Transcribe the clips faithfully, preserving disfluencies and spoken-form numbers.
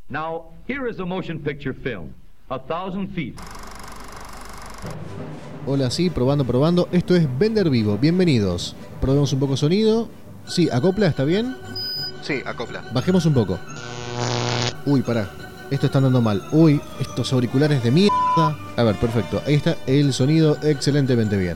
Now, here is a motion picture film, A Thousand Feet. Hola, sí, probando, probando. Esto es Vender Vivo, bienvenidos. Probemos un poco sonido. Sí, ¿acopla? ¿Está bien? Sí, acopla. Bajemos un poco. Uy, pará. Esto está andando mal. Uy, estos auriculares de mierda. A ver, perfecto. Ahí está el sonido excelentemente bien.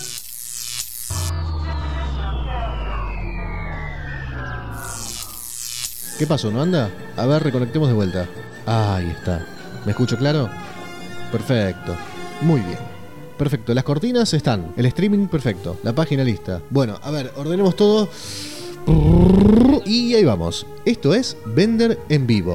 ¿Qué pasó? ¿No anda? A ver, reconectemos de vuelta. Ahí está. ¿Me escucho claro? Perfecto. Muy bien. Perfecto. Las cortinas están. El streaming perfecto. La página lista. Bueno, a ver, ordenemos todo. Y ahí vamos. Esto es Vender en Vivo.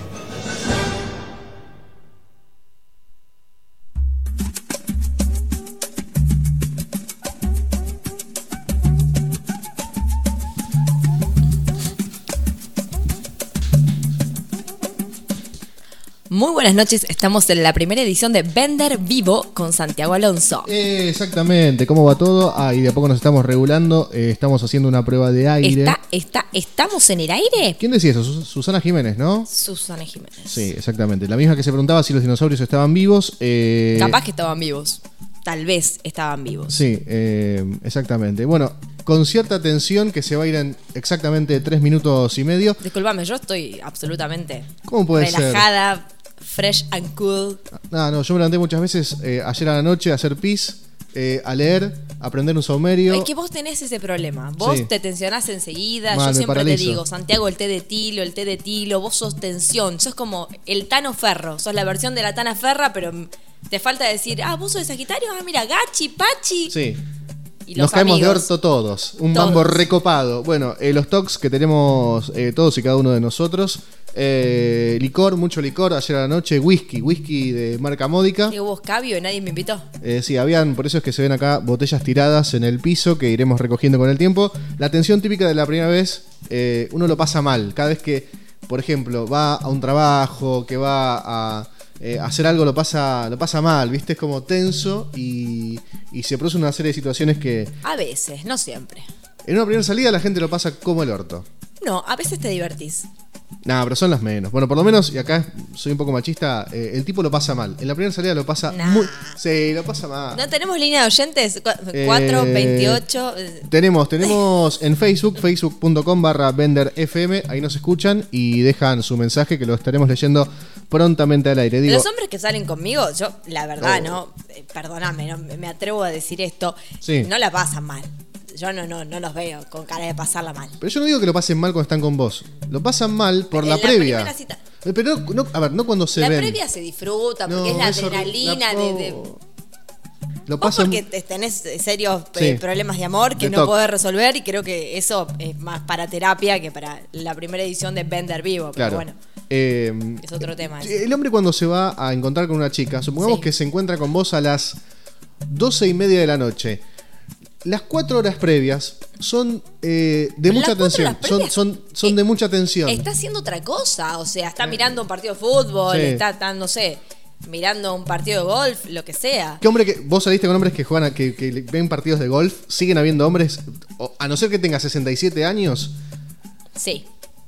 Muy buenas noches, estamos en la primera edición de Vender Vivo con Santiago Alonso. Eh, exactamente, ¿cómo va todo? Ah, y de a poco nos estamos regulando, eh, estamos haciendo una prueba de aire. ¿Está, está, ¿Estamos en el aire? ¿Quién decía eso? Sus- Susana Jiménez, ¿no? Susana Jiménez. Sí, exactamente. La misma que se preguntaba si los dinosaurios estaban vivos. Eh... Capaz que estaban vivos. Tal vez estaban vivos. Sí, eh, exactamente. Bueno, con cierta tensión que se va a ir en exactamente tres minutos y medio. Disculpame, yo estoy absolutamente ¿Cómo puede relajada, ser? fresh and cool. No, no, yo me levanté muchas veces eh, ayer a la noche a hacer pis, eh, a leer, a aprender un saumerio. Es que vos tenés ese problema. Vos Sí. te tensionás enseguida. Mal, Yo me siempre te paralizo. digo, Santiago, el té de tilo, el té de tilo. Vos sos tensión. Sos como el Tano Ferro. Sos la versión de la Tana Ferra, pero te falta decir, ah, vos sos de Sagitario. Ah, mira, Gachi, Pachi. Sí. Y Nos los caemos de amigos. orto todos. Un Todos. mambo recopado. Bueno, eh, los talks que tenemos eh, todos y cada uno de nosotros. Eh, licor, mucho licor. Ayer a la noche, whisky. Whisky de marca módica. Que hubo escabio y nadie me invitó. Eh, sí, habían, por eso es que se ven acá botellas tiradas en el piso que iremos recogiendo con el tiempo. La tensión típica de la primera vez, eh, uno lo pasa mal. Cada vez que, por ejemplo, va a un trabajo, que va a eh, hacer algo, lo pasa, lo pasa mal, ¿viste? Es como tenso y, y se produce una serie de situaciones que A veces, no siempre. en una primera salida la gente lo pasa como el orto. No, a veces te divertís. Nah, pero son las menos. Bueno, por lo menos, y acá soy un poco machista, eh, el tipo lo pasa mal. En la primera salida lo pasa Nah. muy... Sí, lo pasa mal. ¿No tenemos línea de oyentes? cuatro veintiocho. Eh, Tenemos, tenemos en Facebook, facebook.com barra venderfm, ahí nos escuchan y dejan su mensaje que lo estaremos leyendo prontamente al aire. Digo, Los hombres que salen conmigo, yo, la verdad, Oh. ¿no? Eh, Perdóname, no me atrevo a decir esto. Sí. No la pasan mal. Yo no, no, no los veo con cara de pasarla mal. pero yo no digo que lo pasen mal cuando están con vos. Lo pasan mal por En la, la previa. primera cita. Eh, Pero no, no- a ver, no cuando se La ven. previa se disfruta porque No, es la es horrible. adrenalina La- de, de- oh. Lo Vos pasan. porque te- tenés serios eh, Sí. problemas de amor que De no toc. podés resolver y creo que eso es más para terapia que para la primera edición de Vender Vivo. Pero Claro. bueno, Eh, es otro tema. Sí, el hombre cuando se va a encontrar con una chica, supongamos Sí. que se encuentra con vos a las doce y media de la noche. Las cuatro horas previas son eh, de Las mucha cuatro tensión. horas Son, previas, son, son eh, de mucha tensión. Está haciendo otra cosa, o sea, está mirando un partido de fútbol, Sí. está, está, no sé, mirando un partido de golf, lo que sea. ¿Qué hombre que vos saliste con hombres que juegan, a- que, que ven partidos de golf? ¿Siguen habiendo hombres? O- a no ser que tenga sesenta y siete años. Sí.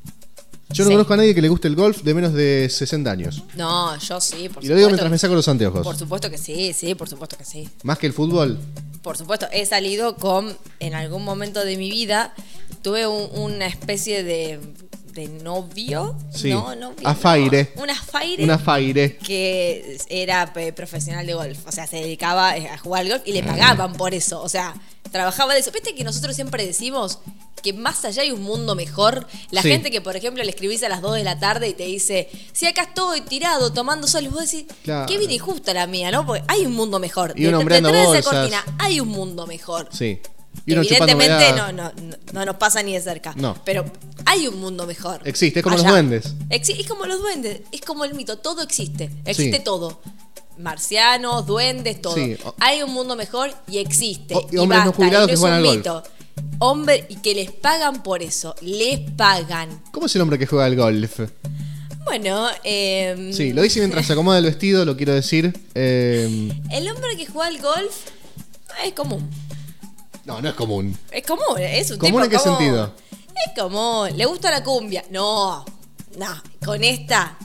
Yo no Sí. conozco a nadie que le guste el golf de menos de sesenta años. No, yo sí, por Y lo digo supuesto mientras que- me saco los anteojos. Por supuesto que sí, sí, por supuesto que sí. Más que el fútbol. Por supuesto, he salido con, en algún momento de mi vida, tuve un- una especie de, de novio. Sí. No, novio. Afaire. No, un afaire. Una faire. Que era eh, profesional de golf. O sea, se dedicaba eh, a jugar al golf y le pagaban por eso. O sea, trabajaba de eso. Viste que nosotros siempre decimos que más allá hay un mundo mejor. La Sí. gente que, por ejemplo, le escribís a las dos de la tarde y te dice, si acá estoy tirado tomando sol, y vos decís, Claro. qué vida injusta la mía, ¿no? Porque hay un mundo mejor. Y uno De- hombreando detrás de esa bolsas. cortina hay un mundo mejor. Sí. Y uno chupando Evidentemente humedad. no, no, no, no nos pasa ni de cerca. No. Pero hay un mundo mejor. Existe, es como los Allá. duendes. Exi- es como los duendes, es como el mito, todo existe. Existe Sí. todo. Marcianos, duendes, todo. Sí. O- Hay un mundo mejor y existe. O- y hombres no basta, jubilados y no que es juegan un al mito. Hombre, y que les pagan por eso. Les pagan. ¿Cómo es el hombre que juega al golf? Bueno, eh, Sí, lo dice mientras se acomoda el vestido, lo quiero decir. Eh, el hombre que juega al golf es común. no, no es común. Es común, es un ¿Común tipo en qué común. sentido? Es común. ¿Le gusta la cumbia? No, no, con esta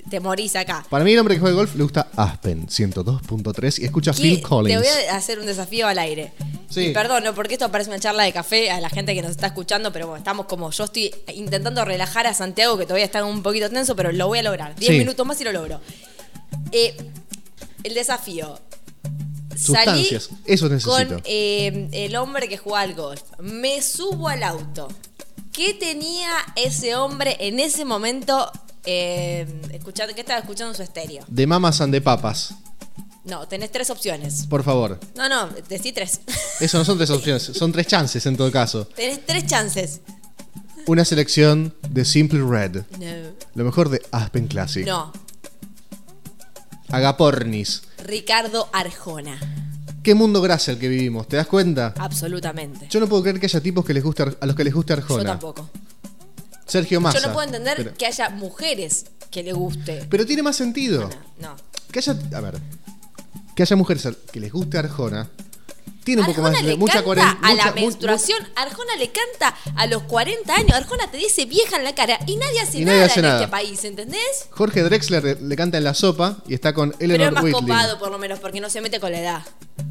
te morís acá. Para mí el hombre que juega golf le gusta Aspen ciento dos punto tres y escucha ¿Qué? Phil Collins. Te voy a hacer un desafío al aire. Sí. Y perdón, no, porque esto parece una charla de café a la gente que nos está escuchando, pero bueno, estamos como, yo estoy intentando relajar a Santiago, que todavía está un poquito tenso, pero lo voy a lograr. Diez Sí. minutos más y lo logro. Eh, el desafío. Sustancias, Salí eso necesito. con eh, el hombre que juega al golf. Me subo al auto. ¿Qué tenía ese hombre en ese momento eh, escuchando? ¿Qué estaba escuchando en su estéreo? De mamas and de papas, No, tenés tres opciones. por favor. No, no, decí tres. Eso no son tres opciones, son tres chances en todo caso. Tenés tres chances. Una selección de Simple Red, No. lo mejor de Aspen Classic. No. Agapornis. Ricardo Arjona. ¿Qué mundo grasa el que vivimos? ¿Te das cuenta? Absolutamente. Yo no puedo creer que haya tipos que les guste Ar- a los que les guste Arjona. Yo tampoco. Sergio Massa. Yo no puedo entender Pero, que haya mujeres que le guste. pero tiene más sentido. No, no. Que haya, a ver, que haya mujeres al- que les guste Arjona. Tiene un poco Arjona más de le mucha canta coherencia. a la menstruación. Arjona le canta a los cuarenta años. Arjona te dice vieja en la cara y nadie hace Y nada nadie hace en nada. este país, ¿entendés? Jorge Drexler le, le canta en La Sopa y está con Pero Eleanor es más Whitling. copado por lo menos porque no se mete con la edad.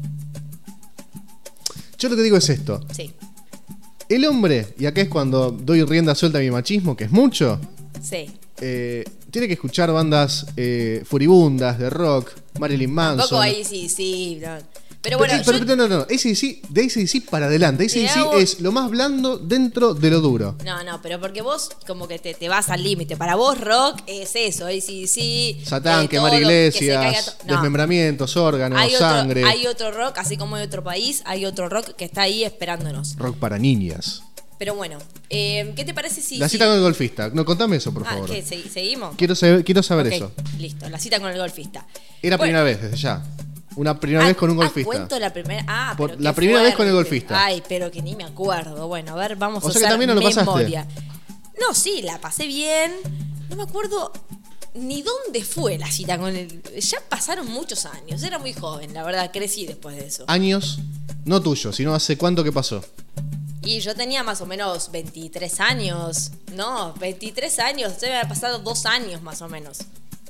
Yo lo que digo es esto. Sí, El hombre, y acá es cuando doy rienda suelta a mi machismo, que es mucho, sí. eh, tiene que escuchar bandas eh, furibundas de rock, Marilyn Manson. Tampoco ahí sí, sí. no. Pero Pero, bueno, pero- yo- pero no, no, no. A C D C, de A C D C para adelante. A C D C hago- es lo más blando dentro de lo duro. No, no, pero porque vos como que te, te vas al límite. Para vos rock es eso, ahí sí, sí. Satán, eh, quemar todo, que se caiga iglesias, to- no. desmembramientos, órganos, Hay otro, sangre. hay otro rock, así como hay otro país, hay otro rock que está ahí esperándonos. Rock para niñas. Pero bueno, eh, ¿qué te parece si... La si- cita con el golfista. No, contame eso, por Ah, favor. ¿qué? ¿Se- ¿Seguimos? Quiero saber, quiero saber Ok, eso. listo, la cita con el golfista. Era Bueno, primera vez, desde ya. Una primera ah, vez con un ah, golfista. cuento la primera... Ah, Por- pero la qué primera vez con el fuerte. golfista. Ay, pero que ni me acuerdo. Bueno, a ver, vamos O a sea que hacer también no lo pasaste. memoria. No, sí, la pasé bien. No me acuerdo ni dónde fue la cita con el... Ya pasaron muchos años. Era muy joven, la verdad. Crecí después de eso. Años, no tuyo, sino hace cuánto que pasó. Y yo tenía más o menos veintitrés años. No, veintitrés años. Debe haber pasado dos años más o menos.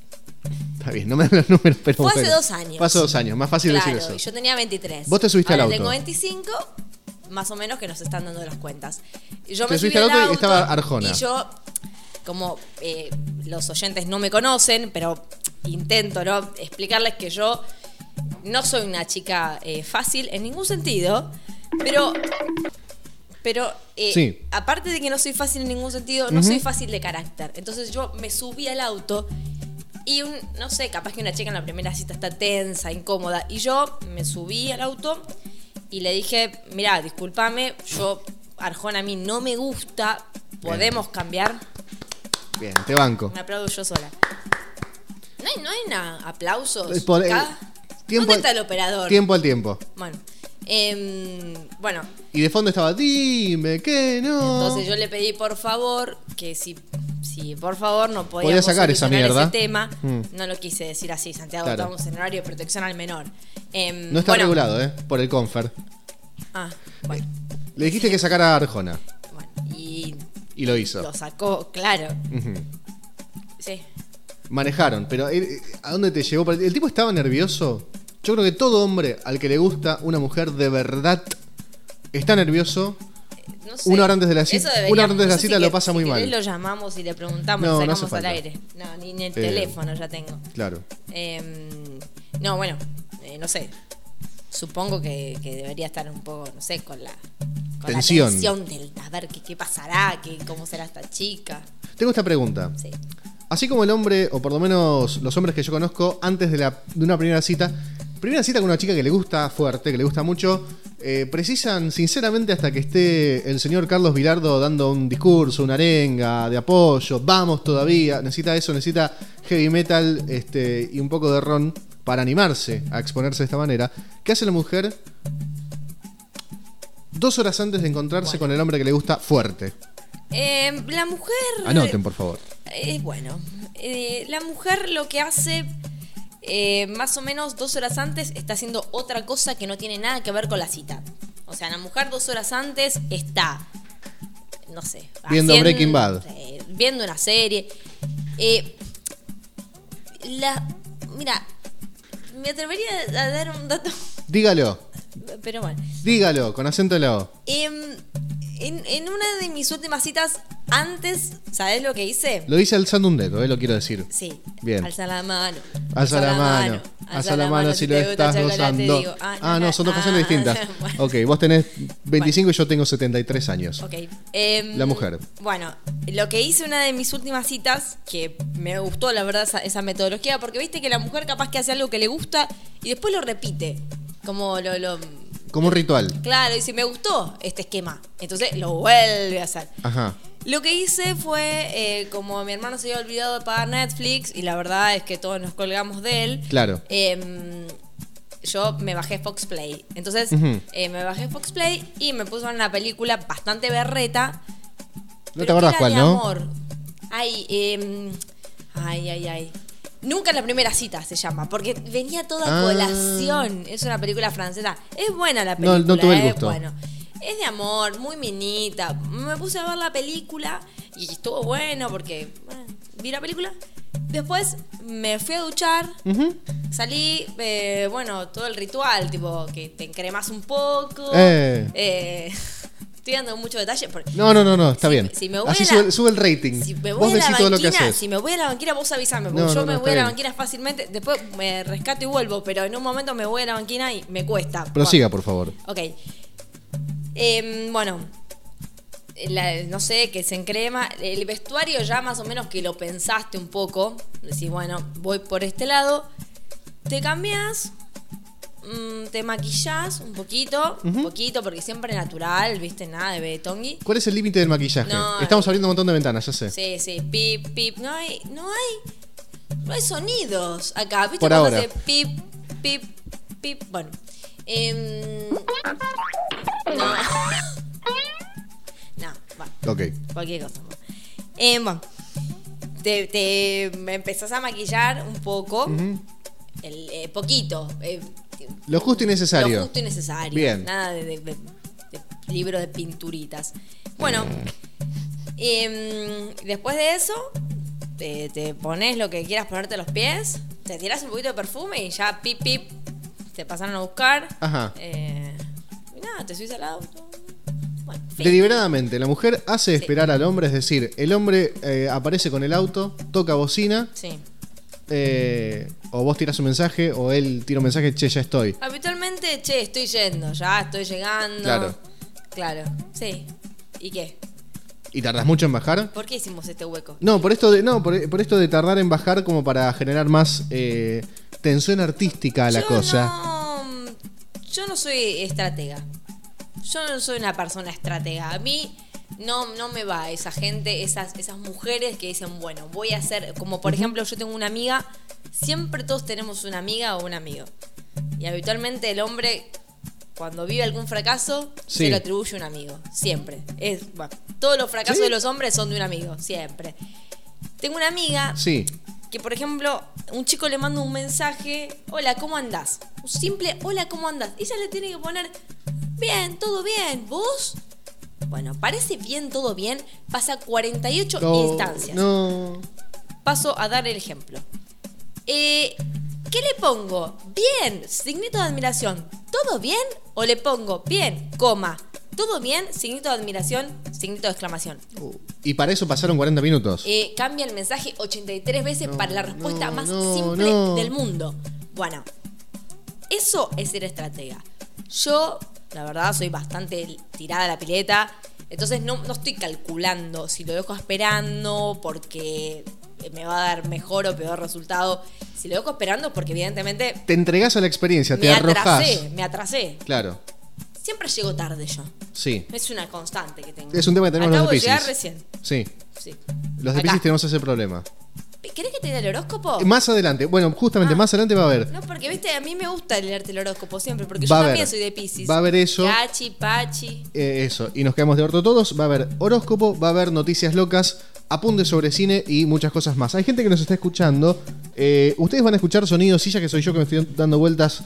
Está bien, no me dan los números, pero Fue hace bueno. dos años. Fue hace dos años, más fácil Claro, decir y eso. yo tenía veintitrés. Vos te subiste Ahora al auto. tengo veinticinco, más o menos que nos están dando las cuentas. Y yo Te me subí subiste al al auto y auto estaba Arjona. Y yo, como eh, los oyentes no me conocen, pero intento, ¿no? Explicarles que yo no soy una chica eh, fácil en ningún sentido, pero... Pero eh, Sí. aparte de que no soy fácil en ningún sentido, no soy fácil de carácter. Entonces yo me subí al auto y, un, no sé, capaz que una chica en la primera cita está tensa, incómoda. Y yo me subí al auto y le dije, mirá, discúlpame, yo, Arjona, a mí no me gusta, ¿podemos cambiar? Bien, te banco. Me aplaudo yo sola. ¿No hay, no hay una aplausos Eh, por- eh, acá? tiempo ¿Dónde al- está el operador? Tiempo al tiempo. Bueno, em, bueno, Y de fondo estaba, dime que no. entonces yo le pedí por favor que si, si por favor no Podía podíamos sacar esa solucionar mierda. ese tema. Mm. No lo quise decir así, Santiago, Claro. estamos en horario de protección al menor. Em, No está bueno, regulado, ¿eh? Por el Confer. Ah, bueno, Le dijiste que sacara a Arjona. bueno, y Y lo hizo. lo sacó, claro. Ujú. Sí. Manejaron, pero eh, ¿a dónde te llevó? ¿El tipo estaba nervioso? Yo creo que todo hombre al que le gusta una mujer de verdad está nervioso. No sé. Una hora antes de la cita- Eso deberíamos- una hora antes de la no sé cita si lo que- pasa si muy querés mal. lo llamamos y le preguntamos No, y no sacamos hace al falta. aire. No, ni en el Eh, teléfono ya tengo. Claro. Em, no, bueno, eh, no sé. Supongo que, que debería estar un poco, no sé, con la, con Tensión. la tensión del a ver qué, qué pasará, qué, cómo será esta chica. Tengo esta pregunta. Sí. Así como el hombre, o por lo menos los hombres que yo conozco, antes de, la, de una primera cita, primera cita con una chica que le gusta fuerte, que le gusta mucho, eh, precisan sinceramente hasta que esté el señor Carlos Vilardo dando un discurso, una arenga de apoyo, vamos todavía, necesita eso, necesita heavy metal este, y un poco de ron para animarse a exponerse de esta manera. ¿Qué hace la mujer dos horas antes de encontrarse Bueno. con el hombre que le gusta fuerte? Em, la mujer... Anoten, por favor. Eh, bueno, eh, la mujer lo que hace eh, más o menos dos horas antes está haciendo otra cosa que no tiene nada que ver con la cita. O sea, la mujer dos horas antes está, no sé, Viendo Breaking Bad. eh, viendo una serie. Eh, La. Mira, me atrevería a dar un dato. Dígalo, Pero bueno. dígalo, con acento de la O. Em, en, en una de mis últimas citas, antes, ¿sabés lo que hice? Lo dice alzando un dedo, eh, lo quiero decir. Sí. Bien. Alza la mano. Alza la mano. Alza la mano si lo te gusta estás el chocolate, rozando. digo, ah, Ah, no, son dos ah, canciones distintas. bueno. Ok, vos tenés veinticinco y yo tengo setenta y tres años. Ok. Em, La mujer. Bueno, lo que hice una de mis últimas citas, que me gustó la verdad esa, esa metodología, porque viste que la mujer capaz que hace algo que le gusta y después lo repite. Como lo... lo Como un ritual. claro, dice, me gustó este esquema. Entonces lo vuelve a hacer. Ajá. Lo que hice fue, eh, como mi hermano se había olvidado de pagar Netflix, y la verdad es que todos nos colgamos de él. Claro. Eh, yo me bajé Fox Play. Entonces, Ujú. eh, me bajé Fox Play y me puse una película bastante berreta. No te pero que acordás era cuál, de ¿no? amor. Ay, eh, ay, ay, ay. Nunca en la primera cita se llama, porque venía toda Ah. colación. Es una película francesa. Es buena la No, película. no tuve el eh, gusto. Bueno, es de amor, muy minita. Me puse a ver la película y estuvo bueno porque bueno, vi la película. Después me fui a duchar, Ujú. salí, eh, bueno, todo el ritual, tipo que te encremas un poco. Eh. Eh, estoy dando mucho detalle. porque- No, no, no, no, está Si- bien. si me voy Así a la- sube, sube el rating. Si me voy Vos a la decís todo lo que banquina, haces. si me voy a la banquina, vos avísame, porque No, yo no, me no, voy a está la bien. banquina fácilmente, después me rescato y vuelvo, pero en un momento me voy a la banquina y me cuesta. Prosiga, por favor. Ok. Em, bueno, la- no sé, que se encrema. El vestuario ya más o menos que lo pensaste un poco. Decís, bueno, voy por este lado. Te cambias, mm, te maquillás un poquito, un poquito, porque siempre natural, viste, nada de betongui. ¿Cuál es el límite del maquillaje? No, Estamos abriendo un montón de ventanas, ya sé. Sí, sí, pip, pip. No hay, no hay, no hay sonidos acá. ¿Viste Por cuando ahora. hace pip, pip, pip? Bueno. Em, no. No, bueno, Ok. cualquier cosa. Em, bueno, te, te empezás a maquillar un poco, Ujú. el, eh, poquito. eh, Lo justo y necesario. Lo justo y necesario. Bien. Nada de, de- de- de libro de pinturitas. Bueno, em, después de eso, te, te pones lo que quieras ponerte a los pies, te tiras un poquito de perfume y ya pip, pip, te pasaron a buscar. Ajá. Eh, y nada, te subís al auto. Bueno, fin. Deliberadamente, la mujer hace esperar al hombre, es decir, el hombre eh, aparece con el auto, toca bocina, Sí. eh, o vos tirás un mensaje, o él tira un mensaje, che, ya estoy. Habitualmente, che, estoy yendo, ya estoy llegando. Claro. Claro, sí. ¿Y qué? ¿Y tardás mucho en bajar? ¿Por qué hicimos este hueco? No, por esto de, no, por, por esto de tardar en bajar como para generar más eh, tensión artística a la yo cosa. No, yo no soy estratega. Yo no soy una persona estratega. A mí no, no me va esa gente, esas, esas mujeres que dicen, bueno, voy a hacer, como por ejemplo yo tengo una amiga, siempre todos tenemos una amiga o un amigo. Y habitualmente el hombre, cuando vive algún fracaso, Sí. se lo atribuye a un amigo. Siempre. Es, bueno, todos los fracasos ¿Sí? de los hombres son de un amigo, siempre. Tengo una amiga Sí, que, por ejemplo, un chico le manda un mensaje, hola, ¿cómo andás? Un simple, hola, ¿cómo andás? Ella le tiene que poner, bien, todo bien, ¿vos? Bueno, parece bien, todo bien, pasa cuarenta y ocho no, instancias. no. Paso a dar el ejemplo. Eh, ¿Qué le pongo? Bien, signito de admiración, ¿todo bien? O le pongo, bien, coma, ¿todo bien? Signito de admiración, signito de exclamación. Uh, Y para eso pasaron cuarenta minutos. Eh, cambia el mensaje ochenta y tres veces No, para la respuesta no, más no, simple no. del mundo. Bueno, eso es ser estratega. Yo, la verdad, soy bastante tirada a la pileta. Entonces no, no estoy calculando si lo dejo esperando porque me va a dar mejor o peor resultado. Si lo dejo esperando porque evidentemente Te entregás a la experiencia, te me arrojás. atrasé, me atrasé. Claro, Siempre llego tarde yo. sí. Es una constante que tengo. Es un tema que tenemos Acabo los de de llegar Piscis. recién. Sí. Sí. Los de Acá. Piscis tenemos ese problema. ¿Querés que te dé el horóscopo? Más adelante, bueno, justamente Ah. más adelante va a haber. No, porque, viste, a mí me gusta leerte el horóscopo siempre, porque Va yo a también haber. soy de Piscis. Va a haber eso. Yachi, Pachi. Eh, eso, y nos quedamos de orto todos. Va a haber horóscopo, va a haber noticias locas, apuntes sobre cine y muchas cosas más. Hay gente que nos está escuchando. Eh, ustedes van a escuchar sonidos, sí, ya que soy yo que me estoy dando vueltas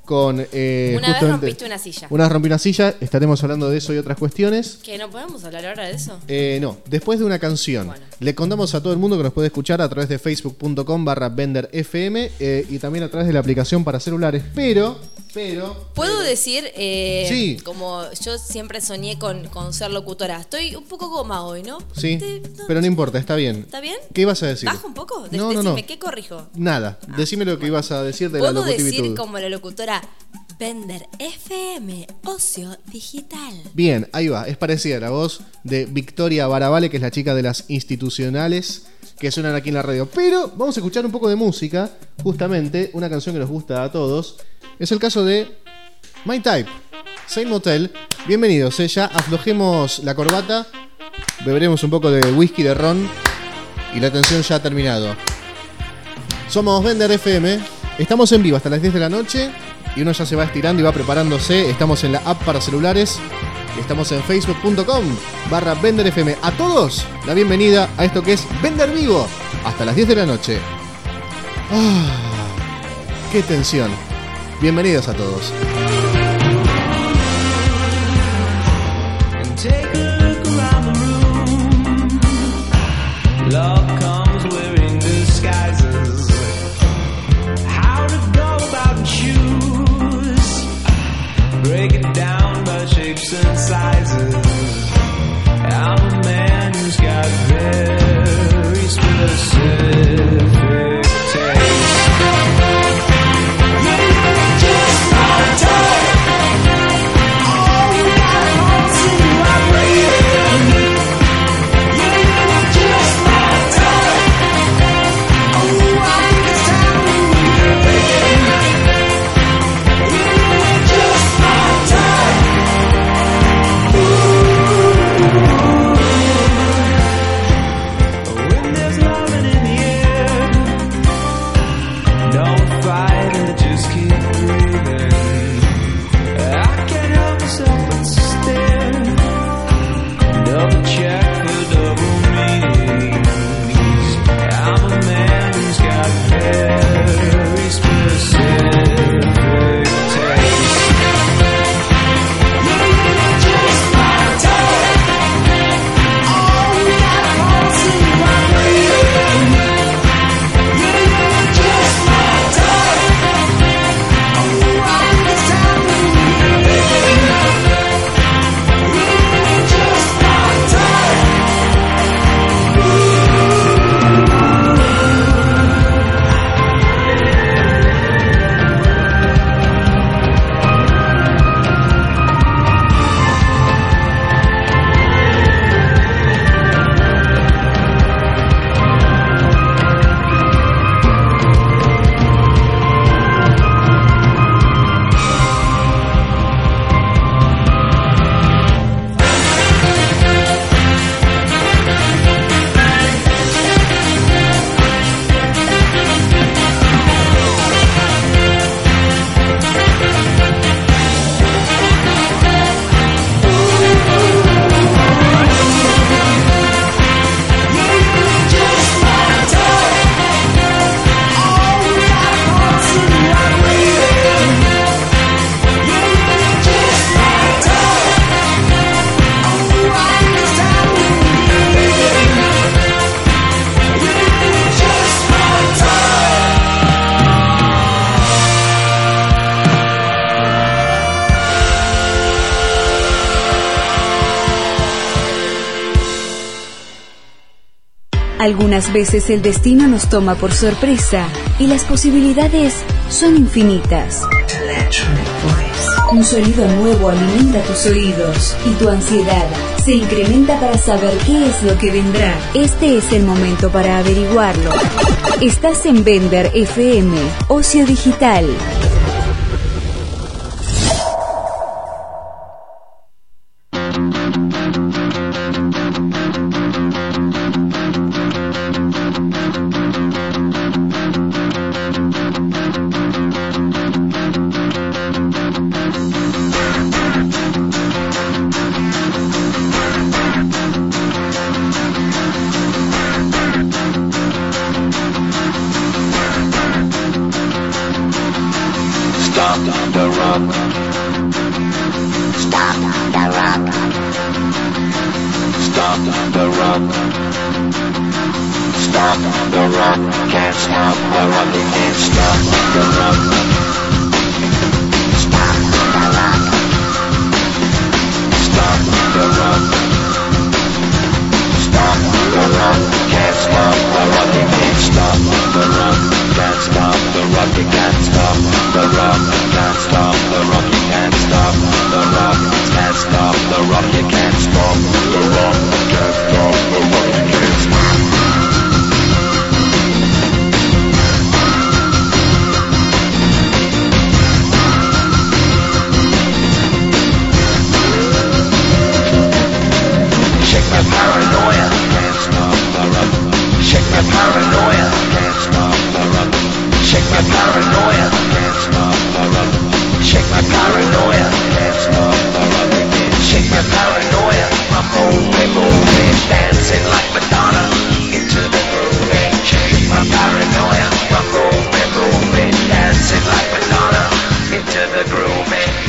con... Eh, una vez justamente, rompiste una silla. Una vez rompí una silla, estaremos hablando de eso y otras cuestiones. ¿Que no podemos hablar ahora de eso? Eh, no, después de una canción. Bueno. Le contamos a todo el mundo que nos puede escuchar a través de facebook.com barra benderfm eh, y también a través de la aplicación para celulares, pero... pero Puedo pero, decir, eh, Sí. como yo siempre soñé con, con ser locutora, estoy un poco goma hoy, ¿no? Sí, Te- no, pero no importa, está bien. ¿Está bien? ¿Qué ibas a decir? ¿Baja un poco? De- No, no, decime, no. ¿qué corrijo? Nada, decime lo que ibas a decir de la Puedo locutivitud. decir como la locutora Bender F M, Ocio Digital. Bien, ahí va, es parecida a la voz de Victoria Baravale, que es la chica de las institucionales que suenan aquí en la radio. Pero vamos a escuchar un poco de música, justamente, una canción que nos gusta a todos. Es el caso de My Type, Same Motel. Bienvenidos, eh, ya aflojemos la corbata, beberemos un poco de whisky, de ron, y la atención ya ha terminado. Somos Bender F M, estamos en vivo hasta las diez de la noche. Y uno ya se va estirando y va preparándose. Estamos en la app para celulares. Estamos en facebook.com barra benderfm. A todos, la bienvenida a esto que es Bender Vivo. Hasta las diez de la noche. Ah, ¡qué tensión! Bienvenidos a todos. Love comes wearing disguises. How to go about shoes. Break it down by shapes and sizes. I'm a man who's got very specific taste. You're just my type. Oh, you got a pulse and you are breathing. You're just my type. Oh, I think it's time we begin. You're just my type. When there's loving in the air, don't fight it, just keep breathing. I can't help myself but stare. Double check the double meanings. I'm a man who's got very specific taste. You're just my type. Oh, you got a pulse and you are breathing. You're just my type. Oh, I think it's time we begin. You're just my type. Algunas veces el destino nos toma por sorpresa y las posibilidades son infinitas. Un sonido nuevo alimenta tus oídos y tu ansiedad se incrementa para saber qué es lo que vendrá. Este es el momento para averiguarlo. Estás en Bender F M, Ocio Digital. Stop the rock. Stop the rock. Stop the rock. Stop the rock. Can't stop the rock. You can't stop the rock. Stop the rock. Stop the rock. Stop the rock. Can't stop the rock. You can't stop the rock. Can't stop the rock. You can't stop the rock. Can't stop the rock. You can't stop the rock. Can't stop the rock. You can't stop the rock. Can't stop the rock. You can't stop. Shake my paranoia. Can't stop the rock. Shake my paranoia. Can't stop the rock. Shake my paranoia. Can't stop the rock. Shake my paranoia. Can't stop the rock. Shake my paranoia. I'm moving, moving, dancing like Madonna into the groove. Shake my paranoia. I'm moving, moving, dancing like Madonna into the groove.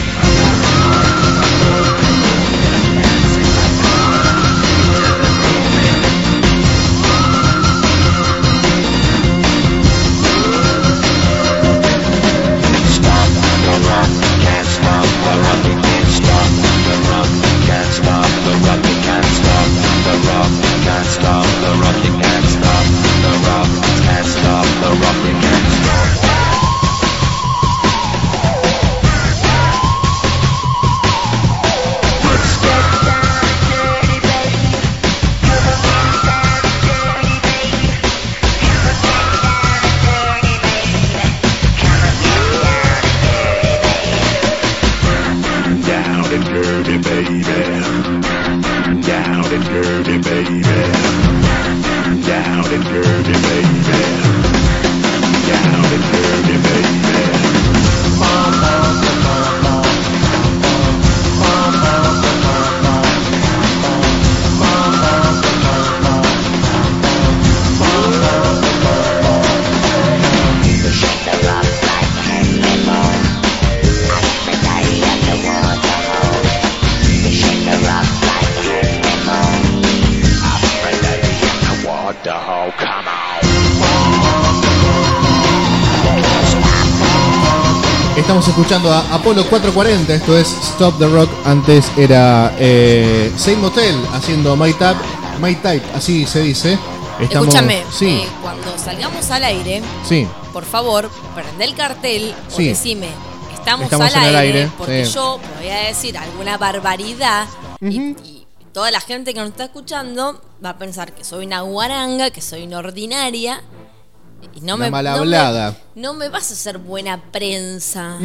Estamos escuchando a Apolo cuatrocientos cuarenta, esto es Stop the Rock. Antes era eh, Saint Motel haciendo My Type, My Type, así se dice. Estamos, Escúchame, sí, eh, cuando salgamos al aire, sí, por favor, prende el cartel o Sí. decime, estamos, Estamos al en el aire, aire, porque sí. yo voy a decir alguna barbaridad y- Ujú. y, toda la gente que nos está escuchando va a pensar que soy una guaranga, que soy una ordinaria y no Una me mal no me- hablada. No me, vas a hacer buena prensa.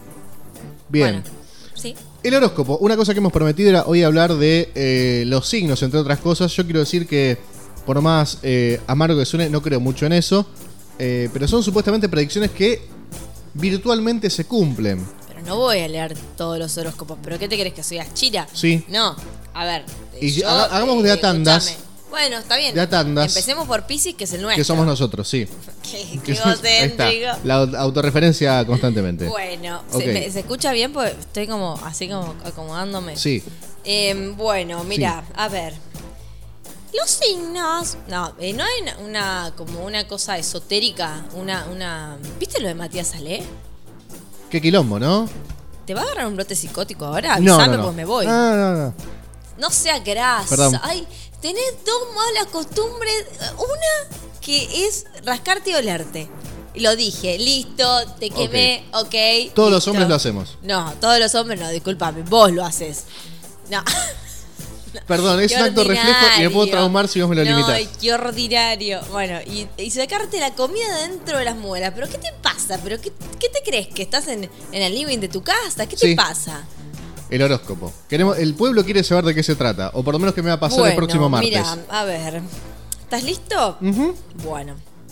bien. Bueno, sí. El horóscopo, una cosa que hemos prometido era hoy hablar de eh, los signos, entre otras cosas. Yo quiero decir que, por más eh, amargo que suene, no creo mucho en eso. Eh, pero son supuestamente predicciones que virtualmente se cumplen. Pero no voy a leer todos los horóscopos. ¿Pero qué te crees que soy Achira? Sí. No, a ver. Y yo, haga- hagamos de a tandas. escúchame. Bueno, está bien. De a tandas. Empecemos por Piscis, que es el nuestro. Que somos nosotros, sí. Qué, Que qué somos- ahí está, egocéntrico. la au- autorreferencia constantemente. Bueno, Ok. ¿se, me- ¿se escucha bien? Porque estoy como así como acomodándome. Sí. Eh, bueno, mira, a ver. Los signos. No, eh, no hay una, una- como una cosa esotérica. Una, una. ¿Viste lo de Matías Salé? Qué quilombo, ¿no? ¿Te va a agarrar un brote psicótico ahora? No, Avísame, no, no. pues me voy. No, no, no. No sea grasa. Perdón. Ay, tenés dos malas costumbres. Una que es rascarte y olerte. Y lo dije, listo, te quemé, ok. Todos los listo. hombres lo hacemos. No, todos los hombres no, discúlpame, vos lo haces. No. Perdón, es Qué un acto reflejo y me puedo ordinario. traumar si vos me lo no, limitás. ay, qué ordinario. Bueno, y, y sacarte la comida dentro de las muelas. ¿Pero qué te pasa? ¿Pero qué, qué te crees? ¿Que estás en, en el living de tu casa? ¿Qué Sí. te pasa? El horóscopo. Queremos, el pueblo quiere saber de qué se trata. O por lo menos qué me va a pasar el próximo martes. Mira, a ver. ¿Estás listo? Ujú. Bueno.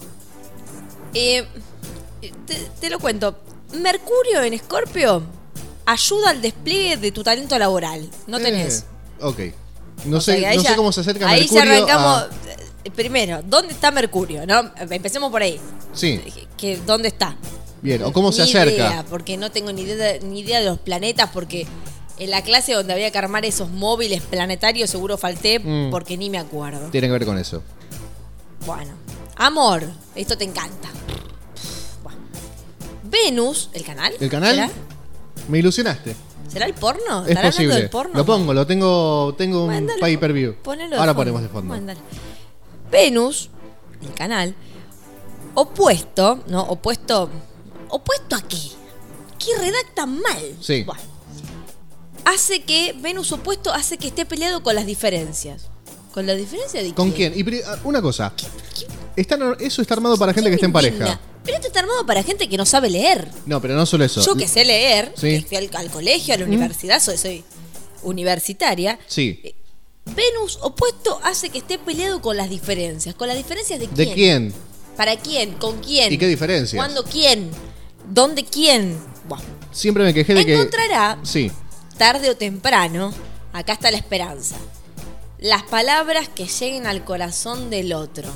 Eh, te, te lo cuento. Mercurio en Escorpio ayuda al despliegue de tu talento laboral. No tenés. Eh, ok. No O sea, sé, que ahí no sé ya- cómo se acerca ahí Mercurio ya arrancamos. a- eh, Primero, ¿dónde está Mercurio? ¿No? Empecemos por ahí. Sí, Que, ¿Dónde está? Bien, o cómo se Ni acerca. idea, porque no tengo ni idea, ni idea de los planetas, porque en la clase donde había que armar esos móviles planetarios seguro falté Mm. porque ni me acuerdo. Tiene que ver con eso. Bueno, amor, esto te encanta. Bueno. Venus, el canal. ¿El canal? ¿Será, Me ilusionaste. ¿Será el porno? Es ¿Estará hablando posible. del porno? Lo pongo, lo tengo, tengo un Mándalo, pay per view. ponelo de Ahora fondo. ponemos de fondo. Mándalo. Venus, el canal, opuesto, ¿no? Opuesto. ¿Opuesto a qué? ¿Qué redacta mal? Sí. Bueno, hace que, Venus opuesto hace que esté peleado con las diferencias. ¿Con las diferencias de ¿Con qué? quién? Y pri- ah, una cosa. Están- eso está armado para gente que esté en ¿Quién me pareja. indigna? Pero esto está armado para gente que no sabe leer. No, pero no solo eso. Yo que sé leer, Sí. que fui al, al colegio, a la universidad, soy, soy universitaria. Sí. eh, Venus opuesto hace que esté peleado con las diferencias. ¿Con las diferencias de quién? ¿De quién? ¿Para quién? ¿Con quién? ¿Y qué diferencias? ¿Cuándo quién? ¿Dónde quién? Bueno, Siempre me quejé de que. encontrará, Sí. tarde o temprano, acá está la esperanza, las palabras que lleguen al corazón del otro.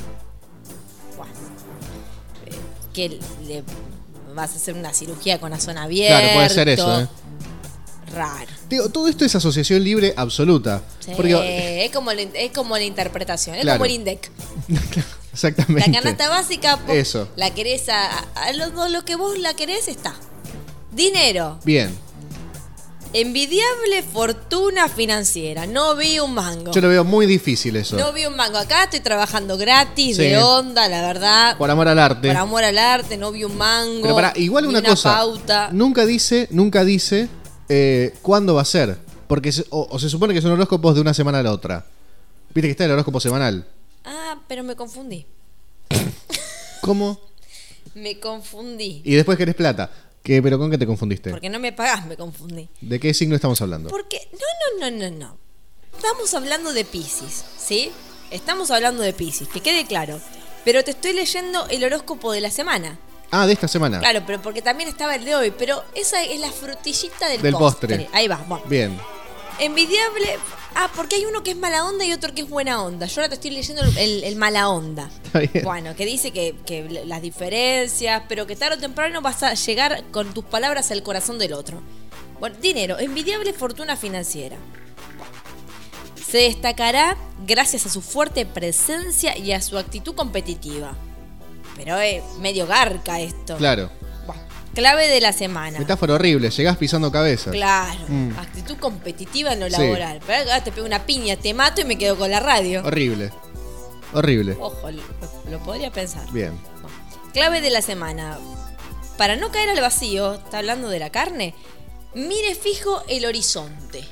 Bueno, eh, que le vas a hacer una cirugía con la zona abierta. Claro, puede ser eso, ¿eh? Raro. Digo, todo esto es asociación libre absoluta. Sí, Porque. es, como la, es como la interpretación, es Claro. como el INDEC. Exactamente. La canasta básica, vos Eso. la querés a, a lo, lo que vos la querés está. Dinero. Bien. Envidiable fortuna financiera. No vi un mango. Yo lo veo muy difícil eso. No vi un mango. Acá estoy trabajando gratis, Sí. de onda, la verdad. Por amor al arte. Por amor al arte, no vi un mango. Pero para, igual ni una, cosa. pauta. Nunca dice, nunca dice eh, cuándo va a ser. Porque se- o, o se supone que son horóscopos de una semana a la otra. Viste que está el horóscopo semanal. Ah, pero me confundí. ¿Cómo? Me confundí. Y después querés plata. ¿Qué, ¿Pero con qué te confundiste? Porque no me pagás, me confundí. ¿De qué signo estamos hablando? Porque, no, no, no, no, no. Estamos hablando de Piscis, ¿sí? Estamos hablando de Piscis, que quede claro. Pero te estoy leyendo el horóscopo de la semana. Ah, de esta semana. Claro, pero porque también estaba el de hoy. Pero esa es la frutillita del, Del postre. Ahí va, bueno. Bien. Envidiable. Ah, porque hay uno que es mala onda y otro que es buena onda. Yo ahora te estoy leyendo el, el- el mala onda. Está bien. Bueno, que dice que, que las diferencias, pero que tarde o temprano vas a llegar con tus palabras al corazón del otro. Bueno, dinero, envidiable fortuna financiera. Se destacará gracias a su fuerte presencia y a su actitud competitiva. Pero es medio garca esto. Claro. Bueno, clave de la semana. Metáfora horrible. Llegás pisando cabezas. Claro, Mm. actitud competitiva en lo Sí. laboral. Pero acá te pego una piña, te mato y me quedo con la radio. Horrible. Horrible. Ojo, lo, lo podría pensar. Bien. Bueno, clave de la semana. Para no caer al vacío, está hablando de la carne, mire fijo el horizonte.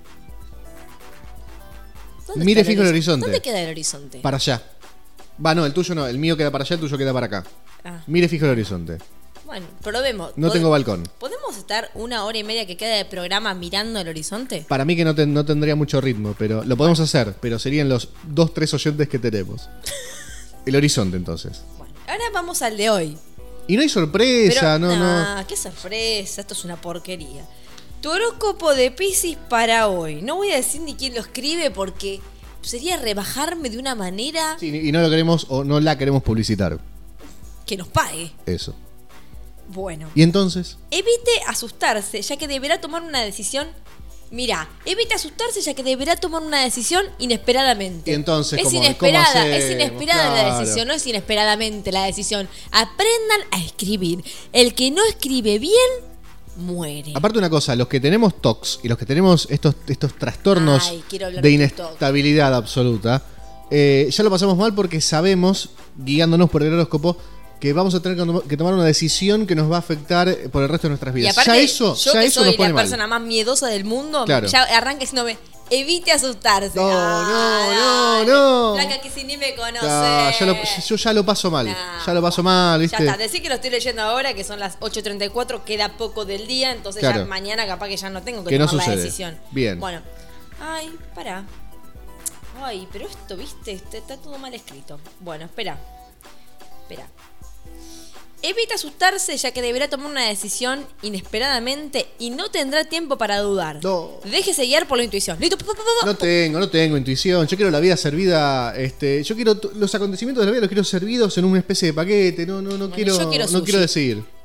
¿Dónde Mire está fijo el horizonte. ¿Dónde queda el horizonte? Para allá. Va, no, el tuyo no. El mío queda para allá, el tuyo queda para acá. Ah, Mire fijo el horizonte. bueno, probemos. No ¿Pod- tengo balcón. ¿Podemos estar una hora y media que queda de programa mirando el horizonte? Para mí que no, ten- no tendría mucho ritmo, pero lo podemos hacer. Pero serían los dos, tres oyentes que tenemos. El horizonte, entonces. Bueno, ahora vamos al de hoy. Y no hay sorpresa, no, no. nah, qué sorpresa, esto es una porquería. Tu horóscopo de Piscis para hoy. No voy a decir ni quién lo escribe porque sería rebajarme de una manera Sí, y no lo queremos o no la queremos publicitar. que nos pague. Eso. Bueno, Y entonces, evite asustarse, ya que deberá tomar una decisión. Mira, evite asustarse, ya que deberá tomar una decisión inesperadamente. Y entonces, es ¿cómo- inesperada, cómo es hacemos? inesperada la Claro. decisión, no es inesperadamente la decisión. Aprendan a escribir. El que no escribe bien, muere. aparte una cosa, los que tenemos T O C y los que tenemos estos, estos trastornos Ay, quiero hablar de de tu T O C. inestabilidad absoluta, eh, ya lo pasamos mal porque sabemos, guiándonos por el horóscopo, que vamos a tener que tom- que tomar una decisión que nos va a afectar por el resto de nuestras Y vidas. aparte, ya eso, yo ya que eso soy nos pone la mal. persona más miedosa del mundo, Claro. ya arranca diciéndome, evite asustarse. No, Ah, no, no, no. Flaca que si ni me conoce. Ah, ya lo- yo ya lo paso mal. Nah. Ya lo paso mal, Ya ¿viste? está, decí que lo estoy leyendo ahora, que son las ocho treinta y cuatro, queda poco del día, entonces Claro. ya mañana capaz que ya no tengo que, Que no tomar la sucede. decisión. Bien. Bueno, ay, pará. Ay, pero esto, viste, está, está todo mal escrito. Bueno, espera. Espera. Evita asustarse, ya que deberá tomar una decisión inesperadamente y no tendrá tiempo para dudar. No. Déjese guiar por la intuición. Listo. pa, pa, pa, pa. No tengo, no tengo intuición. Yo quiero la vida servida. Este, yo quiero t- los acontecimientos de la vida los quiero servidos en una especie de paquete. No, no, no Bueno, quiero, yo quiero no sushi. quiero decir.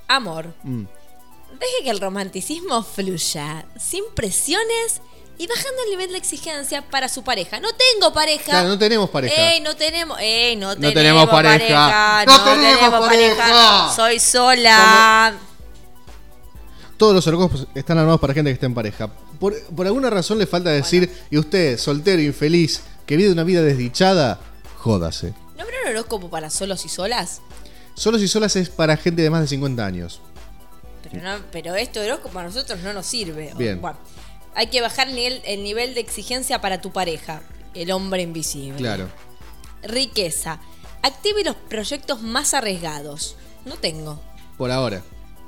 Amor. Mm. Deje que el romanticismo fluya, sin presiones y bajando el nivel de exigencia para su pareja. No tengo pareja. Claro, no tenemos pareja. Ey, no tenemos, ey, no, No tenemos, tenemos pareja. pareja. No tenemos pareja. Soy sola. Todos los horóscopos están armados para gente que está en pareja. Por, por alguna razón le falta decir, y usted, soltero, infeliz, que vive una vida desdichada, jódase. ¿No habrá un horóscopo para solos y solas? Solos y solas es para gente de más de cincuenta años. Pero, no, pero este horóscopo a nosotros no nos sirve. Bien. Bueno, hay que bajar el nivel, el nivel de exigencia para tu pareja. El hombre invisible. Claro. Riqueza. Active los proyectos más arriesgados. No tengo. Por ahora.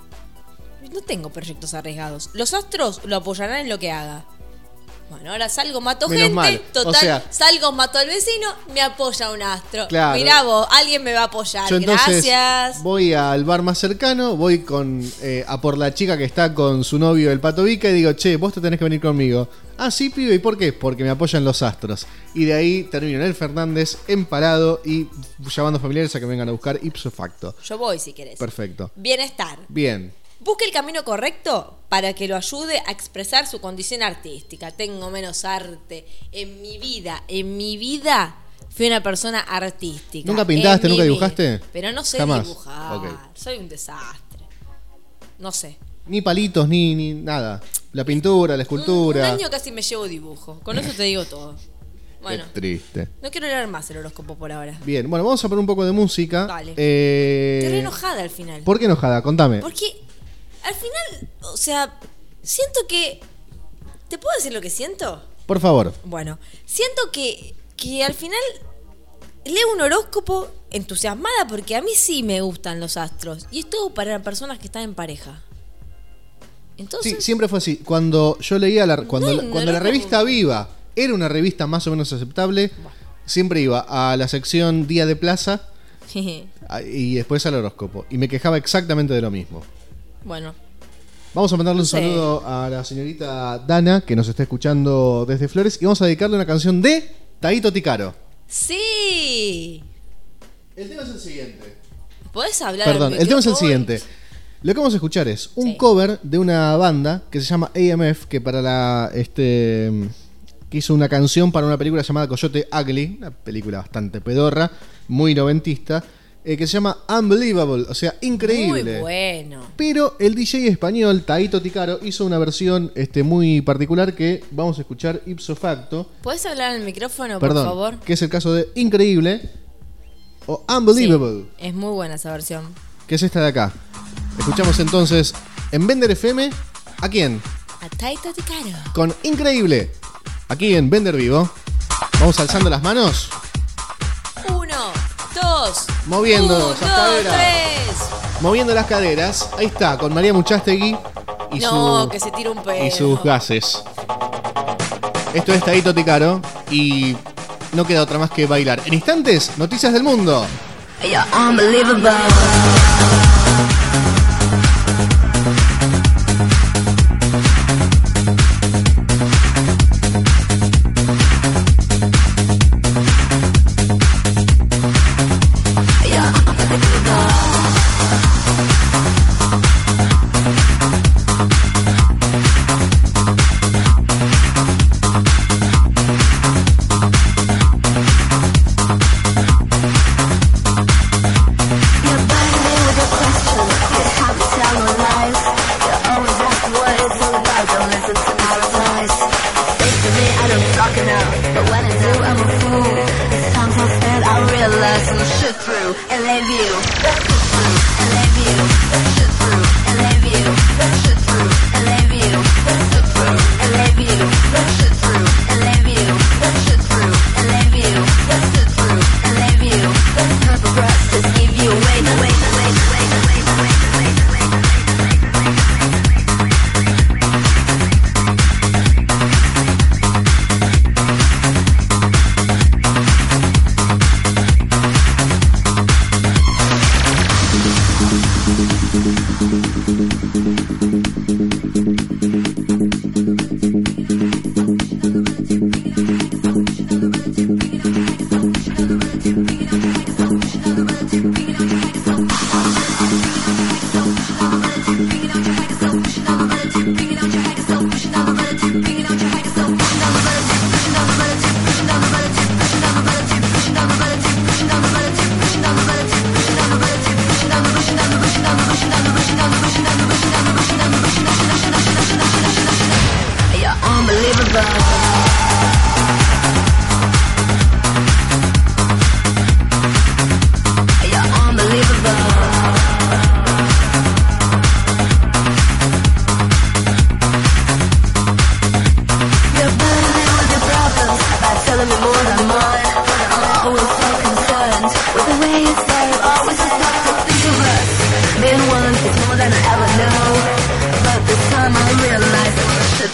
No tengo proyectos arriesgados. Los astros lo apoyarán en lo que haga. Bueno, ahora salgo, mato Menos gente. mal. Total, O sea- salgo, mato al vecino, me apoya un astro. Claro. Mirá vos, alguien me va a apoyar. Yo entonces Gracias. voy al bar más cercano, voy con eh, a por la chica que está con su novio el Pato Vica y digo, che, vos te tenés que venir conmigo. Ah, sí, pibe, ¿y por qué? Porque me apoyan los astros. Y de ahí termino en el Fernández, empalado y llamando familiares a que me vengan a buscar ipso facto. Yo voy si querés. Perfecto. Bienestar. Bien. Busque el camino correcto para que lo ayude a expresar su condición artística. Tengo menos arte. En mi vida, en mi vida fui una persona artística. ¿Nunca pintaste, En mi nunca vida. dibujaste? Pero no sé Jamás. dibujar. Ok. Soy un desastre. No sé. Ni palitos, ni, ni nada. La pintura, la Un, un escultura. año casi me llevo dibujo. Con eso te digo todo. Bueno, Qué triste. no quiero leer más el horóscopo por ahora. Bien, bueno, vamos a poner un poco de música. Dale. Eh, Estoy re enojada al final. ¿Por qué enojada? Contame. Porque al final, o sea, siento que... ¿Te puedo decir lo que siento? Por favor. Bueno, siento que, que al final leo un horóscopo entusiasmada porque a mí sí me gustan los astros. Y es todo para personas que están en pareja. Entonces, Sí, siempre fue así. Cuando yo leía la, cuando, No, la- no cuando la era revista como- Viva era una revista más o menos aceptable, siempre iba a la sección Día de Plaza a- y después al horóscopo. Y me quejaba exactamente de lo mismo. bueno, Vamos a mandarle un Sí. saludo a la señorita Dana, que nos está escuchando desde Flores, y vamos a dedicarle una canción de Taito Ticaro. sí. El tema es el siguiente. ¿Podés hablar? al Perdón, el tema es el micrófono? siguiente. Lo que vamos a escuchar es un Sí. cover de una banda que se llama A M F, que para la este que hizo una canción para una película llamada Coyote Ugly, una película bastante pedorra, muy noventista, eh, que se llama Unbelievable, o sea, increíble. Muy bueno. Pero el D J español Taito Ticaro hizo una versión este, muy particular que vamos a escuchar ipso facto. ¿Podés hablar al micrófono, Perdón, por favor? que es el caso de Increíble o Unbelievable, Sí, es muy buena esa versión. que es esta de acá. Escuchamos entonces en Vender F M, ¿a quién? A Taito Ticaro. Con Increíble, aquí en Vender Vivo. Vamos alzando las manos, Uno, dos. Moviendo uno, esas dos, caderas. tres. moviendo las caderas. Ahí está, con María Muchastegui y, No, su- que se tira un pedo. y sus gases. Esto es Taito Ticaro y no queda otra más que bailar. En instantes, noticias del mundo. You're unbelievable. You're burning me with a question. You have to tell no lies. You always ask what it's all about. Don't listen to my replies. Think to me, I don't talk enough. But when I do, I'm a fool. It's times I spend, I realize I'm shit through and leave you. Shit through and leave you. Shit through and leave you. Shit through and leave you. Shit through and leave you. Shit through and leave you. Shit through and leave you. Shit through and leave you. Not the rest, just give you away, away, away, away, away, away, away, away.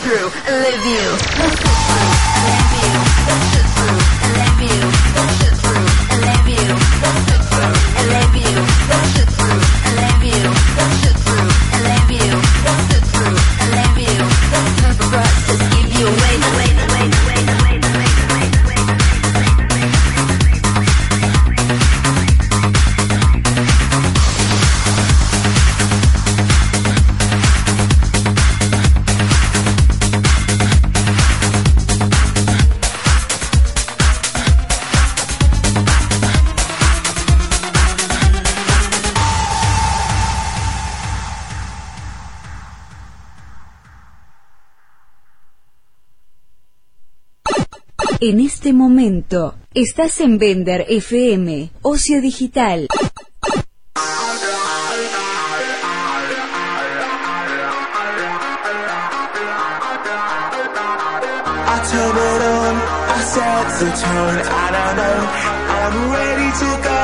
through and leave you. Let's sit through and leave you. Let's sit through and leave you. Let's sit through and leave you. Let's sit through and leave you. Let's sit through and leave you. Let's sit through and leave you. Let's sit through and leave you. Let's just give you away, away, away, away, away, away, away, away. En este momento, estás en Bender F M, Ocio Digital. I turn it on, I set the tone, and I know I'm ready to go.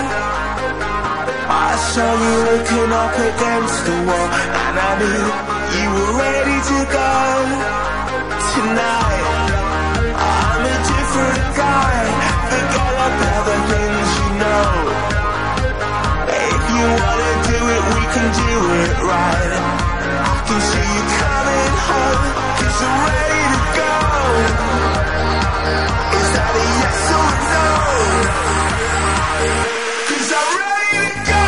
I saw you looking up against the wall, and I knew you were ready to go. Tonight, I'm a different guy, forget about the things you know. If you wanna do it, we can do it right. I can see you coming home, 'cause I'm ready to go. Is that a yes or a no? 'Cause I'm ready to go.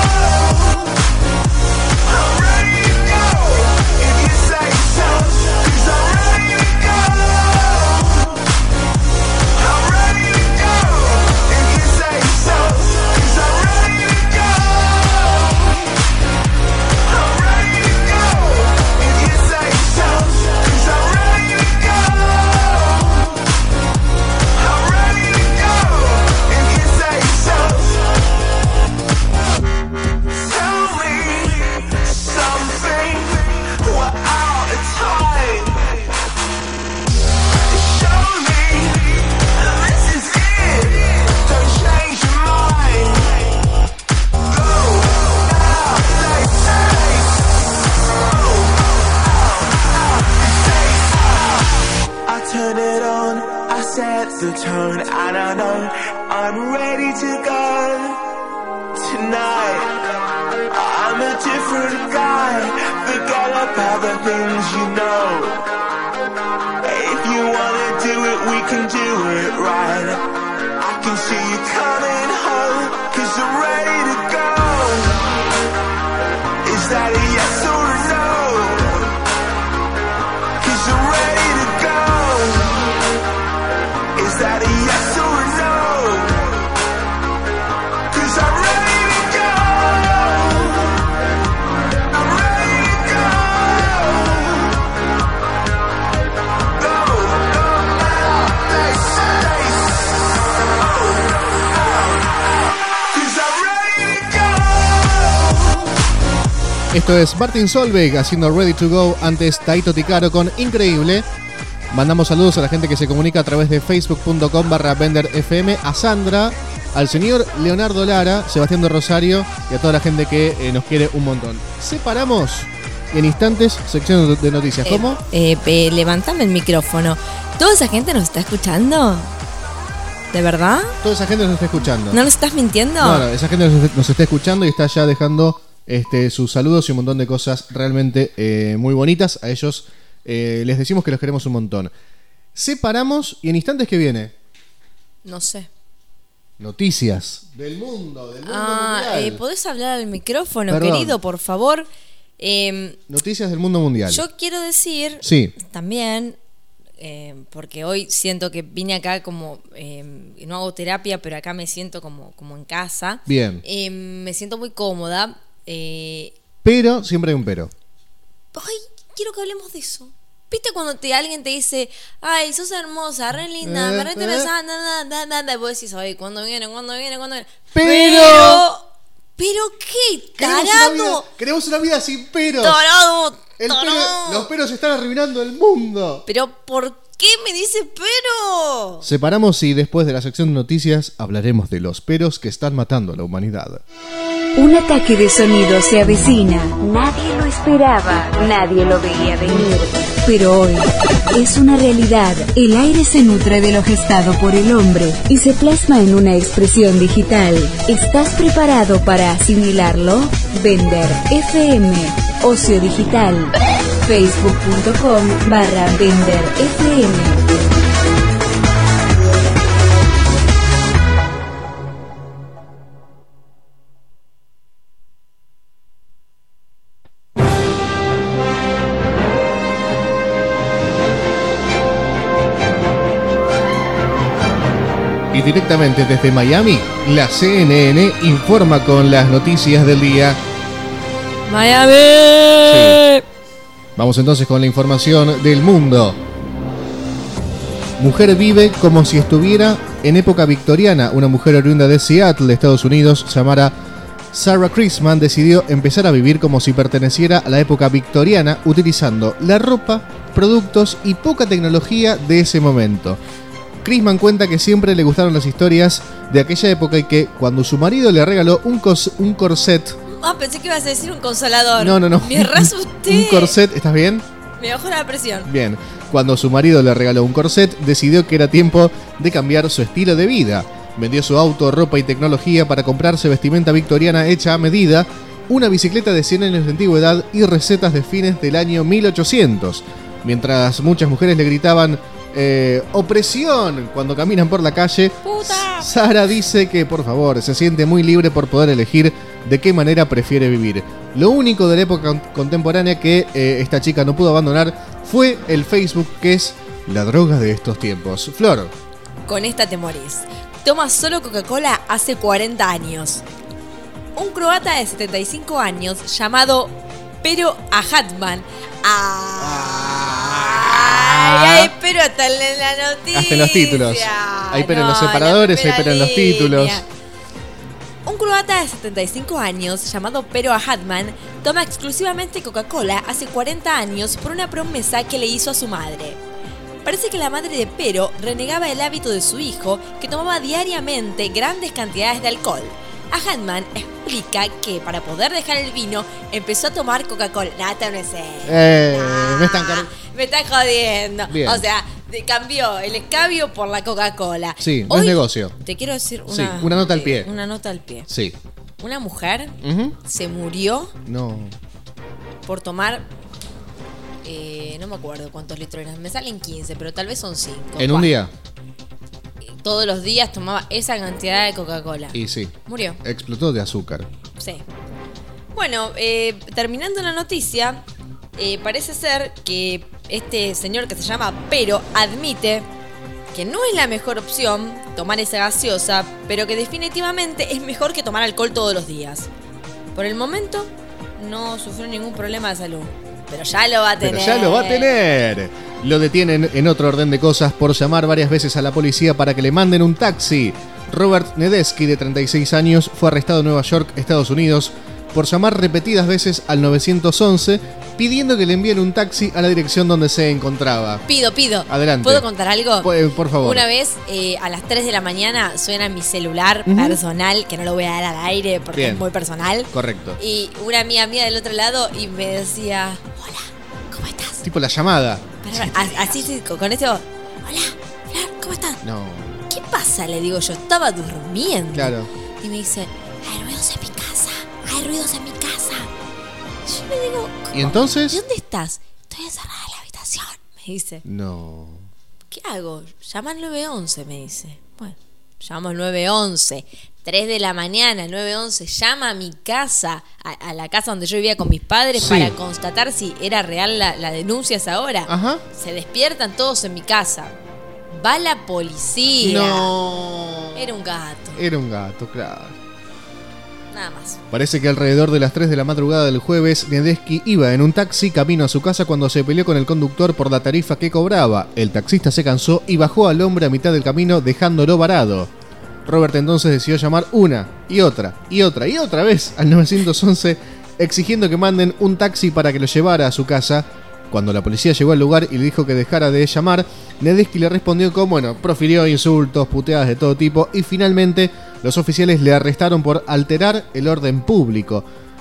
I'm ready to go. If you say so, 'cause I'm ready to go. I'm ready to go. If you say so, 'cause I'm ready to go. I'm ready to go. If you say so, 'cause I'm ready to go. I'm ready to go. If you say so. Tell me something. We're out of time. Show me this is it. Don't change your mind. Go out, say, say. I turn it on, I set the tone, and I know I'm ready to go. Tonight, I'm a different guy, forget about the things you know. If you wanna do it, we can do it right. I can see you coming home, 'cause I'm ready to go. Is that a yes or a no? 'Cause I'm ready to go. Is that a yes or a no? 'Cause I'm ready to go. I'm ready to go. Go, go out, face, face. 'Cause I'm ready to go. Esto es Martin Solveig haciendo Ready to Go, antes Taito Ticaro con Increíble. Mandamos saludos a la gente que se comunica a través de facebook.com barra Bender FM, a Sandra, al señor Leonardo Lara, Sebastián de Rosario y a toda la gente que eh, nos quiere un montón. Separamos y en instantes sección de noticias. ¿Cómo? Eh, eh, eh, levantame el micrófono. ¿Toda esa gente nos está escuchando? ¿De verdad? Toda esa gente nos está escuchando. ¿No nos estás mintiendo? No, no, esa gente nos, nos está escuchando y está ya dejando este, sus saludos y un montón de cosas realmente eh, muy bonitas. A ellos eh, les decimos que los queremos un montón. Separamos y en instantes que viene. No sé. Noticias del mundo, del mundo Ah, mundial. eh, ¿podés hablar al micrófono, Perdón. querido, por favor? Eh, Noticias del mundo mundial. yo quiero decir Sí. también, eh, porque hoy siento que vine acá como, eh, no hago terapia, pero acá me siento como, como en casa. Bien. Eh, me siento muy cómoda. Eh, Pero siempre hay un pero. ay, quiero que hablemos de eso. ¿Viste cuando te, alguien te dice, ay, sos hermosa, re linda, Eh, me re eh. interesante, nada, nada, nada, y vos decís, ay, ¿cuándo viene, cuándo viene, cuándo viene? Pero- ¿Pero qué? Queremos una ¡Tarado! vida, queremos una vida sin peros. ¡Tarado! El ¡Tarado! pero- los peros están arruinando el mundo. ¿Pero por qué me dice pero? Separamos y después de la sección de noticias hablaremos de los peros que están matando a la humanidad. Un ataque de sonido se avecina. Nadie lo esperaba, nadie lo veía venir. Pero hoy es una realidad. El aire se nutre de lo gestado por el hombre y se plasma en una expresión digital. ¿Estás preparado para asimilarlo? Vender F M. Ocio digital. Facebook.com barra Vender F M. Y directamente desde Miami, la C N N informa con las noticias del día. ¡Miami! Sí. Vamos entonces con la información del mundo. Mujer vive como si estuviera en época victoriana. Una mujer oriunda de Seattle, Estados Unidos, llamada Sarah Chrisman, decidió empezar a vivir como si perteneciera a la época victoriana, utilizando la ropa, productos y poca tecnología de ese momento. Chrisman cuenta que siempre le gustaron las historias de aquella época y que cuando su marido le regaló un, cos- un corset... Ah, pensé que ibas a decir un consolador. No, no, no. Me reasusté. Un corset, ¿estás bien? Me bajó la presión. Bien. Cuando su marido le regaló un corset, decidió que era tiempo de cambiar su estilo de vida. Vendió su auto, ropa y tecnología para comprarse vestimenta victoriana hecha a medida, una bicicleta de cien años de antigüedad y recetas de fines del año mil ochocientos. Mientras muchas mujeres le gritaban eh, ¡opresión! Cuando caminan por la calle, ¡Puta! Sara dice que, por favor, se siente muy libre por poder elegir de qué manera prefiere vivir. Lo único de la época contemporánea que eh, esta chica no pudo abandonar fue el Facebook, que es la droga de estos tiempos. Flor. Con esta te morís. Toma solo Coca-Cola hace cuarenta años. Un croata de setenta y cinco años llamado Pero Ahatman. Ay, ay, pero hasta en la noticia. Hasta en los títulos. Hay pero en los separadores, hay pero en los títulos. Un croata de setenta y cinco años llamado Pero Ahatman toma exclusivamente Coca-Cola hace cuarenta años por una promesa que le hizo a su madre. Parece que la madre de Pero renegaba el hábito de su hijo, que tomaba diariamente grandes cantidades de alcohol. Ahatman explica que para poder dejar el vino empezó a tomar Coca-Cola. Nada, no es él. Eh, Nah, me están car- me están jodiendo. Bien. O sea, de- cambió el escabio por la Coca-Cola. Sí, no es Hoy negocio. Te quiero decir una, Sí, una nota al pie. Una nota al pie. Sí. Una mujer Ujú. se murió No. por tomar, eh, no me acuerdo cuántos litros eran, me salen quince, pero tal vez son cinco. En un día. Todos los días tomaba esa cantidad de Coca-Cola. Y sí. Murió, Explotó de azúcar. sí. Bueno, eh, terminando la noticia, eh, parece ser que este señor que se llama Pero admite que no es la mejor opción tomar esa gaseosa, pero que definitivamente es mejor que tomar alcohol todos los días. Por el momento, no sufrió ningún problema de salud. Pero ya lo va a tener. Pero ya lo va a tener. Lo detienen en otro orden de cosas por llamar varias veces a la policía para que le manden un taxi. Robert Nedesky, de treinta y seis años, fue arrestado en Nueva York, Estados Unidos, por llamar repetidas veces al nueve once pidiendo que le envíen un taxi a la dirección donde se encontraba. Pido, pido. Adelante. ¿Puedo contar algo? Por, por favor. Una vez, eh, a las tres de la mañana, suena mi celular Ujú. personal, que no lo voy a dar al aire porque Bien. es muy personal. Correcto. Y una amiga mía del otro lado y me decía, hola, ¿cómo estás? Tipo la llamada. Pará, pará, a- así, sí, con con esto, hola, Flor, ¿cómo estás? No. ¿Qué pasa? Le digo yo, estaba durmiendo. Claro. Y me dice, hay ruidos en mi casa, hay ruidos en mi casa. Yo le digo, ¿cómo? ¿Y entonces? ¿De dónde estás? Estoy encerrada en la habitación, me dice. No. ¿Qué hago? Llama al nueve once, me dice. Bueno, llamo al nueve once. tres de la mañana, nueve once. Llama a mi casa, a, a la casa donde yo vivía con mis padres, Sí. para constatar si era real la, la denuncia a esa hora. Ajá. Se despiertan todos en mi casa. Va la policía. No. Era un gato. Era un gato, claro. Nada más. Parece que alrededor de las tres de la madrugada del jueves, Nedesky iba en un taxi camino a su casa cuando se peleó con el conductor por la tarifa que cobraba. El taxista se cansó y bajó al hombre a mitad del camino dejándolo varado. Robert entonces decidió llamar una y otra y otra y otra vez al nueve once exigiendo que manden un taxi para que lo llevara a su casa. Cuando la policía llegó al lugar y le dijo que dejara de llamar, Nedesky le respondió con, bueno, profirió insultos, puteadas de todo tipo y finalmente los oficiales le arrestaron por alterar el orden público.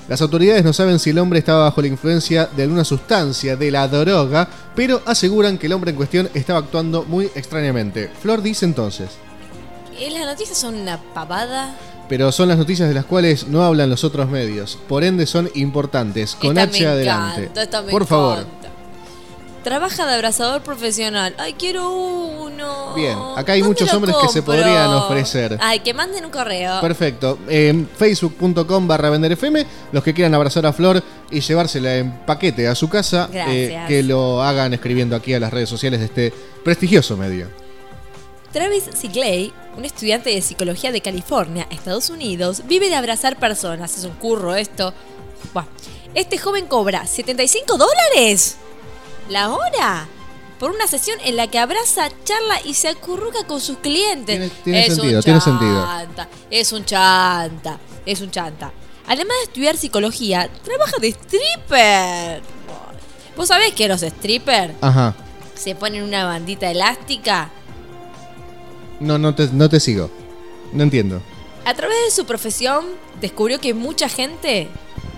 Las autoridades no saben si el hombre estaba bajo la influencia de alguna sustancia de la droga, pero aseguran que el hombre en cuestión estaba actuando muy extrañamente. Flor dice entonces. Eh, Las noticias son una pavada. Pero son las noticias de las cuales no hablan los otros medios. Por ende son importantes. Con Esta H me adelante. encanta, esta me Por favor. encanta. Trabaja de abrazador profesional. Ay, quiero uno. Bien, acá hay ¿Dónde muchos lo hombres que se compro? podrían ofrecer. Ay, que manden un correo. Perfecto. En facebook.com barra venderfm, los que quieran abrazar a Flor y llevársela en paquete a su casa, Gracias. que lo hagan escribiendo aquí a las redes sociales de este prestigioso medio. Travis Sigley, un estudiante de psicología de California, Estados Unidos, vive de abrazar personas. Es un curro esto. Buah. Este joven cobra setenta y cinco dólares la hora por una sesión en la que abraza, charla y se acurruca con sus clientes. Tiene- tiene es sentido, un tiene sentido. chanta, es un chanta, es un chanta. Además de estudiar psicología, trabaja de stripper. ¿Vos sabés que los strippers Ajá. se ponen una bandita elástica? No, no te, no te sigo. No entiendo. A través de su profesión, descubrió que mucha gente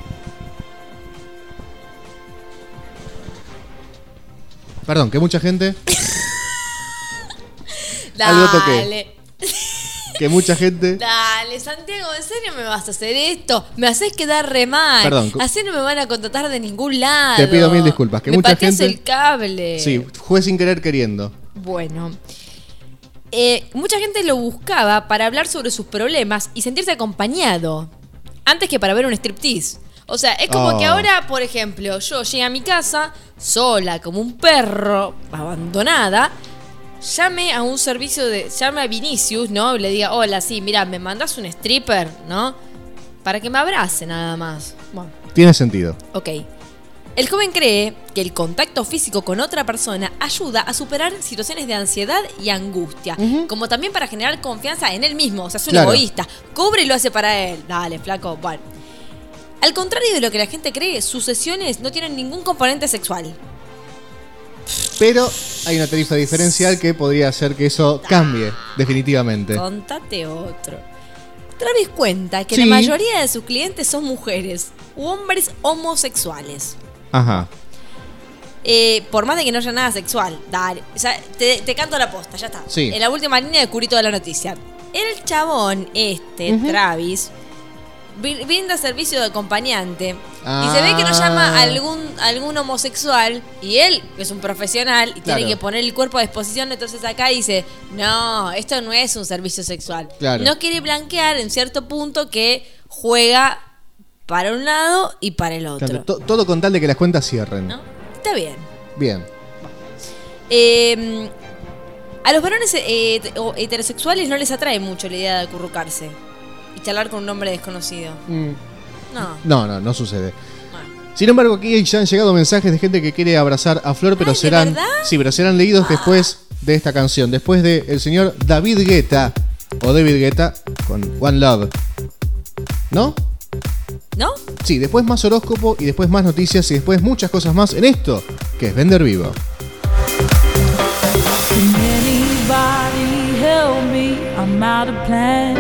Perdón, que mucha gente. Algo toqué. Dale, Que mucha gente. dale, Santiago, ¿en serio me vas a hacer esto? Me haces quedar re mal. Perdón. Así no me van a contratar de ningún lado. Te pido mil disculpas, que me mucha pateas gente- el cable. Sí, fue sin querer queriendo. Bueno. Eh, mucha gente lo buscaba para hablar sobre sus problemas y sentirse acompañado. Antes que para ver un striptease. O sea, es como Oh. que ahora, por ejemplo, yo llegué a mi casa sola, como un perro, abandonada. Llame a un servicio de... Llame a Vinicius, ¿no? Y le diga, hola, sí, mira, me mandás un stripper, ¿no? Para que me abrace nada más. Bueno, Tiene sentido. ok. El joven cree que el contacto físico con otra persona ayuda a superar situaciones de ansiedad y angustia, como también para generar confianza en él mismo. O sea, es un Claro. egoísta. Cobre y lo hace para él. Dale, flaco. Bueno. Al contrario de lo que la gente cree, sus sesiones no tienen ningún componente sexual. Pero hay una tarifa diferencial que podría hacer que eso cambie, definitivamente. Contate otro. Travis cuenta que Sí. la mayoría de sus clientes son mujeres u hombres homosexuales. Ajá. Eh, por más de que no haya nada sexual, dale. O sea, te, te canto la posta, ya está. Sí. En la última línea descubrí toda la noticia. El chabón, este, Travis, brin- brinda servicio de acompañante. Ah. Y se ve que no llama a algún, a algún homosexual. Y él, que es un profesional, y Claro. tiene que poner el cuerpo a disposición. Entonces acá dice, no, esto no es un servicio sexual. Claro. No quiere blanquear en cierto punto que juega para un lado y para el otro. Claro, to- todo con tal de que las cuentas cierren. ¿No? Está bien. Bien. Eh, a los varones eh, het- o heterosexuales no les atrae mucho la idea de acurrucarse y charlar con un hombre desconocido. Mm, No. No, no, no sucede. Bueno. Sin embargo, aquí ya han llegado mensajes de gente que quiere abrazar a Flor, pero Ay, ¿de serán. verdad? Sí, pero serán leídos después de esta canción. Después de el señor David Guetta. O David Guetta con One Love. ¿No? ¿No? Sí, después más horóscopo y después más noticias y después muchas cosas más en esto, que es Vender Vivo. Can anybody help me? I'm out of plan.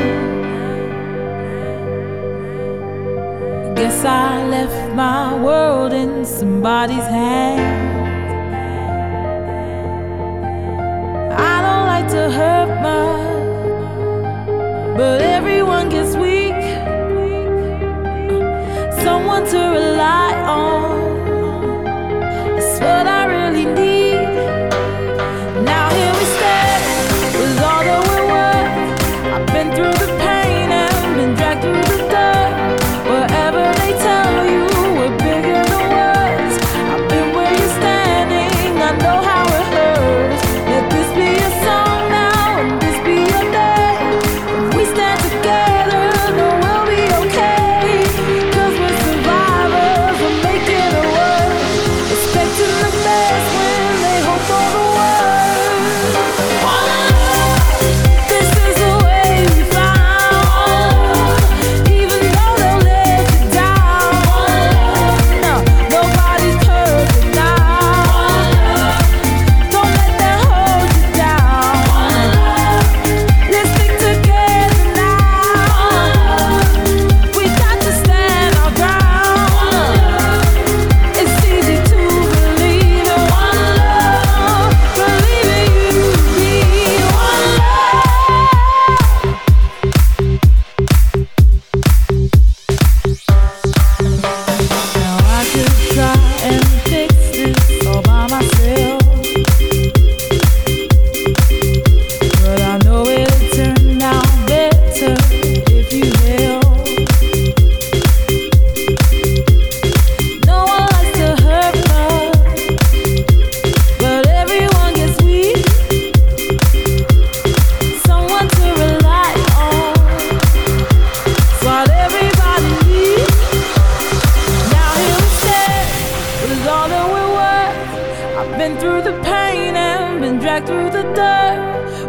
Guess I left my world in somebody's hands. I don't like to hurt much, but everyone gets weak. Someone to rely on. It's what I really need. Now here we stand with all that we're worth. I've been through the pain and been dragged through the dirt. Whatever they tell you, we're bigger than words. I've been where you're standing, I know how it hurts. Let this be a song now and this be a day. If we stand together, then we'll be okay. 'Cause we're survivors of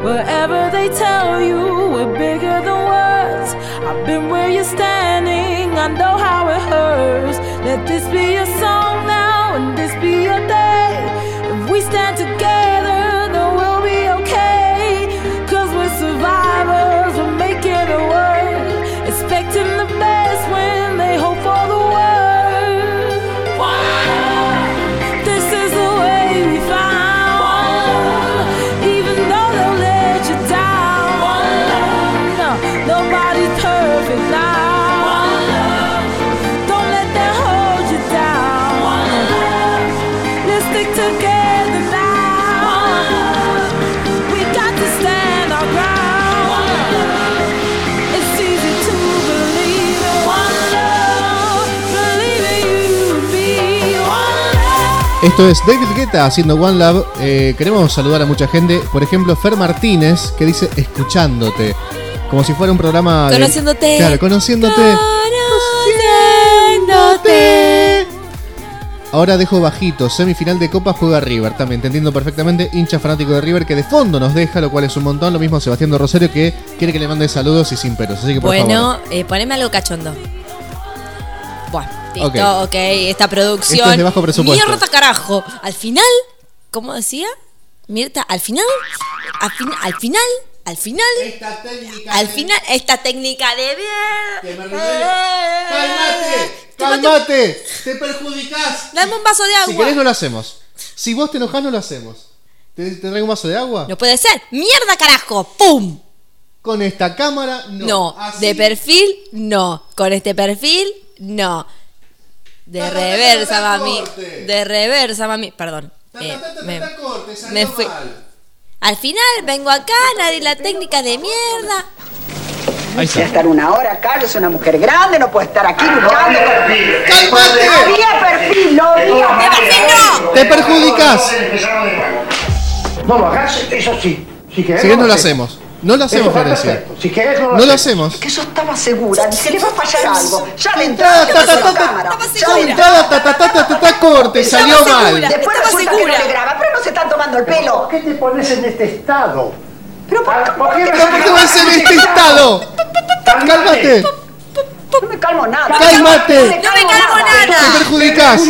Wherever they tell you we're bigger than words, I've been where you're standing, I know how it hurts. Let this be your song now, and this be your day. If we stand together, then we'll be okay. Cause we're survivors, we're making it work. Expecting the best when they hope for the worst. This is the way we found. Even though they'll let you down, no, nobody's perfect now. Don't let that hold you down. Let's stick together now. We got to stand our ground. It's easy to believe in one love, believe in you and me, one love. Esto es David Guetta haciendo One Love. Eh, queremos saludar a mucha gente. Por ejemplo, Fer Martínez, que dice escuchándote. Como si fuera un programa de- Conociéndote. Claro, conociéndote. Conociéndote. Ahora dejo bajito. Semifinal de Copa juega River. También te entiendo perfectamente. Hincha fanático de River que de fondo nos deja, lo cual es un montón. Lo mismo Sebastián de Rosario que quiere que le mande saludos y sin peros. Así que por Bueno, favor. eh, poneme algo cachondo. Bueno, listo, ok, esta producción. Esto es de bajo presupuesto. Mierda, carajo. Al final, ¿cómo decía? Mirta, al final, al, fin- al final, al final, Esta técnica. al final, esta técnica de bien. ¡Cálmate! ¡Cálmate! ¡Te perjudicás! Dame un vaso de Si querés, agua. no lo hacemos. Si vos te enojás, no lo hacemos. ¿Te, te traigo un vaso de agua? No puede ser. Mierda, carajo. ¡Pum! Con esta cámara, no. No. Así. De perfil, no. Con este perfil, no. De Ta, ta, ta, reversa, ta, ta, mami. corte. De reversa, mami. Perdón. Ta, ta, Eh, ta, ta, me- ta, corte, salió me fui. mal. Al final vengo acá, nadie la técnica de mierda. Ahí Ya está. estar una hora acá, yo soy una mujer grande, no puedo estar aquí luchando. ¡Cálmate! Había perfil, no había ¡De perfil no! ¡Te perjudicas! No lo hagas, eso sí. Si querés, Si querés, no lo haces. hacemos. No lo hacemos, Eso está Florencia. perfecto. Si querés, no lo, No lo hacemos. hacemos. Que yo estaba segura, que le va a fallar algo. Ya de Ta, entrada ta, te ta, pasó ta, la cámara. estaba Ya segura. de entrada. Ta, ta, ta, ta, ta, ta, ta, corte, salió Estaba mal. segura. Después Estaba resulta segura. que no le graba, pero no se están tomando el ¿Por pelo. qué te pones en este estado? Pero ¿por, Ah, por ¿por qué qué no me ¿Por qué te vas en este estado? ¡Cálmate! No me calmo nada. ¡Cálmate! No No me calmo ¡Te nada. perjudicas!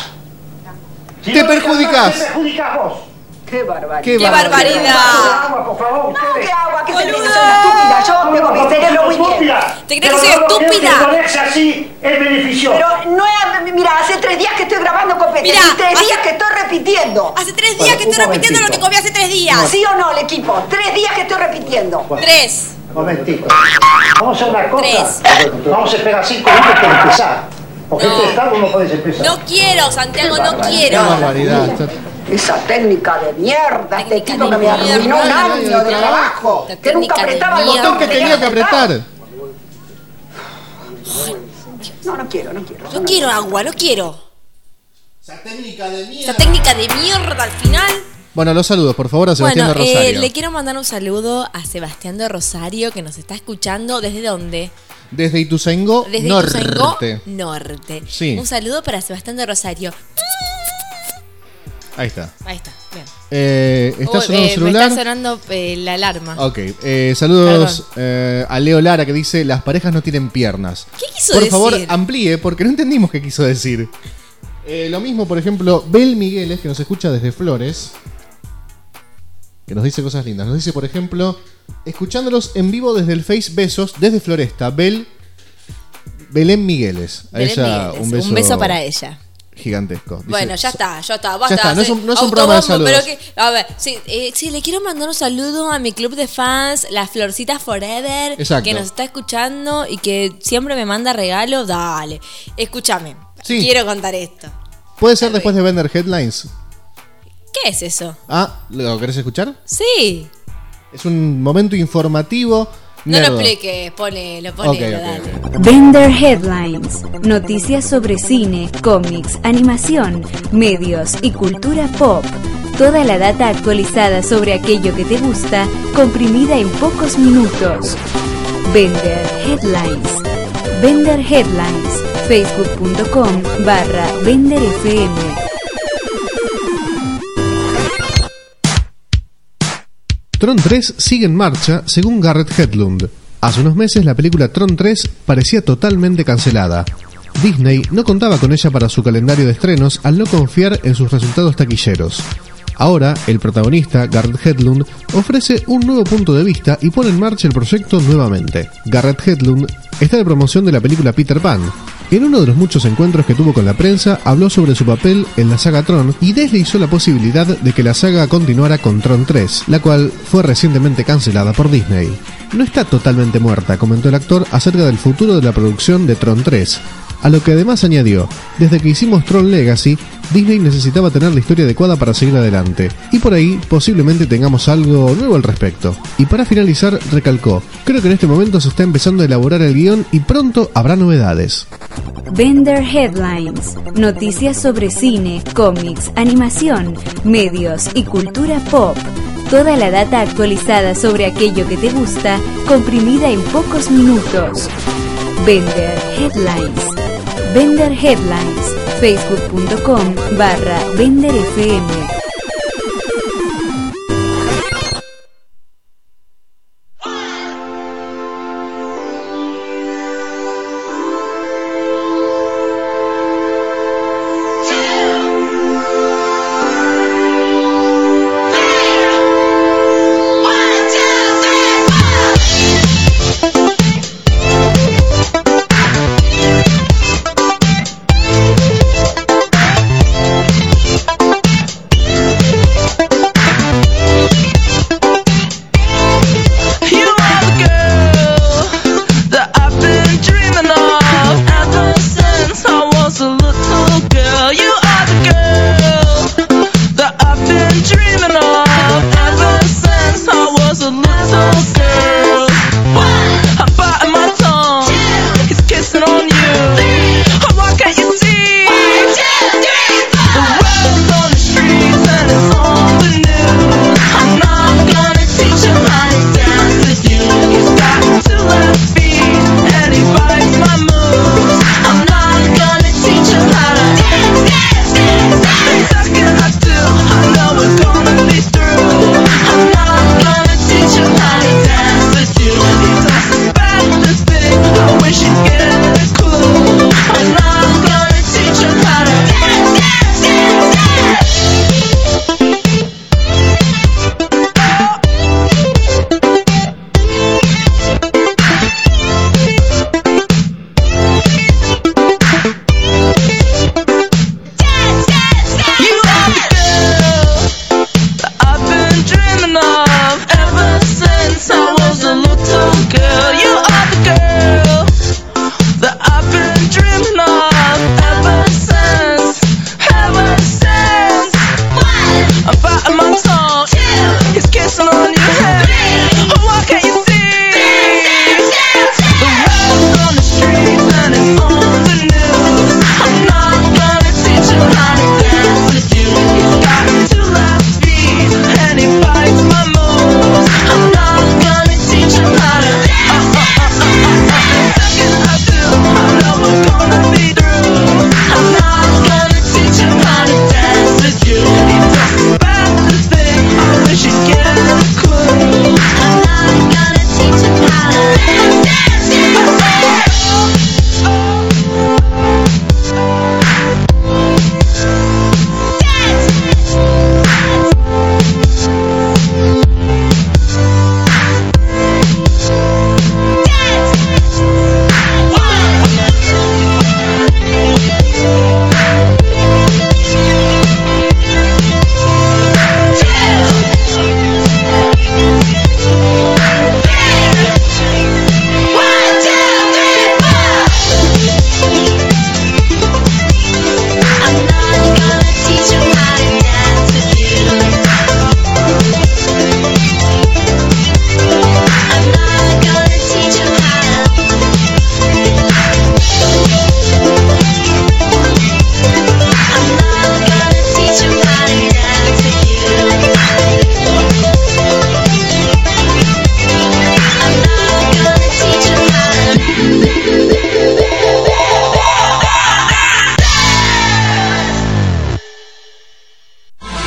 Si Te no perjudicas. Te perjudicas vos. Qué barbaridad. ¡Qué ¡Qué barbaridad! barbaridad! Agua, por favor, No, ustedes. ¿qué agua? ¿Qué se cree que Boluda. soy una estúpida? Yo tengo mi cerebro muy bien. Estúpida. ¿Te crees que Pero soy no lo tienes estúpida? que ponerse así es beneficioso. Pero no es, mira, hace tres días que estoy grabando competencia. Mirá, y tres hace- días que estoy repitiendo. Hace tres días Bueno, que un estoy repitiendo lo que momentito. comí hace tres días. ¿Sí o no, el equipo? Tres días que estoy repitiendo. Tres. Momentito. Vamos a hacer una cosa. Tres. Vamos a esperar cinco minutos para empezar. Porque No. este estado no podés empezar. No quiero, Santiago, Qué no barbaridad. ¡Qué quiero. barbaridad! Esa técnica de mierda, este Técnica equipo de que me arruinó un mierda. año de trabajo, La que nunca técnica de apretaba el mierda. botón Botón que tenía que apretar. No, no quiero, no quiero. No quiero agua, no quiero. Esa técnica de Esta técnica de mierda al final. Bueno, los saludos, por favor, a Sebastián Bueno, de eh, Rosario. le quiero mandar un saludo a Sebastián de Rosario que nos está escuchando. ¿Desde dónde? Desde Ituzaingó, Desde norte. Ituzaingó Norte. Sí. Un saludo para Sebastián de Rosario. Ahí está. Ahí está, bien. Eh, ¿Está Uy, sonando eh, el celular? Me está sonando eh, la alarma. Ok, eh, saludos eh, a Leo Lara que dice: las parejas no tienen piernas. ¿Qué quiso Por decir? favor, amplíe porque no entendimos qué quiso decir. Eh, lo mismo, por ejemplo, Bel Migueles, que nos escucha desde Flores, que nos dice cosas lindas. Nos dice, por ejemplo, escuchándolos en vivo desde el Face Besos, desde Floresta, Bel Belén Migueles. A Belén ella Migueles, un beso, un beso para ella. gigantesco. Dice, Bueno, ya está, ya está, basta. Ya está, no es un- hacer no es un programa de autobombo, saludos. pero que, a ver, sí, eh, sí, le quiero mandar un saludo a mi club de fans, Las Florcitas Forever, Exacto. que nos está escuchando y que siempre me manda regalos. Dale, escúchame, Sí. quiero contar esto. ¿Puede ser después de Vender Headlines? ¿Qué es eso? Ah, ¿lo querés escuchar? Sí, Es un momento informativo. no nerdo. lo expliques, ponelo, ponelo, Ok, ok, dale. ok. Vender Headlines. Noticias sobre cine, cómics, animación, medios y cultura pop. Toda la data actualizada sobre aquello que te gusta, comprimida en pocos minutos. Vender Headlines. Vender Headlines. Facebook.com barra Vender F M. Tron tres sigue en marcha, según Garrett Hedlund. Hace unos meses la película Tron tres parecía totalmente cancelada. Disney no contaba con ella para su calendario de estrenos al no confiar en sus resultados taquilleros. Ahora, el protagonista, Garrett Hedlund, ofrece un nuevo punto de vista y pone en marcha el proyecto nuevamente. Garrett Hedlund está de promoción de la película Peter Pan. En uno de los muchos encuentros que tuvo con la prensa, habló sobre su papel en la saga Tron y deslizó la posibilidad de que la saga continuara con Tron tres, la cual fue recientemente cancelada por Disney. No está totalmente muerta, comentó el actor acerca del futuro de la producción de Tron tres. A lo que además añadió, desde que hicimos Tron Legacy, Disney necesitaba tener la historia adecuada para seguir adelante, y por ahí posiblemente tengamos algo nuevo al respecto. Y para finalizar, recalcó, creo que en este momento se está empezando a elaborar el guión y pronto habrá novedades. Vendor Headlines, noticias sobre cine, cómics, animación, medios y cultura pop. Toda la data actualizada sobre aquello que te gusta, comprimida en pocos minutos. Vendor Headlines. Vendor Headlines, facebook.com barra Vendor FM.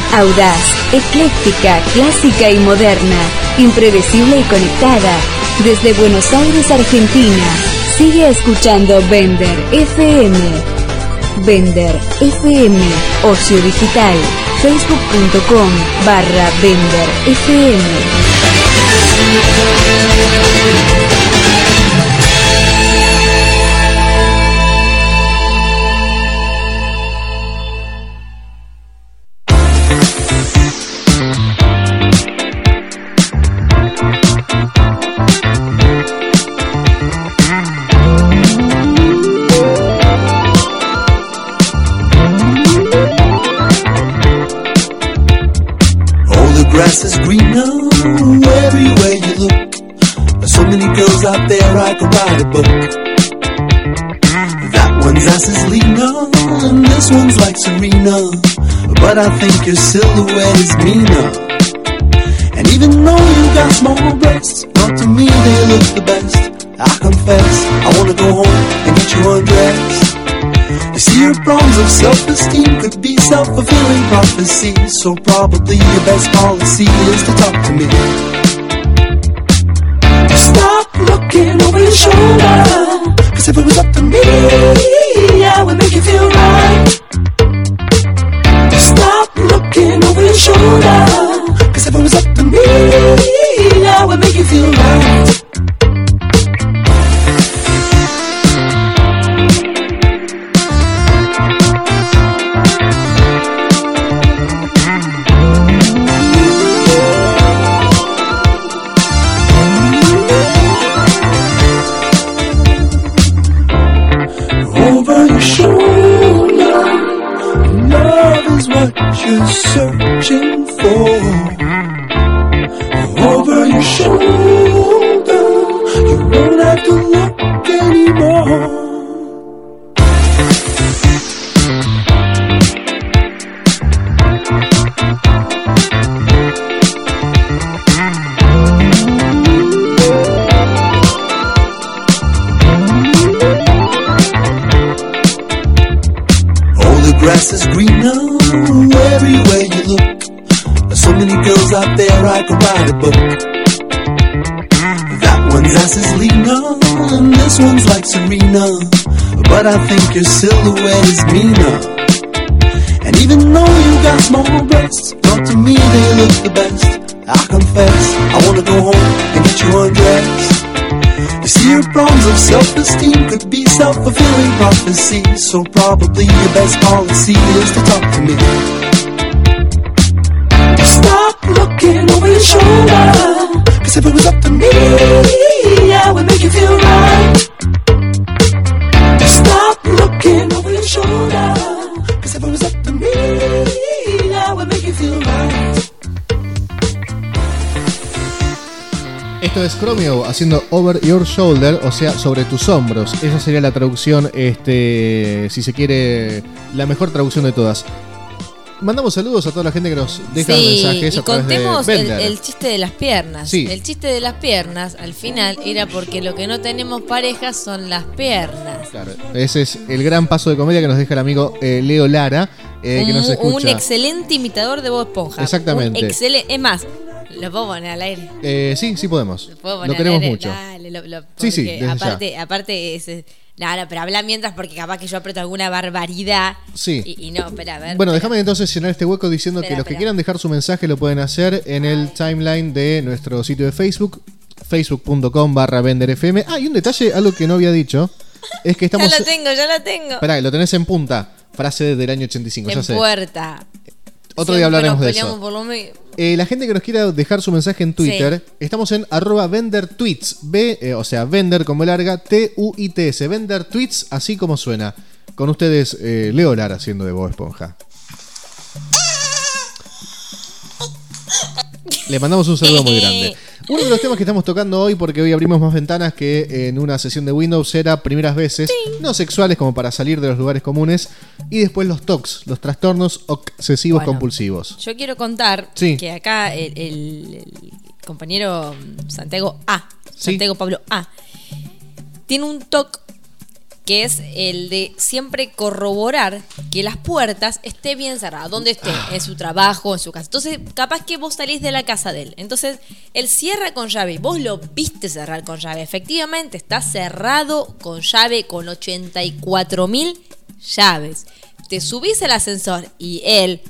Audaz, ecléctica, clásica y moderna, imprevisible y conectada. Desde Buenos Aires, Argentina. Sigue escuchando Bender F M. Bender F M. Ocio Digital. Facebook.com barra Bender F M. Grass is greener everywhere you look. There's so many girls out there I could write a book. That one's ass is leaner and this one's like Serena, but I think your silhouette is meaner. And even though you got small breasts, not to me they look the best. I confess, I wanna go home and get you undressed. You see, your problems of self-esteem could be self-fulfilling prophecy. So probably your best policy is to talk to me. Stop looking over your shoulder, cause if it was up to me, I would make you feel right. Stop looking over your shoulder, cause if it was up to me, I would make you feel right. You're searching for over your shoulder. You don't have to look anymore. Oh, the grass is greener everywhere you look. There's so many girls out there I could write a book. That one's ass is leaner and this one's like Serena, but I think your silhouette is meaner. And even though you got small breasts, not to me they look the best. I confess, I wanna go home and get you undressed. You see, your problems of self-esteem could be self-fulfilling prophecy. So probably your best policy is to talk to me. Stop looking over your shoulder, cause if it was up to me, I would make you feel right. Stop looking over your shoulder, cause if it was up to me, I would make you feel right. Esto es Chromeo haciendo Over Your Shoulder, o sea, sobre tus hombros. Esa sería la traducción, este, si se quiere, la mejor traducción de todas. Mandamos saludos a toda la gente que nos deja sí, mensajes y a través contemos de el, Bender. el chiste de las piernas. Sí. El chiste de las piernas, al final, era porque lo que no tenemos pareja son las piernas. Claro, ese es el gran paso de comedia que nos deja el amigo eh, Leo Lara, eh, que un, nos escucha. un excelente imitador de Bob Esponja. Exactamente. Excelente. Es más, lo puedo poner al aire. Eh, sí, sí podemos. Lo, puedo poner Lo queremos al aire. mucho. Dale, lo, lo, Sí, sí, porque desde aparte, aparte es, no, no, pero habla mientras porque capaz que yo aprieto alguna barbaridad. Sí. Y, y no, espera, a ver. Bueno, espera. déjame entonces llenar este hueco diciendo Espera, que los que espera. quieran dejar su mensaje lo pueden hacer en el timeline de nuestro sitio de Facebook, facebook.com barra benderfm. Ah, y un detalle, algo que no había dicho, es que estamos... Ya lo tengo, ya lo tengo. Esperá, lo tenés en punta. Frase del año ochenta y cinco, ya En sé. puerta. Otro día Siempre hablaremos nos de peleamos eso. por lo medio. Eh, la gente que nos quiera dejar su mensaje en Twitter, estamos en arroba vendertweets, B, eh, o sea, vender como larga, T U I T S, vendertweets, así como suena. Con ustedes, eh, Leo Lara haciendo de Bob Esponja. Le mandamos un saludo muy grande. Uno de los temas que estamos tocando hoy, porque hoy abrimos más ventanas que en una sesión de Windows, era primeras veces, no sexuales como para salir de los lugares comunes, y después los T O C, los trastornos obsesivos Bueno, compulsivos. Yo quiero contar Sí. que acá el, el- el compañero Santiago A, Sí. Santiago Pablo A, tiene un T O C que es el de siempre corroborar que las puertas estén bien cerradas, donde esté, en su trabajo, en su casa. Entonces, capaz que vos salís de la casa de él. Entonces, él cierra con llave y vos lo viste cerrar con llave. Efectivamente, está cerrado con llave con ochenta y cuatro mil llaves. Te subís al ascensor y él,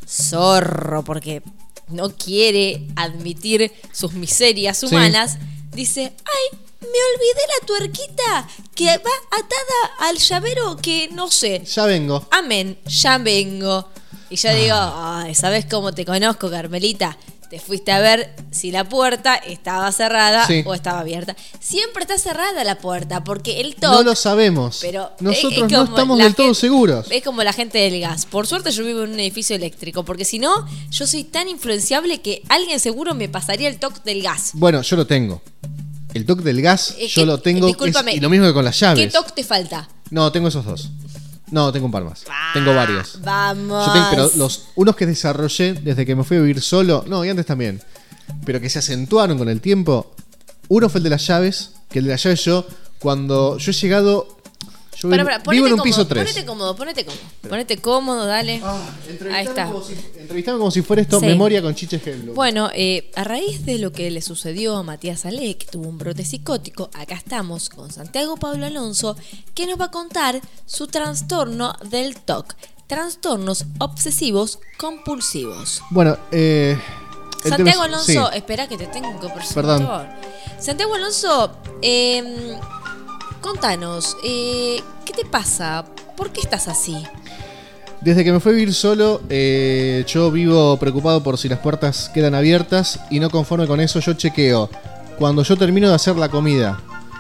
zorro, porque no quiere admitir sus miserias humanas, sí. dice, ay, me olvidé la tuerquita que va atada al llavero que no sé. Ya vengo. Amén, ya vengo. Y yo digo, ay, ¿sabes cómo te conozco, Carmelita? Te fuiste a ver si la puerta estaba cerrada sí. o estaba abierta. Siempre está cerrada la puerta porque el toque... No lo sabemos. Pero nosotros es, es no estamos del todo gente, seguros. Es como la gente del gas. Por suerte yo vivo en un edificio eléctrico porque si no, yo soy tan influenciable que alguien seguro me pasaría el toque del gas. Bueno, yo lo tengo. El toque del gas eh, yo ¿qué, lo tengo. Discúlpame, es, y lo mismo que con las llaves. ¿Qué toque te falta? No, tengo esos dos. No, tengo un par más. Ah, tengo varios. Vamos. Yo tengo, pero los unos que desarrollé desde que me fui a vivir solo, no, y antes también, pero que se acentuaron con el tiempo. Uno fue el de las llaves, que el de las llaves yo, cuando yo he llegado... Yo para, vivo, para, vivo en un cómodo, piso tres. Ponete cómodo, ponete cómodo. Ponete cómodo, dale. Ah, Ahí está. Como si, entrevistame como si fuera esto sí. Memoria con Chiche Hello. Bueno, eh, a raíz de lo que le sucedió a Matías Ale, que tuvo un brote psicótico, acá estamos con Santiago Pablo Alonso, que nos va a contar su trastorno del T O C. Trastornos obsesivos compulsivos. Bueno, eh... Santiago Alonso, sí. espera que te tengo que presentar. Perdón. Santiago Alonso, eh, contanos, eh, ¿qué te pasa? ¿Por qué estás así? Desde que me fui a vivir solo, eh, yo vivo preocupado por si las puertas quedan abiertas y no conforme con eso yo chequeo. Cuando yo termino de hacer la comida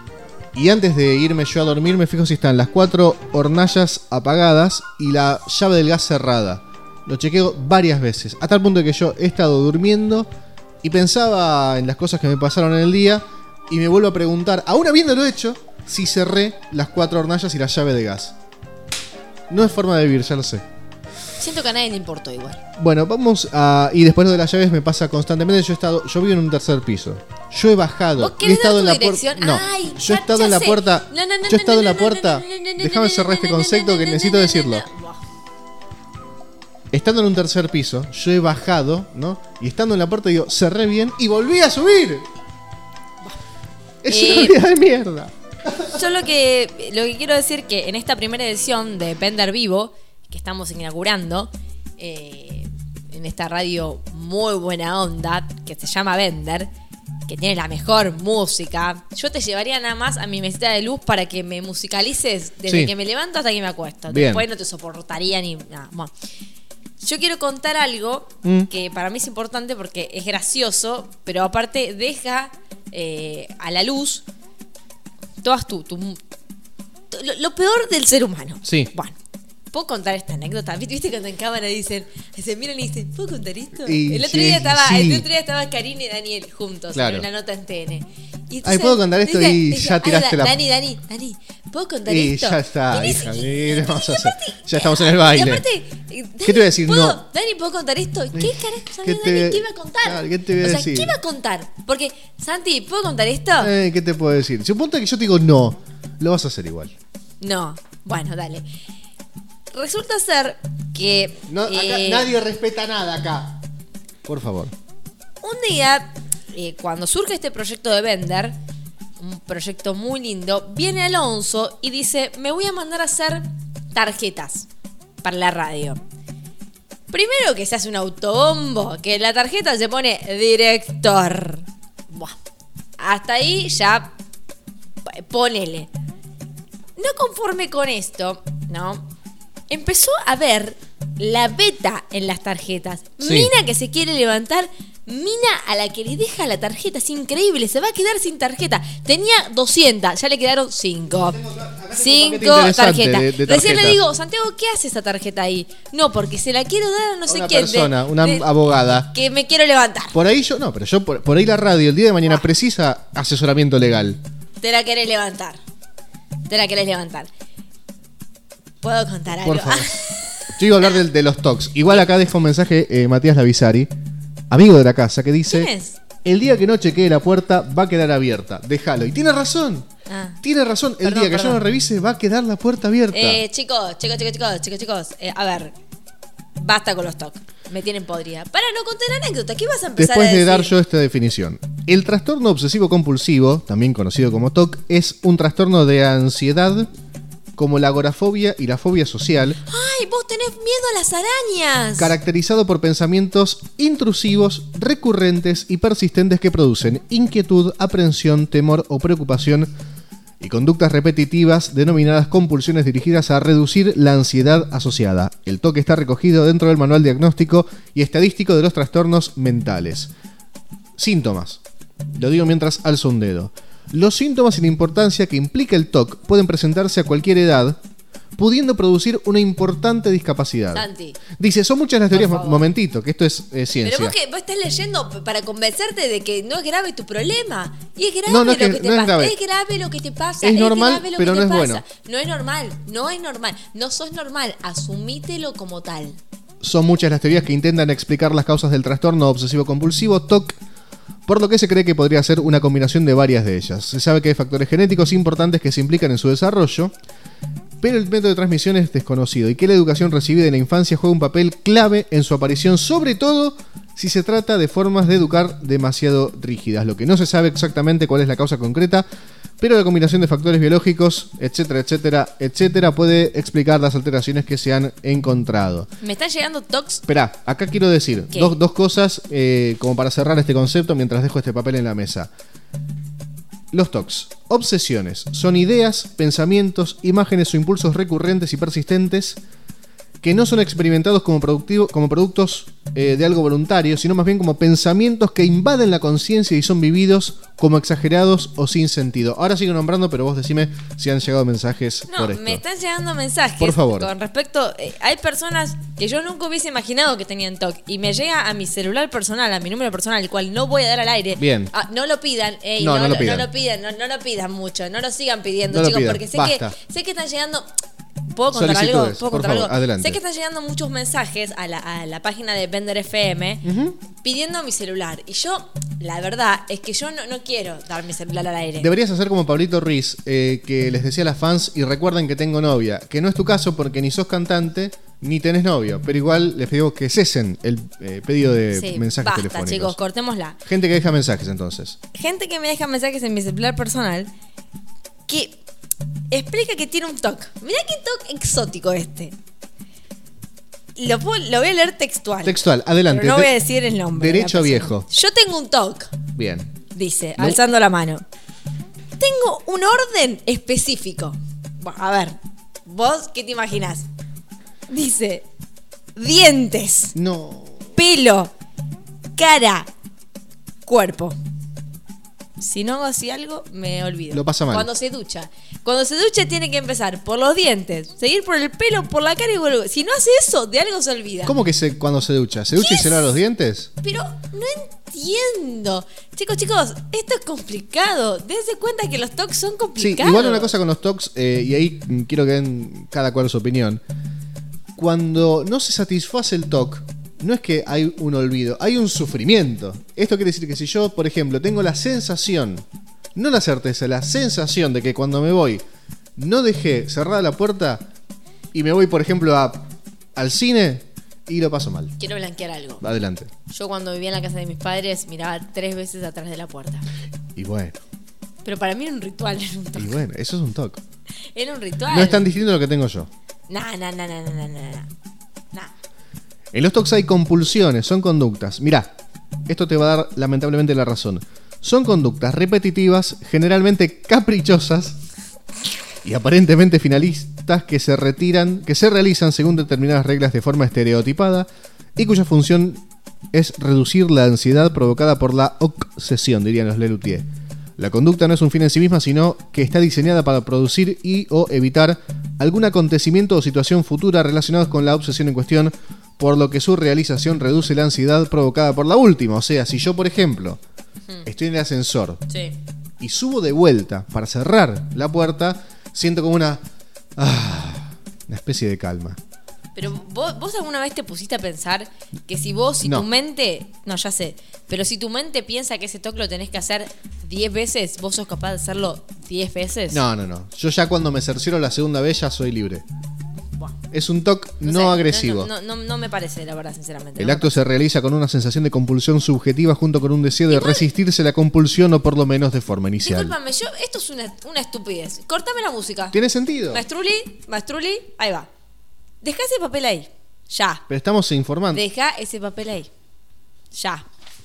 y antes de irme yo a dormir me fijo si están las cuatro hornallas apagadas y la llave del gas cerrada. Lo chequeo varias veces, hasta el punto de que yo he estado durmiendo y pensaba en las cosas que me pasaron en el día y me vuelvo a preguntar, aún habiéndolo hecho, si cerré las cuatro hornallas y la llave de gas. No es forma de vivir, ya lo sé. Siento que a nadie le importó igual. Bueno, vamos a... Y después lo de las llaves me pasa constantemente. Yo he estado, yo vivo en un tercer piso. Yo he bajado. ¿Vos querés he estado dar en tu la dirección? No, Ay, yo he ya- estado ya en la sé. puerta. No, no, no, Yo he estado en la no, no, no, puerta. no, no, no, no, Déjame no, cerrar este no, no, concepto no, que no, necesito no, no, decirlo. no, no. Estando en un tercer piso, yo he bajado, ¿no? Y estando en la puerta digo, cerré bien y volví a subir. Es Eh, una vida de mierda. Yo lo que, lo que quiero decir que en esta primera edición de Bender Vivo, que estamos inaugurando, eh, en esta radio muy buena onda, que se llama Bender, que tiene la mejor música, yo te llevaría nada más a mi mesita de luz para que me musicalices desde Sí. que me levanto hasta que me acuesto. Bien. Después no te soportaría ni nada. Bueno, yo quiero contar algo Mm. que para mí es importante porque es gracioso, pero aparte deja eh, a la luz todas tu, tu, tu- lo, lo peor del ser humano. Sí. Bueno, ¿puedo contar esta anécdota? ¿Viste cuando en cámara dicen, se miran y dicen, ¿puedo contar esto? Y el otro sí, día estaba, sí. el otro día estaba Karina y Daniel juntos Claro. en una nota en T N. Y Ay, entonces ¿puedo contar esto? dice- Y dice, ya "Ay, tiraste Da- la- Dani, Dani, Dani, ¿puedo contar Y esto? ya está, Y ni hija. si- ¿Qué le vamos a y hacer? aparte- Ya estamos en el baile. Y aparte, eh, Dani, ¿Qué te voy a decir? ¿puedo- No. Dani, ¿puedo contar esto? ¿Qué carajo ¿Qué sabes, te- Dani? ¿Qué iba a contar? Claro, ¿qué te voy a o sea, decir? ¿qué iba a contar? Porque, Santi, ¿puedo contar esto? Eh, ¿Qué te puedo decir? Suponte que yo te digo no, lo vas a hacer igual. No. Bueno, dale. Resulta ser que No, acá eh, nadie respeta nada acá. Por favor. un día, eh, cuando surge este proyecto de Bender, un proyecto muy lindo, viene Alonso y dice, me voy a mandar a hacer tarjetas para la radio. Primero que se hace un autobombo, que en la tarjeta se pone director. Buah. Hasta ahí ya p- ponele. No conforme con esto, ¿no? Empezó a ver la beta en las tarjetas. Sí. Mina que se quiere levantar, mina a la que le deja la tarjeta. Es increíble, se va a quedar sin tarjeta. Tenía doscientas, ya le quedaron cinco. Cinco interesante tarjetas. de- de Recién le tarjetas. digo, Santiago, ¿qué hace esa tarjeta ahí? No, porque se la quiero dar a no A sé una quién. persona, una abogada. Que me quiero levantar. Por ahí yo, no, pero yo por, por ahí la radio el día de mañana precisa asesoramiento legal. Te la querés levantar. Te la querés levantar. ¿Puedo contar algo? Por favor. Yo iba a hablar de, de los tocs. Igual acá deja un mensaje eh, Matías Lavisari, amigo de la casa, que dice: ¿Quién es? el día que no chequee la puerta va a quedar abierta. Déjalo. Y tiene razón. Ah. Tiene razón, el Perdón, día que perdón. yo no revise va a quedar la puerta abierta. Eh, chicos, chicos, chicos, chicos, chicos, chicos. eh, a ver, basta con los T O C. Me tienen podrida. Para, no conté la anécdota. ¿Qué vas a empezar Después a de decir? dar yo esta definición, el trastorno obsesivo compulsivo, también conocido como T O C, es un trastorno de ansiedad como la agorafobia y la fobia social, ¡Ay, vos tenés miedo a las arañas! caracterizado por pensamientos intrusivos, recurrentes y persistentes que producen inquietud, aprensión, temor o preocupación, y conductas repetitivas denominadas compulsiones dirigidas a reducir la ansiedad asociada. El T O C está recogido dentro del Manual Diagnóstico y Estadístico de los Trastornos Mentales. Síntomas. Lo digo mientras alzo un dedo. Los síntomas y la importancia que implica el T O C pueden presentarse a cualquier edad, pudiendo producir una importante discapacidad. Santi. Dice, son muchas las teorías, Por favor. momentito, que esto es eh, ciencia. Pero vos, que, vos estás leyendo p- para convencerte de que no es grave tu problema. Y es grave No, no es lo que- que te no es pasa. grave. Es grave lo que te pasa. Es normal, grave lo pero que no te es pasa. bueno. No es normal. No es normal. No sos normal. Asumítelo como tal. Son muchas las teorías que intentan explicar las causas del trastorno obsesivo-compulsivo T O C, por lo que se cree que podría ser una combinación de varias de ellas. Se sabe que hay factores genéticos importantes que se implican en su desarrollo, pero el método de transmisión es desconocido y que la educación recibida en la infancia juega un papel clave en su aparición, sobre todo si se trata de formas de educar demasiado rígidas. Lo que no se sabe exactamente cuál es la causa concreta, pero la combinación de factores biológicos, etcétera, etcétera, etcétera, puede explicar las alteraciones que se han encontrado. Me están llegando tocs. Esperá, acá quiero decir ¿Qué? dos, dos cosas eh, como para cerrar este concepto mientras dejo este papel en la mesa. Los T O C, obsesiones, son ideas, pensamientos, imágenes o impulsos recurrentes y persistentes que no son experimentados como, productivo, como productos eh, de algo voluntario, sino más bien como pensamientos que invaden la conciencia y son vividos como exagerados o sin sentido. Ahora sigo nombrando, pero vos decime si han llegado mensajes No, por esto. me están llegando mensajes. Por favor. Con respecto. eh, hay personas que yo nunca hubiese imaginado que tenían T O C. Y me llega a mi celular personal, a mi número personal, el cual no voy a dar al aire. Bien. Ah, no lo pidan. Ey, No, no, no lo lo, pidan. no lo pidan. No, no lo pidan mucho. No lo sigan pidiendo, No lo chicos. pidan, Porque sé basta. que, sé que están llegando. ¿Puedo contar algo? Solicitudes, ¿Puedo por contar favor, algo? adelante. Sé que están llegando muchos mensajes a la, a la página de Bender F M pidiendo mi celular. Y yo, la verdad, es que yo no, no quiero dar mi celular al aire. Deberías hacer como Pablito Ruiz, eh, que les decía a las fans, y recuerden que tengo novia, que no es tu caso porque ni sos cantante ni tenés novio, pero igual les pedimos que cesen el eh, pedido de Sí, mensajes basta, telefónicos. chicos, cortémosla. Gente que deja mensajes entonces. Gente que me deja mensajes en mi celular personal que explica que tiene un T O C. Mirá qué T O C exótico este. Lo, puedo- lo voy a leer textual. Textual, adelante. Pero no De- voy a decir el nombre. de la Derecho a persona. viejo. Yo tengo un T O C, Bien. dice, No. alzando la mano. Tengo un orden específico. Bueno, a ver, ¿vos qué te imaginás? Dice, dientes, No. pelo, cara, cuerpo. Si no hago así algo, me olvido. Lo pasa mal. Cuando se ducha. Cuando se ducha tiene que empezar por los dientes, seguir por el pelo, por la cara y vuelve. Si no hace eso, de algo se olvida. ¿Cómo que se, cuando se ducha? ¿Se ducha ¿Qué y se es? lava los dientes? Pero no entiendo. Chicos, chicos, esto es complicado. Dense cuenta que los T O C son Sí, complicados. igual una cosa con los T O C, eh, y ahí mm, quiero que den cada cual su opinión. Cuando no se satisface el T O C, no es que hay un olvido, hay un sufrimiento. Esto quiere decir que si yo, por ejemplo, tengo la sensación, no la certeza, la sensación de que cuando me voy no dejé cerrada la puerta y me voy, por ejemplo, a, al cine y lo paso mal. Quiero blanquear algo. Adelante. Yo cuando vivía en la casa de mis padres miraba tres veces atrás de la puerta. Y bueno, Pero para mí era un ritual, era un, y to- bueno, eso es un T O C. era un ritual. No es tan distinto a lo que tengo yo. Nah, nah, nah, nah, nah, nah, nah, nah. Nah. En los T O C hay compulsiones, son conductas. Mirá, esto te va a dar lamentablemente la razón. Son conductas repetitivas, generalmente caprichosas y aparentemente finalistas que se retiran, que se realizan según determinadas reglas de forma estereotipada y cuya función es reducir la ansiedad provocada por la obsesión, dirían los Lelutier. La conducta no es un fin en sí misma, sino que está diseñada para producir y o evitar algún acontecimiento o situación futura relacionados con la obsesión en cuestión, por lo que su realización reduce la ansiedad provocada por la última. O sea, si yo, por ejemplo, estoy en el ascensor Sí. y subo de vuelta para cerrar la puerta, siento como una, ah, una especie de calma. Pero vos, vos alguna vez te pusiste a pensar que si vos, si No. tu mente, no, ya sé, pero si tu mente piensa que ese toque lo tenés que hacer diez veces, ¿vos sos capaz de hacerlo diez veces? No, no, no. Yo ya cuando me cercioro la segunda vez ya soy libre. Bueno, Es un toque no, sé, agresivo. No, no, no, no me parece, la verdad, sinceramente. El no me acto se realiza con una sensación de compulsión subjetiva junto con un deseo de resistirse a la compulsión o por lo menos de forma inicial. Discúlpame, yo, esto es una, una estupidez. Cortame la música. ¿Tiene sentido? Maestruli, Maestruli, ahí va. Deja ese papel ahí. Ya. Pero estamos informando. Deja ese papel ahí. Ya.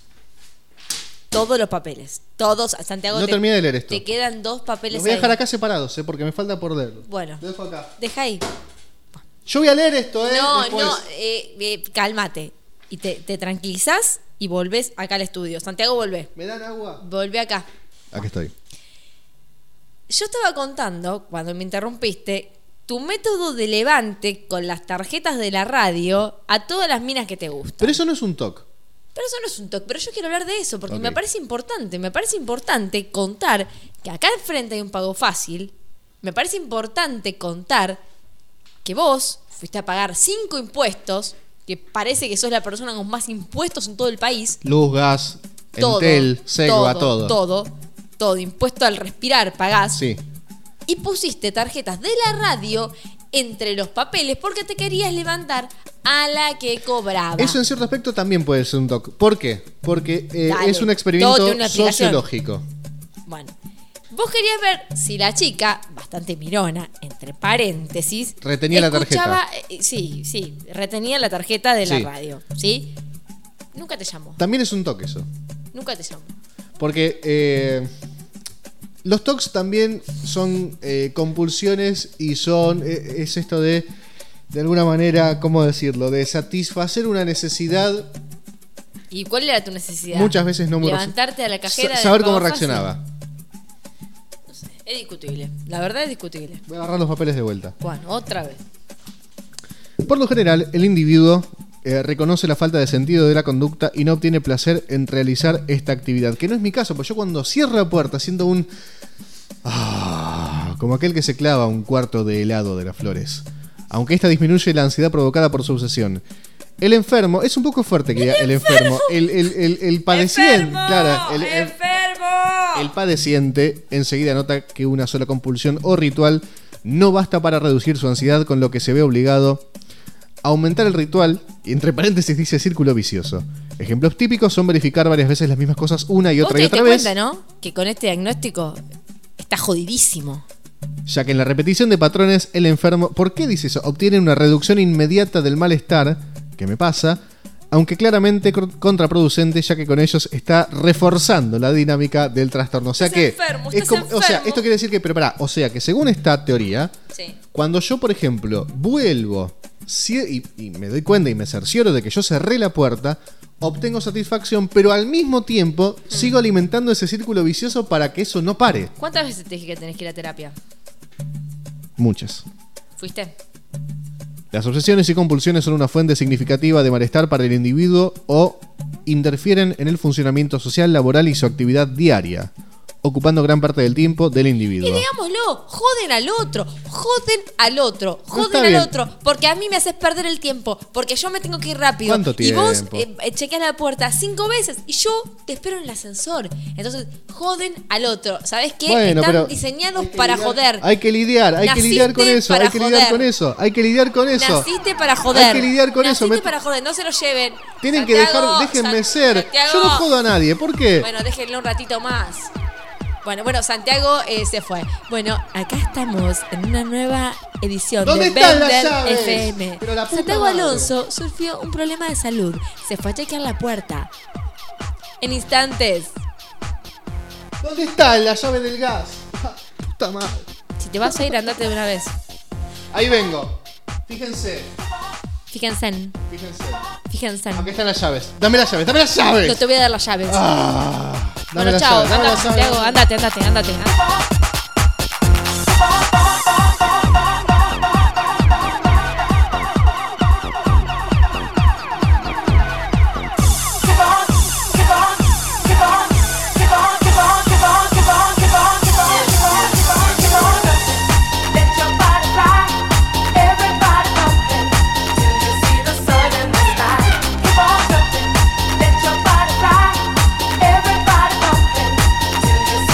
Todos los papeles. Todos. Santiago, No te, terminé de leer esto. te quedan dos papeles Los voy a ahí. dejar acá separados, ¿eh? Porque me falta por leerlo. Bueno. Lo dejo acá. Deja ahí. Yo voy a leer esto, ¿eh? No, Después. no, eh, eh, cálmate. Y te, te tranquilizás y volvés acá al estudio. Santiago, volvé. ¿Me dan agua? Volvé acá. Aquí estoy. Yo estaba contando, cuando me interrumpiste, tu método de levante con las tarjetas de la radio a todas las minas que te gustan. Pero eso no es un toque. Pero eso no es un toque, pero yo quiero hablar de eso porque Ok. me parece importante. Me parece importante contar que acá enfrente hay un pago fácil. Me parece importante contar que vos fuiste a pagar cinco impuestos, que parece que sos la persona con más impuestos en todo el país. Luz, gas, Todo, Entel, Segua, todo, todo. todo, todo. Impuesto al respirar pagás. Sí. Y pusiste tarjetas de la radio entre los papeles porque te querías levantar a la que cobraba. Eso en cierto aspecto también puede ser un toque. ¿Por qué? Porque eh, Dale, es un todo experimento tiene una explicación. sociológico. Bueno, vos querías ver si la chica, bastante mirona, entre paréntesis, Retenía la escuchaba- eh, sí, sí, retenía la tarjeta de la Sí. radio, ¿sí? Nunca te llamó, También es un toque eso. nunca te llamó. Porque eh, los tocs también son eh, compulsiones y son. eh, es esto de. De alguna manera, ¿cómo decirlo? De satisfacer una necesidad. ¿Y cuál era tu necesidad? Muchas veces no muy Levantarte a la cajera. Sa- del saber cómo pago fácil. reaccionaba. Es discutible, la verdad es discutible. Voy a agarrar los papeles de vuelta. Bueno, otra vez. Por lo general, el individuo eh, reconoce la falta de sentido de la conducta y no obtiene placer en realizar esta actividad. Que no es mi caso, porque yo cuando cierro la puerta siento un. Ah, como aquel que se clava un cuarto de helado de las flores. Aunque esta disminuye la ansiedad provocada por su obsesión. El enfermo, es un poco fuerte que diga el enfermo. El, el, el, el padeciente. ¡Enfermo! Claro, el, el- ¡Enfermo! el padeciente enseguida nota que una sola compulsión o ritual no basta para reducir su ansiedad, con lo que se ve obligado a aumentar el ritual, y entre paréntesis dice círculo vicioso. Ejemplos típicos son verificar varias veces las mismas cosas una y Vos otra te y diste otra vez, cuenta, ¿no? Que con este diagnóstico está jodidísimo. ya que en la repetición de patrones el enfermo, ¿por qué dice eso? Obtiene una reducción inmediata del malestar, que me pasa, aunque claramente cr- contraproducente, ya que con ellos está reforzando la dinámica del trastorno. O sea Estás que enfermo, es estás como, o sea, enfermo. esto quiere decir que, pero pará, o sea que según esta teoría, Sí. cuando yo, por ejemplo, vuelvo cie- y, y me doy cuenta y me cercioro de que yo cerré la puerta, obtengo satisfacción, pero al mismo tiempo Mm. sigo alimentando ese círculo vicioso para que eso no pare. ¿Cuántas veces te dije que tenés que ir a terapia? Muchas. ¿Fuiste? Las obsesiones y compulsiones son una fuente significativa de malestar para el individuo o interfieren en el funcionamiento social, laboral y su actividad diaria, ocupando gran parte del tiempo del Y individuo. digámoslo, joden al otro, joden al otro, está joden al bien. otro, porque a mí me haces perder el tiempo, porque yo me tengo que ir rápido. ¿Cuánto Y vos tiempo? eh, eh, chequeas la puerta cinco veces y yo te espero en el ascensor. Entonces, joden al otro. ¿Sabes qué? Bueno, Están pero diseñados hay que para lidiar- joder. Hay que lidiar, hay que Naciste lidiar con eso, hay para que lidiar joder. con eso, hay que lidiar con eso. Naciste para joder. Hay que lidiar con eso. Naciste me- para joder, no se lo lleven. Tienen que Santiago, dejar, déjenme San- ser. Santiago. Yo no jodo a nadie, ¿por qué? Bueno, déjenlo un ratito más. Bueno, bueno, Santiago eh, se fue. Bueno, acá estamos en una nueva edición ¿Dónde de están las Bender llaves? F M. Pero la puta Santiago madre. Alonso sufrió un problema de salud. Se fue a chequear la puerta. En instantes. ¿Dónde está la llave del gas? Ah, puta madre. Si te vas a ir, andate de una vez. Ahí vengo. Fíjense, Fíjense, fíjense. fíjense. Aquí están las llaves. Dame las llaves, dame las llaves. No te voy a dar las llaves. Ah, dame bueno, las chao. llaves, dame Anda, las llaves. Santiago, andate, andate, andate. Everybody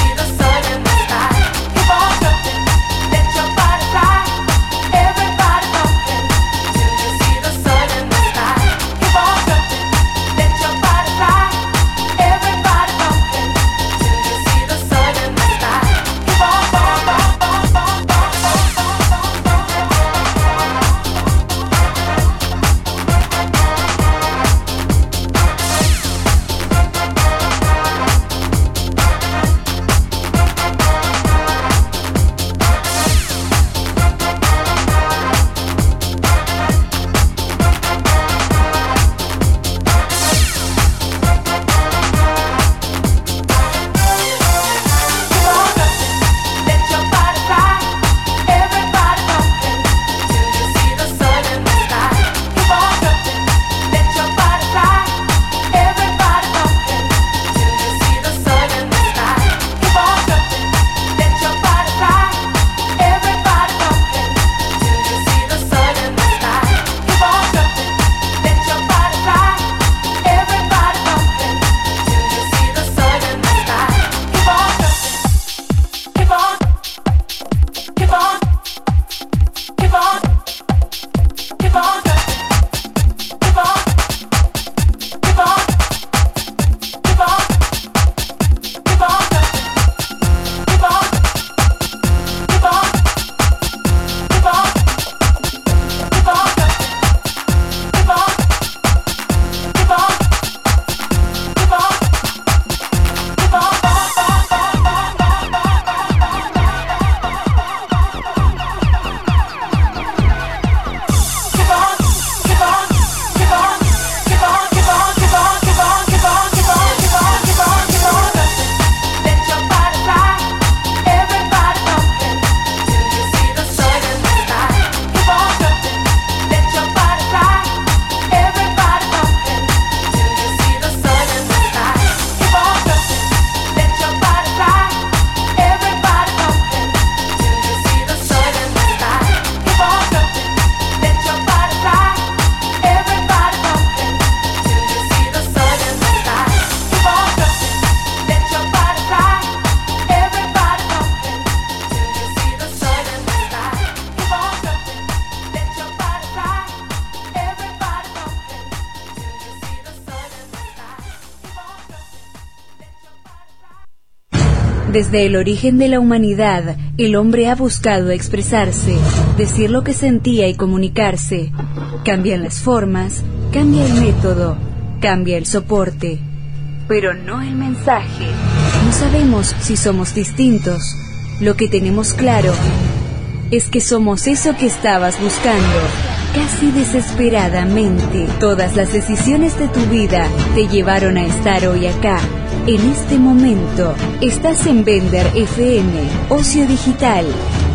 Desde el origen de la humanidad, el hombre ha buscado expresarse, decir lo que sentía y comunicarse. Cambian las formas, cambia el método, cambia el soporte, pero no el mensaje. No sabemos si somos distintos. Lo que tenemos claro es que somos eso que estabas buscando, casi desesperadamente. Todas las decisiones de tu vida te llevaron a estar hoy acá. En este momento, estás en Vender F M, Ocio Digital.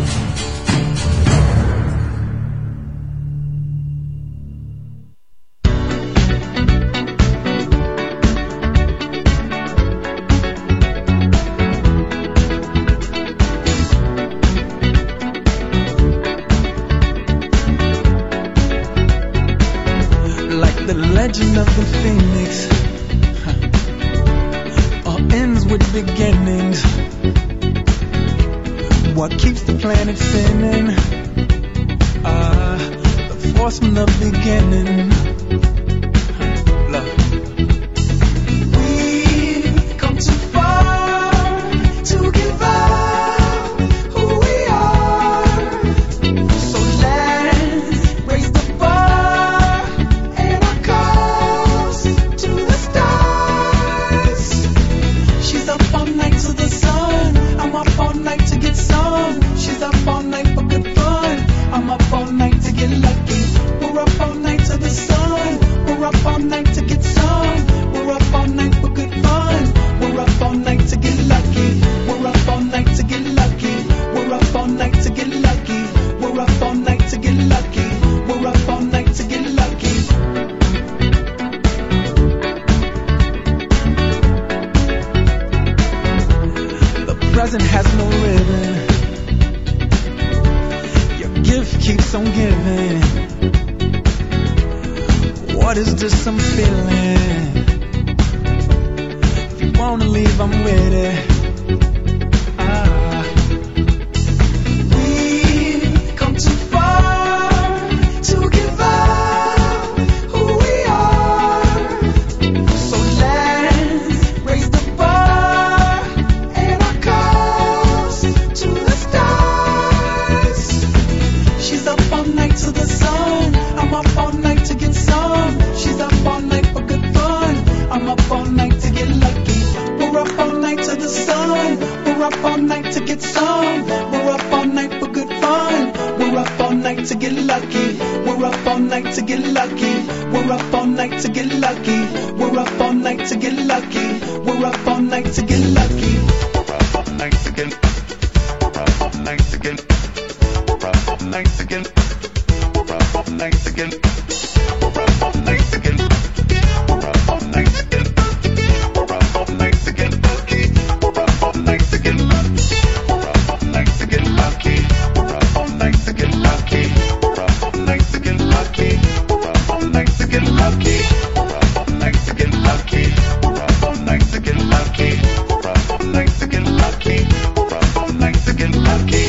Like the legend of the phoenix, all ends with beginnings. What keeps the planet spinning? Ah, the force from the beginning. Look. We've come too far to give up who we are. So let's raise the bar and our cause to the stars. She's up all night to the sun. I'm up all night to get some. She's up all night for good fun. I'm up all night to get lucky. We're up all night to the sun. We're up all night to get some. We're up all night for good fun. We're up all night to get lucky. We're up all night to get lucky. We're up all night to get lucky. We're up all night to get lucky. We're up all night to get lucky. The present has no ribbon. Your gift keeps on giving. What is this I'm feeling? If you wanna leave, I'm with it. Ah. We've come too far to give up who we are. So let's raise the bar and our cause to the stars. She's up all night to the sun. I'm up all night to get some. She's up all night for good fun. I'm up all night to get lucky. We're up all night to the sun. We're up all night to get some. We're up all night for good fun. We're up all night to get lucky. We're up all night to get lucky. We're up all night to get lucky. We're up all night to get lucky. We're up all night to get lucky. We're up all night to get. We're up all night to get. We're up all night to get. We're up all night to get. We're up all night to get. We're up all night to get. We're up all night to get lucky. We're up all night to get lucky. We're up all night to get lucky. We're up all night to get lucky. We're up all night to get lucky. We're up all night to get lucky. We're up all night to get lucky. We're up all night to get lucky. We're up all night to get lucky. We're up all night to get lucky. We're up all night to get lucky.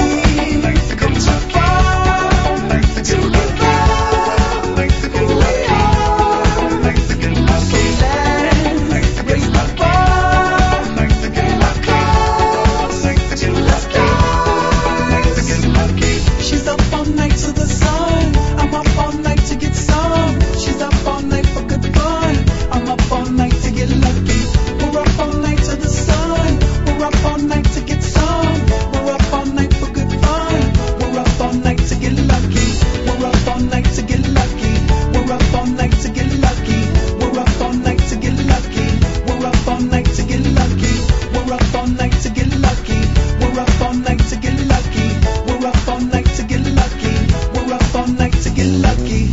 To give up, like to get lucky, like to get lucky, like to raise the bar, like to get lucky, like to get lucky, like to get lucky. She's up all night to the sun. I'm up all night to get some. She's up all night for good fun. I'm up all night to get lucky. We're up all night to the sun. We're up all night to get some. We're up all night for good fun. We're up all night to get lucky. We're up all night to get lucky. We're up all night to get lucky. We're up all night to get lucky. We're up all night to get lucky. We're up all night to get lucky. We're up all night to get lucky. We're up all night to get lucky. We're up all night to get lucky.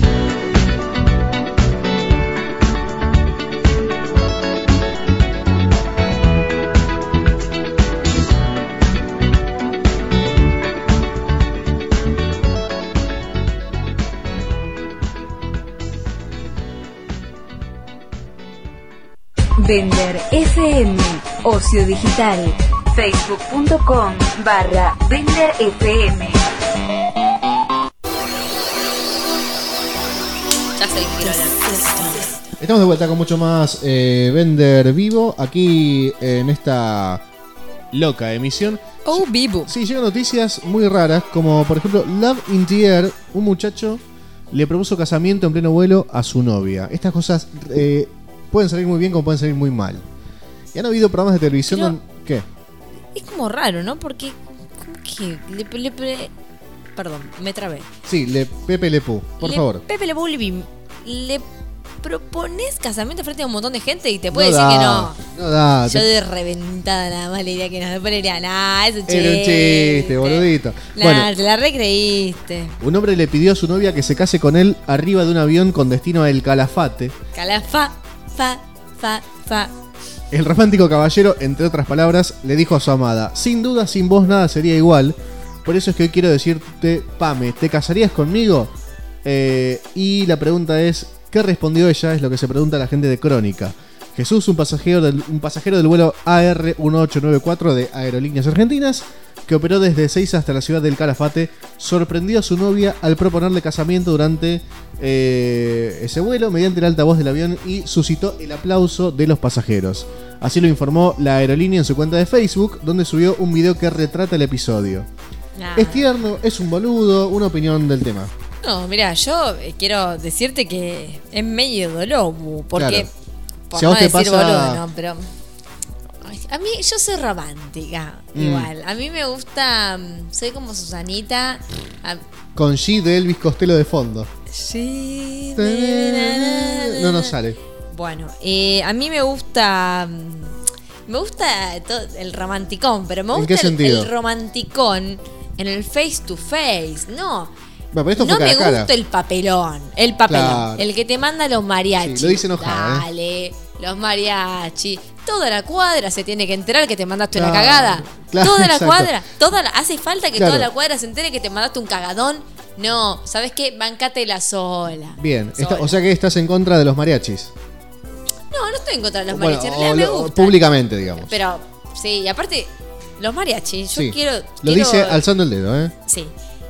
Vender F M, Ocio Digital. Facebook.com barra Vender F M. Ya se tiró la Estamos de vuelta con mucho más eh, Vender Vivo. Aquí en esta loca emisión. Oh, vivo. Sí, llegan noticias muy raras, como por ejemplo, Love in the Air, un muchacho le propuso casamiento en pleno vuelo a su novia. Estas cosas eh, pueden salir muy bien como pueden salir muy mal. Y han habido programas de televisión Pero- donde... ¿Qué? Es como raro, ¿no? Porque. ¿Cómo que? Le, le- le- perdón, me trabé. Sí, le Pepe Le Pew, por Le- favor. Pepe Le Bulbi, le propones casamiento frente a un montón de gente y te puede No decir da, que no. No da. Yo te- de reventada nada más le diría que no. Después le diría, nah, es un chiste. Era un chiste, boludito. Nah, Bueno, te la recreíste. un hombre le pidió a su novia que se case con él arriba de un avión con destino a El Calafate. Calafa, fa, fa, fa. El romántico caballero, entre otras palabras, le dijo a su amada: sin duda, sin vos nada sería igual. Por eso es que hoy quiero decirte, Pame, ¿te casarías conmigo? Eh, y la pregunta es, ¿qué respondió ella? Es lo que se pregunta a la gente de Crónica. Jesús, un pasajero del, un pasajero del vuelo A R dieciocho noventa y cuatro de Aerolíneas Argentinas, que operó desde Ezeiza hasta la ciudad del Calafate, sorprendió a su novia al proponerle casamiento durante eh, ese vuelo mediante el altavoz del avión y suscitó el aplauso de los pasajeros. Así lo informó la aerolínea en su cuenta de Facebook, donde subió un video que retrata el episodio. Nah. Es tierno, es un boludo, una opinión del tema. No, mira, yo eh, quiero decirte que es medio dolobu, porque Claro. por Si a no vos te decir pasa- boludo, no, pero ay, a mí yo soy romántica, Mm. igual. A mí me gusta, mm, soy como Susanita. a- Con G de Elvis Costello de fondo. Sí, No nos sale. Bueno, eh, a mí me gusta. mm, Me gusta todo el romanticón, pero me ¿En gusta qué el, sentido? el romanticón en el face to face. No. Bueno, pero esto no fue cara me a cara. gusta el papelón. El papelón. Claro. El que te manda los mariachis. Sí, lo dice enojada, ¿eh? Dale, los mariachis. Toda la cuadra se tiene que enterar que te mandaste una Claro, cagada. claro, toda la exacto. cuadra. Toda la- hace falta que Claro. toda la cuadra se entere que te mandaste un cagadón. No, ¿sabes qué? Bancátela sola. Bien, Sola. está- o sea que estás en contra de los mariachis. No, no estoy en contra de los Bueno, mariachis. En o realidad me lo- gustan. públicamente, digamos. Pero, sí, y aparte, los mariachis, yo Sí. quiero. Lo quiero- dice alzando el dedo, ¿eh? Sí.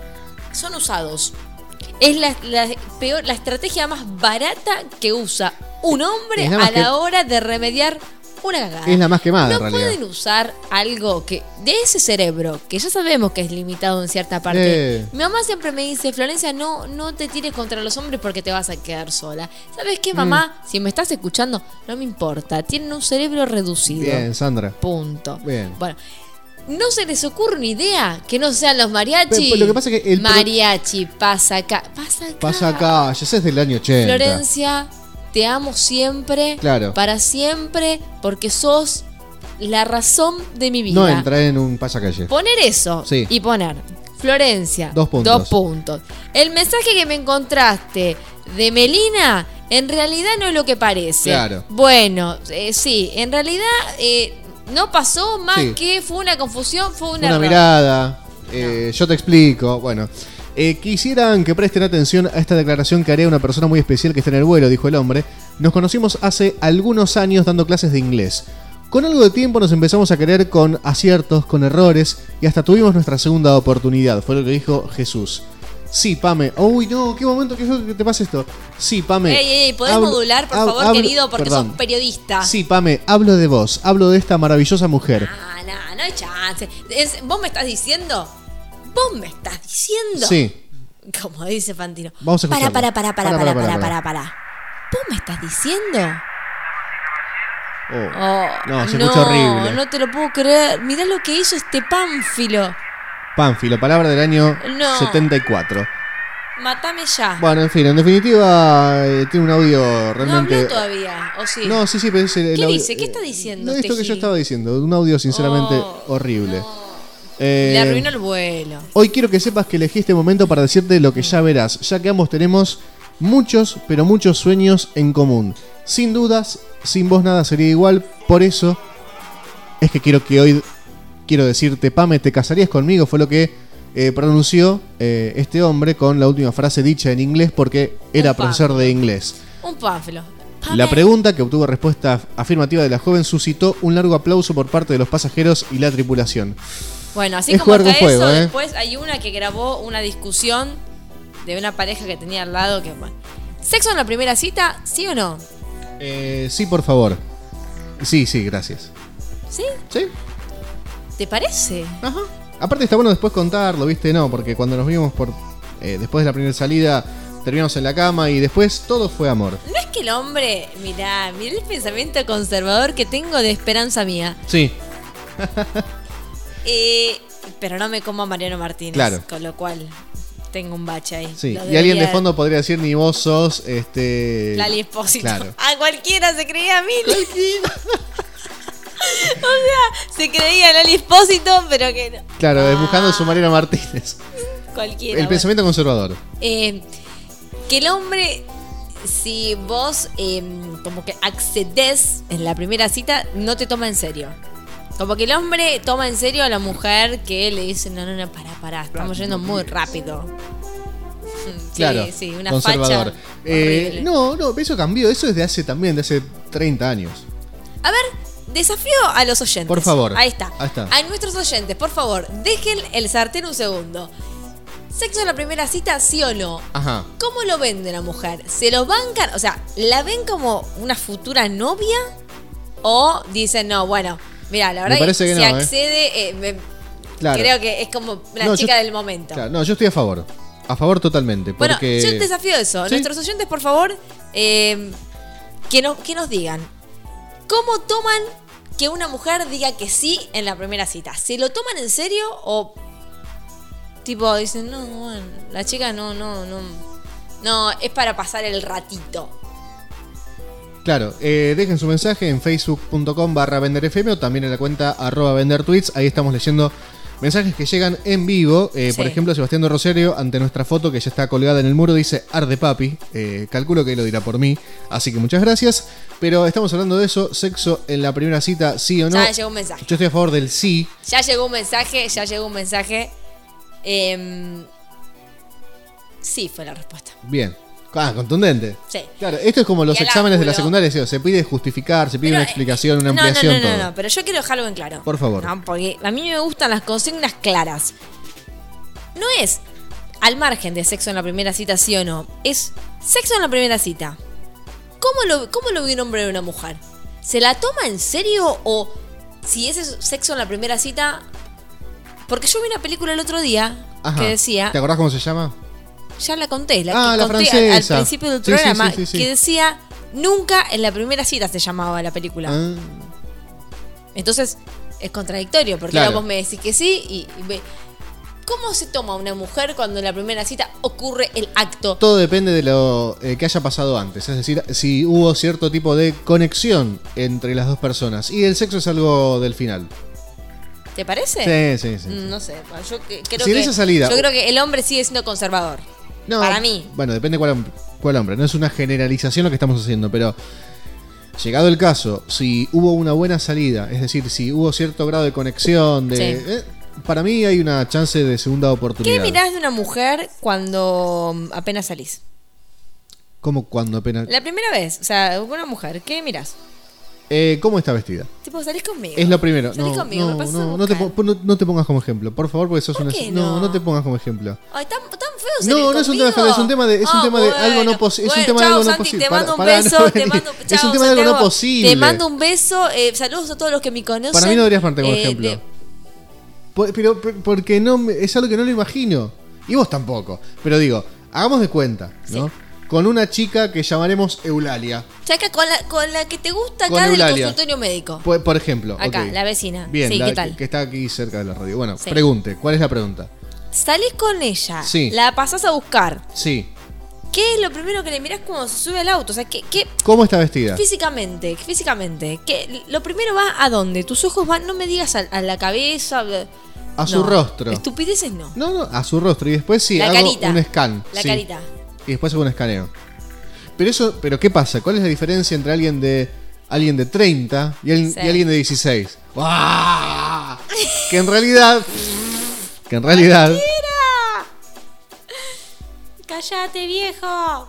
Son usados. Es la, la peor, la estrategia más barata que usa un hombre Es la a más la que- hora de remediar una cagada. Es la más quemada, No en realidad. pueden usar algo que de ese cerebro, que ya sabemos que es limitado en cierta parte. Eh. Mi mamá siempre me dice, Florencia, no, no te tires contra los hombres porque te vas a quedar sola. ¿Sabes qué, mamá? Mm. Si me estás escuchando, no me importa. Tienen un cerebro reducido. Bien, Sandra. Punto. Bien. Bueno, no se les ocurre una idea que no sean los mariachi. Pero- pero lo que pasa es que el pro- mariachi, pasa acá. Pasa acá. Pasa acá, ya sé, es del año ochenta. Florencia, te amo siempre. Claro. Para siempre, porque sos la razón de mi vida. No entrar en un pasacalle. Poner eso Sí. y poner Florencia. Dos puntos. Dos puntos. El mensaje que me encontraste de Melina, en realidad no es lo que parece. Claro. Bueno, eh, sí, en realidad eh, no pasó más Sí. que fue una confusión, fue un Una error. mirada, eh, yo te explico. Bueno, eh, quisieran que presten atención a esta declaración que haría una persona muy especial que está en el vuelo, dijo el hombre. Nos conocimos hace algunos años dando clases de inglés. Con algo de tiempo nos empezamos a querer con aciertos, con errores y hasta tuvimos nuestra segunda oportunidad, fue lo que dijo Jesús. Sí, Pame. Uy, no, qué momento que que te pasa esto. Sí, Pame. Ey, ey, ey, ¿podés Hablo- modular, por hab- favor, hablo- querido? Porque perdón. sos periodista. Sí, Pame, hablo de vos, hablo de esta maravillosa mujer. Ah, no, no hay chance. Es- ¿Vos me estás diciendo? ¿Vos me estás diciendo? Sí. Como dice Fantino. Vamos a para, escucharlo. para, para, para, Para, para, para, para, para, para, para. ¿Vos me estás diciendo? Oh. Oh, No, se escucha horrible. No te lo puedo creer. Mirá lo que hizo este pánfilo. Pánfilo, palabra del año No. setenta y cuatro. Matame ya. Bueno, en fin, en definitiva, eh, tiene un audio no realmente. habló todavía, ¿o sí? No, sí, sí, pero es el, el ¿Qué audio- dice? ¿Qué está diciendo No, este esto que yo Gil? estaba diciendo, un audio sinceramente Oh, horrible. Eh, Le arruinó el vuelo. Hoy quiero que sepas que elegí este momento para decirte lo que ya verás, ya que ambos tenemos muchos, pero muchos sueños en común. Sin dudas, sin vos nada sería igual, por eso es que quiero que hoy quiero decirte, Pame, ¿te casarías conmigo? Fue lo que eh, pronunció eh, este hombre con la última frase dicha en inglés porque era Un pan. profesor de inglés. Un pánfilo. La Pame. pregunta, que obtuvo respuesta afirmativa de la joven, suscitó un largo aplauso por parte de los pasajeros y la tripulación. Bueno, así Es como jugar está con fuego, eso, ¿eh? después hay una que grabó una discusión de una pareja que tenía al lado que, bueno. ¿Sexo en la primera cita? ¿Sí o no? Eh, sí, por favor. Sí, sí, gracias. ¿Sí? ¿Sí? ¿Te parece? Ajá. Aparte está bueno después contarlo, ¿viste? No, porque cuando nos vimos por eh, después de la primera salida, terminamos en la cama y después todo fue amor. No es que el hombre, mirá, mirá el pensamiento conservador que tengo de esperanza mía. Sí. Eh, pero no me como a Mariano Martínez. Claro. Con lo cual tengo un bache ahí. Sí. Lo Y alguien de debería- fondo podría decir ni vos sos este. Lali Espósito. Claro. A cualquiera se creía a mí. O sea, se creía Lali Espósito, pero que no. Claro, Ah, buscando su Mariano Martínez. Cualquiera. El bueno. pensamiento conservador. Eh, que el hombre, si vos eh, como que accedes en la primera cita, no te toma en serio. Como que el hombre toma en serio a la mujer que le dice, no, no, no, pará, pará, estamos yendo muy rápido. Sí, Claro. sí, una Conservador. facha Eh, horrible. no, no, eso cambió. Eso es de hace también, de hace treinta años. A ver, desafío a los oyentes. Por favor. Ahí está. Ahí está. A nuestros oyentes, por favor, dejen el sartén un segundo. ¿Sexo en la primera cita, sí o no? Ajá. ¿Cómo lo vende la mujer? ¿Se lo bancan? O sea, ¿la ven como una futura novia? ¿O dicen, no, bueno, mira, la verdad Me parece que si no, ¿eh? accede, eh, me- Claro. creo que es como la No, chica yo- del momento. Claro, no, yo estoy a favor. A favor totalmente. Bueno, Porque... yo desafío eso. ¿Sí? Nuestros oyentes, por favor, eh, que, no, que nos digan, ¿cómo toman que una mujer diga que sí en la primera cita? ¿Se lo toman en serio o tipo dicen, no, bueno, la chica no, no, no, no, es para pasar el ratito? Claro, eh, dejen su mensaje en facebook.com barra venderfm o también en la cuenta arroba vendertweets. Ahí estamos leyendo mensajes que llegan en vivo. Eh, Sí. Por ejemplo, Sebastián de Rosario, ante nuestra foto que ya está colgada en el muro, dice Arde Papi. Eh, calculo que él lo dirá por mí, así que muchas gracias. Pero estamos hablando de eso, sexo en la primera cita, sí o no. Ya llegó un mensaje. Yo estoy a favor del sí. Ya llegó un mensaje, ya llegó un mensaje. Em, sí, fue la respuesta. Bien. Ah, contundente. Sí. Claro, esto es como los Y al exámenes de la ángulo. secundaria, ¿sí? Se pide justificar, se pide Pero, una explicación, una No, ampliación, no, no, no, todo. no, pero yo quiero dejarlo en claro. Por favor. No, porque a mí me gustan las consignas claras. No es al margen de sexo en la primera cita, sí o no. Es sexo en la primera cita. ¿Cómo lo, cómo lo ve un hombre o una mujer? ¿Se la toma en serio o si ese es sexo en la primera cita? Porque yo vi una película el otro día Ajá. que decía, ¿Te acordás cómo se llama? ya la conté, la Ah, que la conté al, al francesa. principio del Sí, sí, programa, sí, sí, sí. que decía, nunca en la primera cita se llamaba la película. Ah, Entonces, es contradictorio, porque Claro. ahora vos me decís que sí y, y ve. ¿Cómo se toma una mujer cuando en la primera cita ocurre el acto? todo depende de lo eh, que haya pasado antes. Es decir, si hubo cierto tipo de conexión entre las dos personas. Y el sexo es algo del final. ¿Te parece? Sí, sí, sí. Mm, No sé, yo que- creo Si en que esa salida- yo creo que el hombre sigue siendo conservador. No, Para mí. Bueno, depende cuál, hom- cuál hombre. No es una generalización lo que estamos haciendo, pero llegado el caso, si hubo una buena salida, es decir, si hubo cierto grado de conexión, de, Sí. eh, para mí hay una chance de segunda oportunidad. ¿Qué mirás de una mujer cuando mm, apenas salís? ¿Cómo cuando apenas... La primera vez, o sea, una mujer, ¿qué mirás? Eh, ¿Cómo está vestida? Tipo, salís conmigo. Es lo primero. Salís No, conmigo, no, me pasas a no, no, te, buscar. po- no, no te pongas como ejemplo, por favor, porque sos ¿Por una... qué no, no? no te pongas como ejemplo. Ay, tan, tan feo salir No, no es un tema conmigo. feo, es un tema de, es un Ah, tema de bueno, algo no posible. Es un bueno, tema de chao, algo no Santi, posible. te mando un Pará, pará, beso, no, te mando, es chao, un tema de algo no Santiago, posible. Te mando un beso, eh, saludos a todos los que me conocen. Para mí no deberías ponerte como Eh, ejemplo. de- Po- Pero, pero- porque no me- es algo que no lo imagino. Y vos tampoco. Pero digo, hagamos de cuenta, ¿no? Sí. Con una chica que llamaremos Eulalia. Chaca, con la, con la que te gusta Con acá del Eulalia. consultorio médico. Por, por ejemplo. Acá, ok. la vecina. Bien, Sí, la ¿qué tal? Que está aquí cerca de la radio. Bueno, Sí. pregunte, ¿cuál es la pregunta? Salís con ella, Sí. la pasás a buscar. Sí. ¿Qué es lo primero que le mirás cuando se sube al auto? O sea, ¿qué, qué ¿Cómo está vestida? físicamente, físicamente, ¿qué, lo primero va a dónde? Tus ojos van, no me digas a, a la cabeza. A su No, rostro. Estupideces no. No, no, a su rostro. Y después sí, La hago carita. un scan. La sí. carita. Y después hago un escaneo. Pero eso, pero ¿qué pasa? ¿Cuál es la diferencia entre alguien de alguien de treinta y, alguien- Sí. y alguien de dieciséis? ¡Guau! Que en realidad, que en realidad, ¡Cállate, viejo!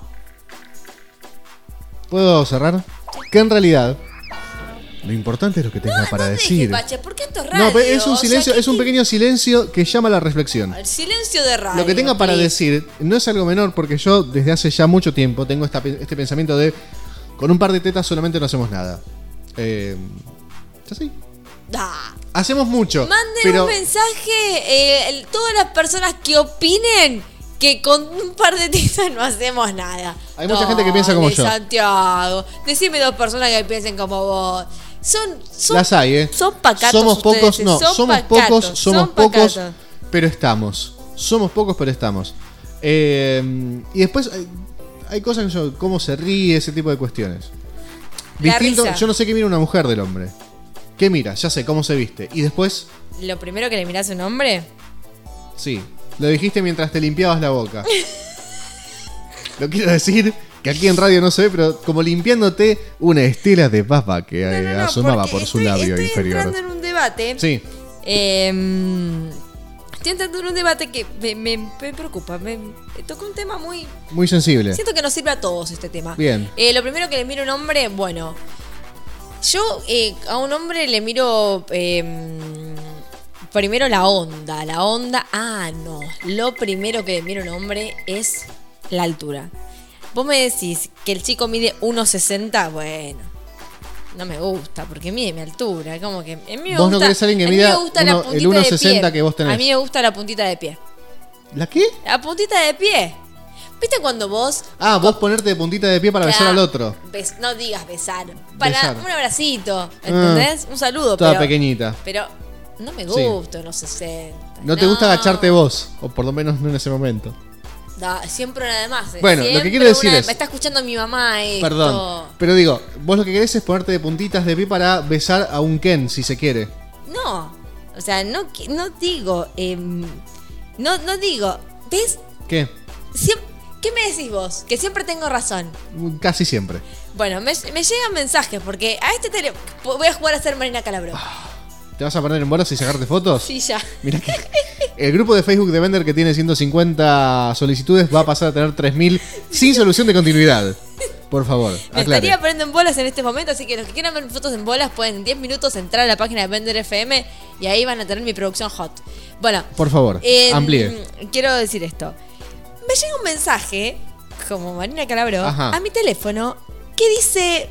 ¿puedo cerrar? Que en realidad, lo importante es lo que tenga para No decir. dejes, Pache, ¿por qué esto es radio? No, pero es un O sea, silencio, ¿qué- es un qué- pequeño silencio que llama a la reflexión. El silencio de radio. Lo que tenga para please. decir no es algo menor porque yo desde hace ya mucho tiempo tengo esta pe- este pensamiento de con un par de tetas solamente no hacemos nada. Eh, ¿Es así? Ah. Hacemos mucho. Manden pero un mensaje, eh, el- todas las personas que opinen que con un par de tizas no hacemos nada. Hay mucha gente que piensa como Dale, yo. Santiago, decime dos personas que piensen como vos. Son, son las hay, ¿eh? Son pacatos Somos ustedes, pocos, no, son somos pacatos, pocos, somos son pocos, pacatos. pero estamos. Somos pocos, pero estamos. Eh, y después hay, hay cosas que yo, cómo se ríe, ese tipo de cuestiones. La Distinto, risa. yo no sé qué mira una mujer del hombre. ¿Qué mira? Ya sé, cómo se viste. Y después, Lo primero que le mirás a un hombre, sí, lo dijiste mientras te limpiabas la boca. Lo quiero decir, que aquí en radio no se ve, pero como limpiándote una estela de papa que eh, no, no, asomaba porque por su estoy- labio estoy inferior. entrando en un debate. Sí, Eh, estoy entrando en un debate que me, me- me preocupa. Me, me tocó un tema muy. muy sensible. Siento que nos sirve a todos este tema. Bien. Eh, lo primero que le miro a un hombre, bueno. Yo eh, a un hombre le miro. eh, primero la onda. La onda. Ah, no. Lo primero que le miro a un hombre es la altura. Vos me decís que el chico mide uno sesenta, bueno. No me gusta, porque mide mi altura. Como que. A mí me Vos no gusta, querés a alguien que a mí mida me gusta la uno- el puntita uno de sesenta pie. que vos tenés. A mí me gusta la puntita de pie. ¿La qué? La puntita de pie. ¿Viste cuando vos. Ah, vos ponerte de puntita de pie para besar al otro. Bes- no digas besar. Para Besar. un abracito. ¿Entendés? Un saludo. Toda pero, pequeñita. Pero no me Sí. gusta, no sesenta. No te gusta agacharte vos, o por lo menos no en ese momento. No, siempre una de más. eh. Bueno, lo que Siempre quiero decir una- es- Me está escuchando mi mamá esto. Perdón. Pero digo, vos lo que querés es ponerte de puntitas de pie para besar a un Ken, si se quiere. No. O sea, no, qui- no digo. em, no, no digo. ¿Ves? ¿Qué? Siem- ¿Qué me decís vos? Que siempre tengo razón. Casi siempre. Bueno, me, me llegan mensajes porque a este tele voy a jugar a ser Marina Calabro. ¿Te vas a poner en bolas y sacarte fotos? Sí, ya. Mirá que el grupo de Facebook de Bender, que tiene ciento cincuenta solicitudes, va a pasar a tener tres mil sin solución de continuidad. Por favor, Me aclare. estaría poniendo en bolas en este momento, así que los que quieran ver fotos en bolas pueden en diez minutos entrar a la página de Bender F M y ahí van a tener mi producción hot. Bueno, Por favor, eh, amplíe. quiero decir esto. Me llega un mensaje, como Marina Calabro, Ajá. a mi teléfono que dice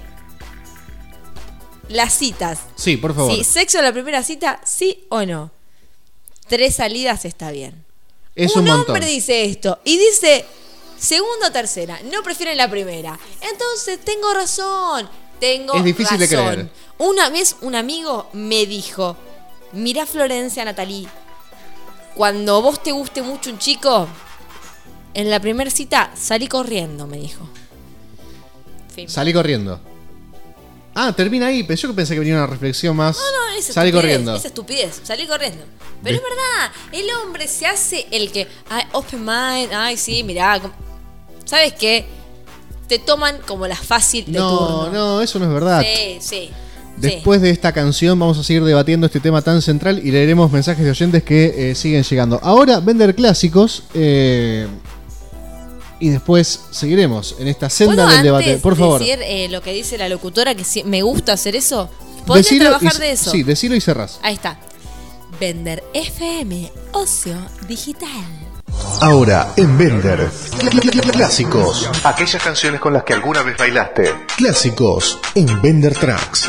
las citas. Sí, por favor. Sí, sexo en la primera cita, sí o no. Tres salidas está bien. Es un un montón. hombre dice esto y dice segunda o tercera, no prefieren la primera. Entonces tengo razón, tengo Es difícil de razón. creer. Una vez un amigo me dijo, mirá Florencia, Natalie, cuando vos te guste mucho un chico, en la primera cita salí corriendo, me dijo. Fin. Salí corriendo. Ah, termina ahí. Pero yo que pensé que venía una reflexión más. No, no, es Salí estupidez, corriendo. es estupidez, salí corriendo. Pero De- es verdad, el hombre se hace el que, ay, open mind, ay, sí, mirá. com- ¿Sabes qué? Te toman como la fácil de No, turno. no, eso no es verdad. Sí, sí. Después de esta canción vamos a seguir debatiendo este tema tan central y leeremos mensajes de oyentes que eh, siguen llegando. Ahora, Vender Clásicos. eh, y después seguiremos en esta sí. senda ¿Puedo del debate. antes Por favor. decir eh, lo que dice la locutora, que sí- me gusta hacer eso? ¿Podría Decilo trabajar y- de eso? Sí, decilo y cerrás. Ahí está. Vender F M, ocio digital. Ahora en Bender. Cl- cl- cl- Clásicos. Aquellas canciones con las que alguna vez bailaste. Clásicos en Bender Tracks.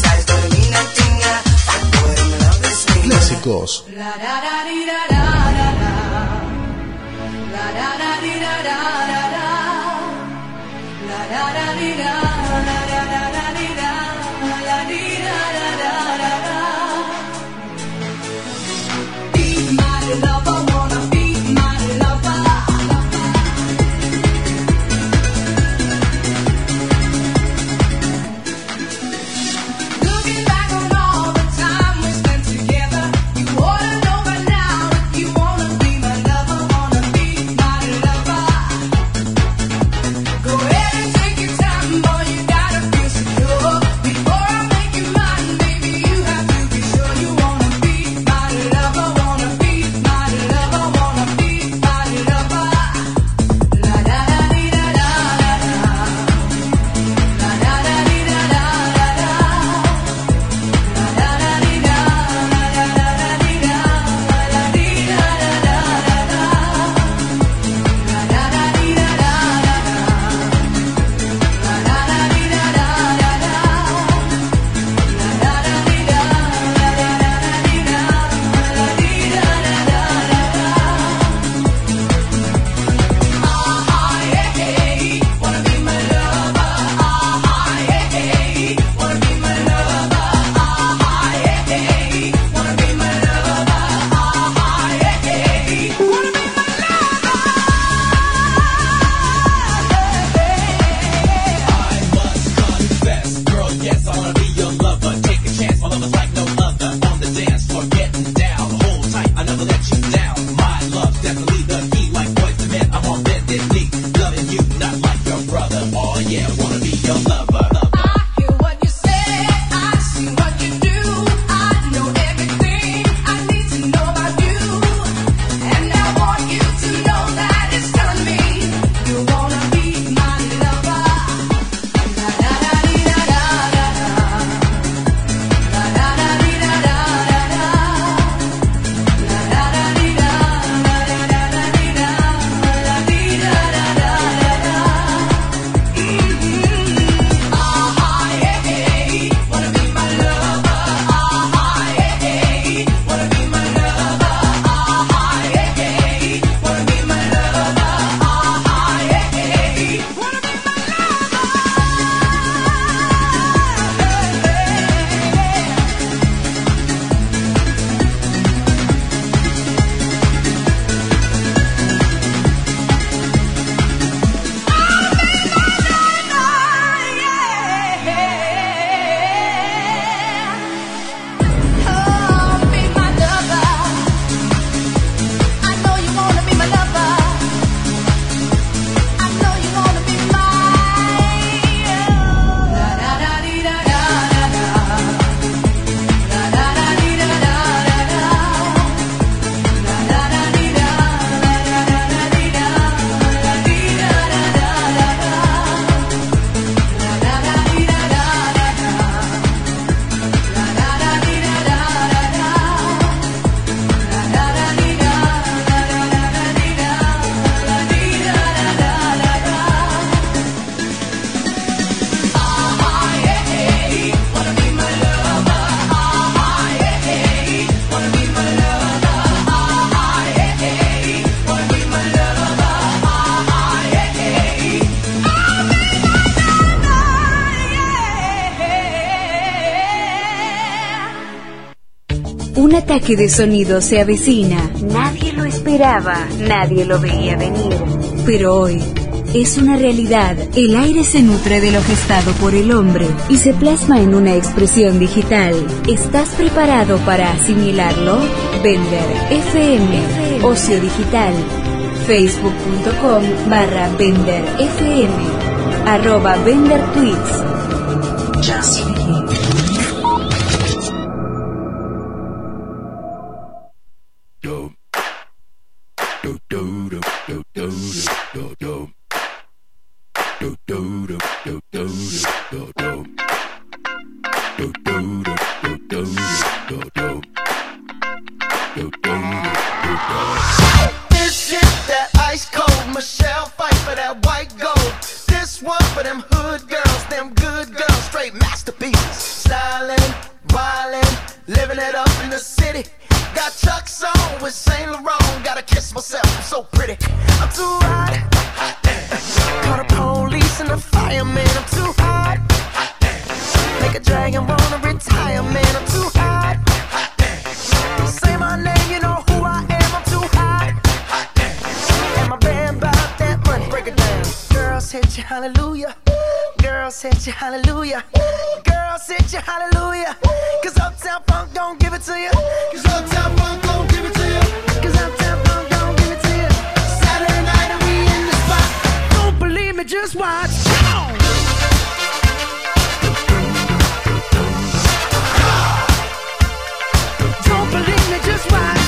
Clásicos. Looking back on all the time we spent together, you ought to know by now. yes, I wanna be your lover. Take a chance, my lover's like no other. On the dance floor, getting down. Hold tight, I never let you down. My love, definitely the key. Like boys to men, I'm on bended knee. Loving you, not like your brother. Oh yeah, wanna be your lover. Un ataque de sonido se avecina. Nadie lo esperaba, nadie lo veía venir. Pero hoy es una realidad. El aire se nutre de lo gestado por el hombre y se plasma en una expresión digital. ¿Estás preparado para asimilarlo? Bender F M, Ocio Digital. Facebook punto com barra Bender F M. Arroba Bender Tweets. Just for you. This is that ice cold Michelle fight for that white gold. This one for them hood girls, them good girls, straight masterpieces. Stylin', wildin', living it up in the city. Got Chuck's on with Saint Laurent. Gotta kiss myself, I'm so pretty. I'm too hot. Call the police and the fireman. I'm too hot. Make a dragon wanna retire, man. I'm too hot. Say my name, you know who I am. I'm too hot. And my band about that money. Break it down. Girls hit you, hallelujah. Girls hit you, hallelujah. Girls hit you, hallelujah. Cause Uptown Funk don't give it to you. Cause Uptown Funk don't give it to you. Cause Uptown Funk don't give it to you. Saturday night and we in the spot. Don't believe me, just watch. Don't believe me, just watch.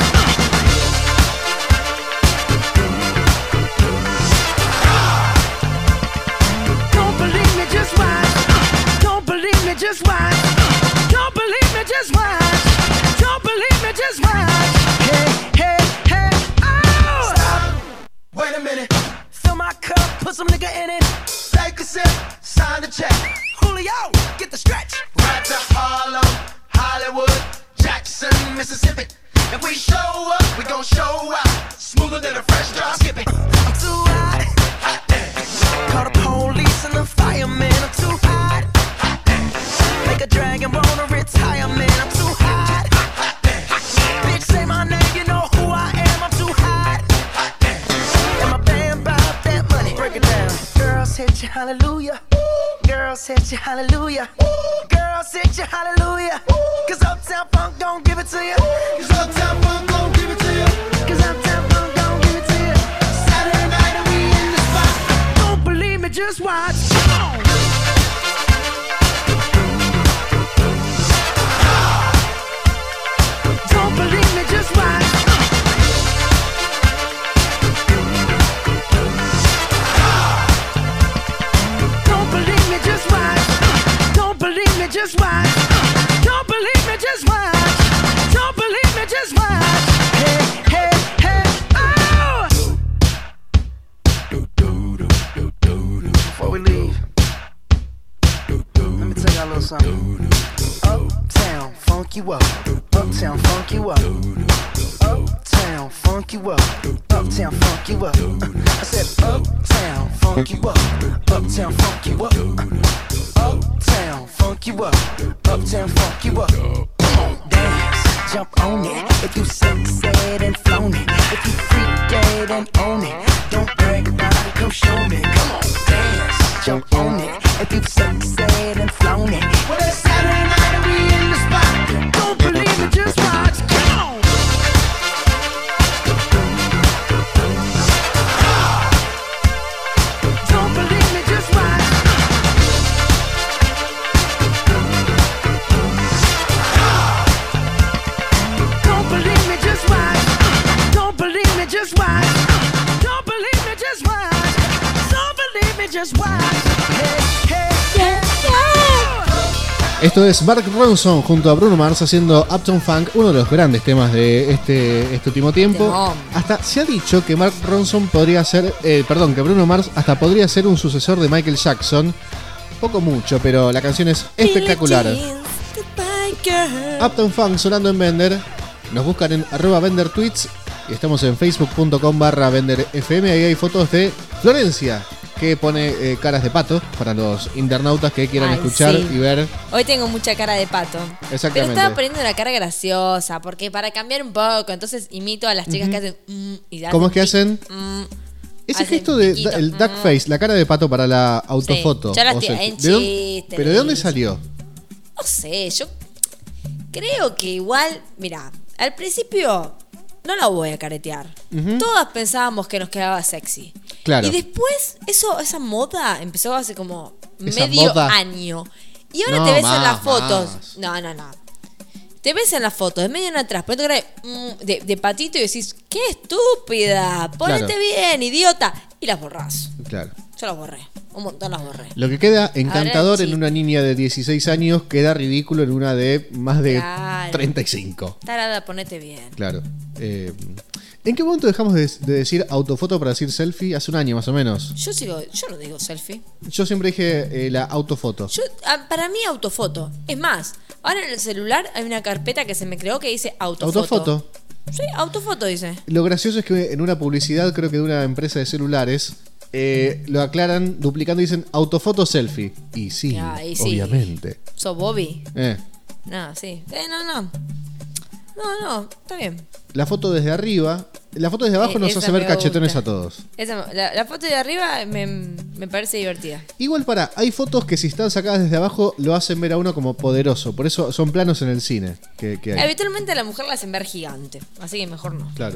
Don't believe me, just watch. Don't believe me, just watch. Don't believe me, just watch. Don't believe me, just watch. Hey, hey, hey, oh! Stop. Wait a minute. Fill my cup, put some nigga in it. Take a sip, sign the check. Julio, get the stretch. Right to Harlem, Hollywood, Jackson, Mississippi. If we show up, we gon' show out. Smoother than a fresh drop skipping. I'm too hot. Hot damn. Call the police and the fireman. I'm too hot. Hot damn. Make a dragon wanna retire, man. I'm too hot. Hot damn. Bitch, say my name, you know who I am. I'm too hot. Hot damn. And my band bout that money. Break it down. Girls hit you, hallelujah. Girls hit you, hallelujah. Girls hit you, hallelujah. Cause Uptown Funk don't give it to you. Cause Uptown Funk don't give it to you. Cause Uptown Funk don't give it to you. Saturday night and we in the spot. Don't believe me, just watch. Come on. Don't believe me, just watch. Don't believe me, just watch. Don't believe me, just watch. Don't believe me, just watch. Don't believe me, just watch. Hey, hey, hey, oh! Before we leave, let me tell y'all a little something. Uptown, funk you up. Uptown, funk you up. Uptown, funk you up. Uptown, funk you up. I said, Uptown, funk you up. Uptown, funk you up. Uptown, funk you up. Uptown, funk you up. Come on, dance, jump on it. If you succeed and flown it, if you freak dead and own it, don't brag about it, come show me. Come on, dance, jump on it. If you succeed and flown it, well, it's Saturday night and we in the spot. Don't believe it, just watch. Come on. Don't believe me, just watch. Don't believe me, just watch. Don't believe me, just watch. Don't believe me, just watch. Don't believe me, just watch. Hey, hey, yeah, yeah. Esto es Mark Ronson junto a Bruno Mars haciendo Uptown Funk, uno de los grandes temas de este, este último tiempo. Temón. Hasta se ha dicho que Mark Ronson podría ser, eh, perdón, que Bruno Mars hasta podría ser un sucesor de Michael Jackson. Poco mucho, pero la canción es espectacular. Uptown Funk sonando en Bender. Nos buscan en arroba Bender Tweets y estamos en facebook.com barra Bender F M. Ahí hay fotos de Florencia, que pone eh, caras de pato para los internautas que quieran Ay, escuchar sí. y ver. Hoy tengo mucha cara de pato. Exactamente. Pero estaba poniendo una cara graciosa, porque para cambiar un poco, entonces imito a las chicas Ujú. que hacen... Mm, y ¿Cómo es que pic- hacen? mm, Ese hacen gesto de piquito, el mm. duck face, la cara de pato para la autofoto. Sí, yo la o estoy- selfie. en ¿De dónde- chiste, ¿Pero de dónde dice. salió? No sé, yo creo que igual... Mira, al principio no la voy a caretear. Ujú. Todas pensábamos que nos quedaba sexy. Claro. Y después, eso, esa moda empezó hace como Esa medio moda. año. Y ahora No, te ves en más, las fotos. más. No, no, no. Te ves en las fotos, de medio en atrás, ponete cara de, mm, de, de patito y decís, ¡qué estúpida! Ponete Claro. bien, idiota. Y las borrás. Claro. Yo las borré. Un montón las borré. Lo que queda encantador Ahora, en sí. una niña de dieciséis años queda ridículo en una de más de Claro. treinta y cinco. Tarada, ponete bien. Claro. Eh, ¿En qué momento dejamos de, de decir autofoto para decir selfie? Hace un año más o menos. Yo sigo, yo no digo selfie. Yo siempre dije eh, la autofoto. Yo, ah, para mí autofoto. Es más, ahora en el celular hay una carpeta que se me creó que dice autofoto. Autofoto. Sí, autofoto dice. Lo gracioso es que en una publicidad, creo que de una empresa de celulares, eh, lo aclaran duplicando y dicen autofoto selfie. Y sí, Ya, y sí. obviamente. ¿Sos Bobby? Eh, No, sí. Eh, no, no. No, no, está bien. la foto desde arriba, la foto desde abajo Eh, nos esa hace ver me cachetones gusta. a todos. Esa- la, la foto de arriba me, me parece divertida. Igual para, hay fotos que si están sacadas desde abajo lo hacen ver a uno como poderoso. Por eso son planos en el cine que, que hay. Habitualmente a la mujer la hacen ver gigante, así que mejor no. Claro.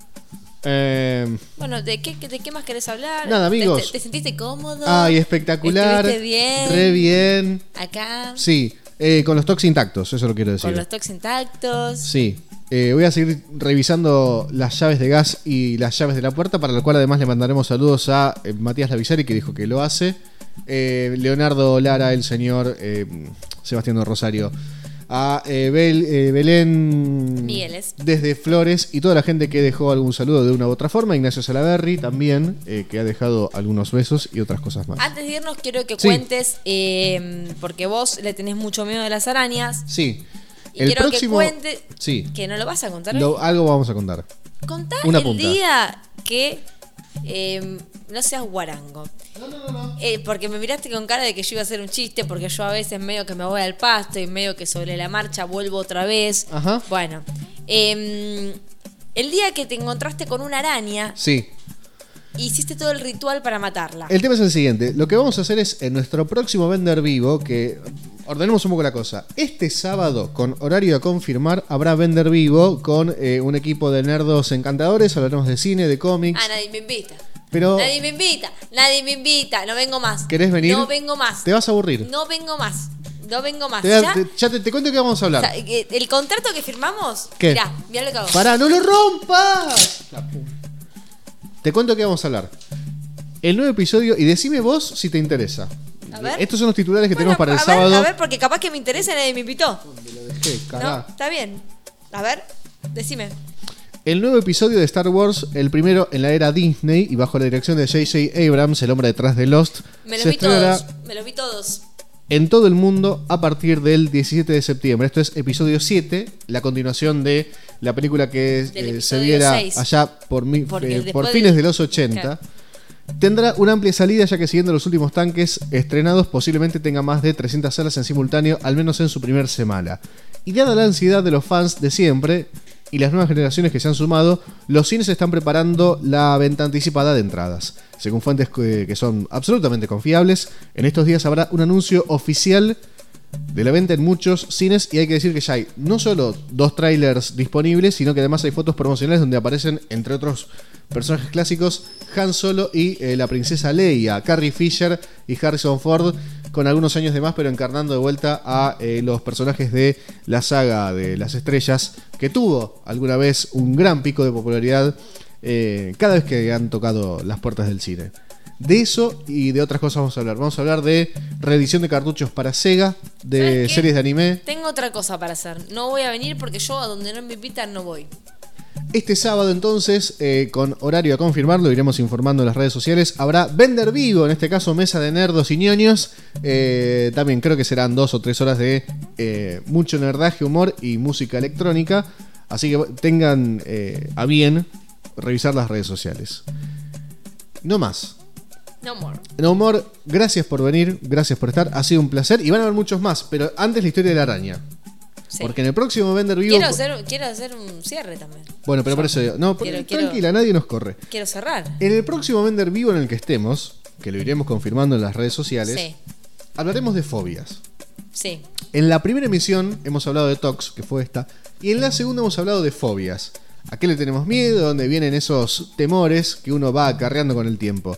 Eh, Bueno, ¿de qué, de qué más querés hablar? Nada, ¿Te- amigos. ¿Te, te sentiste cómodo? ay, espectacular. ¿Estuviste bien? Re bien. Acá, Sí, eh, con los toques intactos, eso lo quiero decir. con los toques intactos. Sí. Eh, voy a seguir revisando las llaves de gas y las llaves de la puerta, para lo cual además le mandaremos saludos a eh, Matías Lavisari, que dijo que lo hace. Eh, Leonardo Lara, el señor eh, Sebastián de Rosario. A eh, Bel- eh, Belén Migueles. desde Flores y toda la gente que dejó algún saludo de una u otra forma. Ignacio Salaberry también, eh, que ha dejado algunos besos y otras cosas más. Antes de irnos, quiero que Sí. cuentes, eh, porque vos le tenés mucho miedo de las arañas. Sí. Y El quiero próximo. que cuentes. Sí. Que no lo vas a contar Lo- hoy. algo vamos a contar. Contá una el punta. día que eh, no seas guarango. Eh, porque me miraste con cara de que yo iba a hacer un chiste, porque yo a veces medio que me voy al pasto y medio que sobre la marcha vuelvo otra vez. Ajá. Bueno, eh, el día que te encontraste con una araña, Sí. hiciste todo el ritual para matarla. El tema es el siguiente. Lo que vamos a hacer es, en nuestro próximo Vender Vivo, que ordenemos un poco la cosa. Este sábado, con horario a confirmar, habrá Vender Vivo con eh, un equipo de nerdos encantadores. Hablaremos de cine, de cómics. Ah, nadie me invita. Pero Nadie me invita, nadie me invita, no vengo más. ¿Querés venir? No vengo más. Te vas a aburrir. No vengo más. No vengo más. Te, ¿Ya? te- ya te, te cuento que vamos a hablar. O sea, eh, el contrato que firmamos, ¿Qué? mirá, mirá lo que hago. ¡Pará, no lo rompas! La pu- Te cuento que vamos a hablar. El nuevo episodio, y decime vos si te interesa. A ver. Estos son los titulares que Bueno, tenemos para el a ver, sábado. A ver, porque capaz que me interesa y nadie me invitó. Qué ¿No? cagá. Está bien. A ver, decime. El nuevo episodio de Star Wars, el primero en la era Disney y bajo la dirección de J J Abrams, el hombre detrás de Lost, Me los se vi estrenará todos. Me los vi todos. en todo el mundo a partir del diecisiete de septiembre. Esto es episodio siete, la continuación de la película que Del eh, se episodio viera seis. allá por, mi- Porque eh, después por del- fines de los ochenta. Tendrá una amplia salida, ya que siguiendo los últimos tanques estrenados, posiblemente tenga más de trescientas salas en simultáneo, al menos en su primer semana. Y dada la ansiedad de los fans de siempre y las nuevas generaciones que se han sumado, los cines están preparando la venta anticipada de entradas. Según fuentes que, que son absolutamente confiables, en estos días habrá un anuncio oficial de la venta en muchos cines, y hay que decir que ya hay no solo dos trailers disponibles, sino que además hay fotos promocionales donde aparecen, entre otros personajes clásicos, Han Solo y eh, la princesa Leia, Carrie Fisher y Harrison Ford, con algunos años de más, pero encarnando de vuelta a eh, los personajes de la saga de las estrellas, que tuvo alguna vez un gran pico de popularidad eh, cada vez que han tocado las puertas del cine. De eso y de otras cosas vamos a hablar. Vamos a hablar de reedición de cartuchos para Sega, de ¿Sabes qué? series de anime. Tengo otra cosa para hacer. No voy a venir porque yo a donde no me invitan no voy. Este sábado entonces, eh, con horario a confirmar, lo iremos informando en las redes sociales, habrá Vender Vivo, en este caso mesa de nerdos y ñoños. Eh, también creo que serán dos o tres horas de eh, mucho nerdaje, humor y música electrónica. Así que tengan eh, a bien revisar las redes sociales. No más. No more. No more, gracias por venir, gracias por estar, ha sido un placer y van a haber muchos más, pero antes la historia de la araña. Sí. Porque en el próximo Vender Vivo... Quiero hacer, quiero hacer un cierre también. Bueno, pero por eso digo, no, Quiero- tranquila, quiero- nadie nos corre. Quiero cerrar. En el próximo Vender Vivo en el que estemos, que lo iremos confirmando en las redes sociales, Sí, hablaremos de fobias. sí. En la primera emisión hemos hablado de Tox, que fue esta, y en la segunda hemos hablado de fobias. ¿A qué le tenemos miedo? ¿Dónde vienen esos temores que uno va acarreando con el tiempo?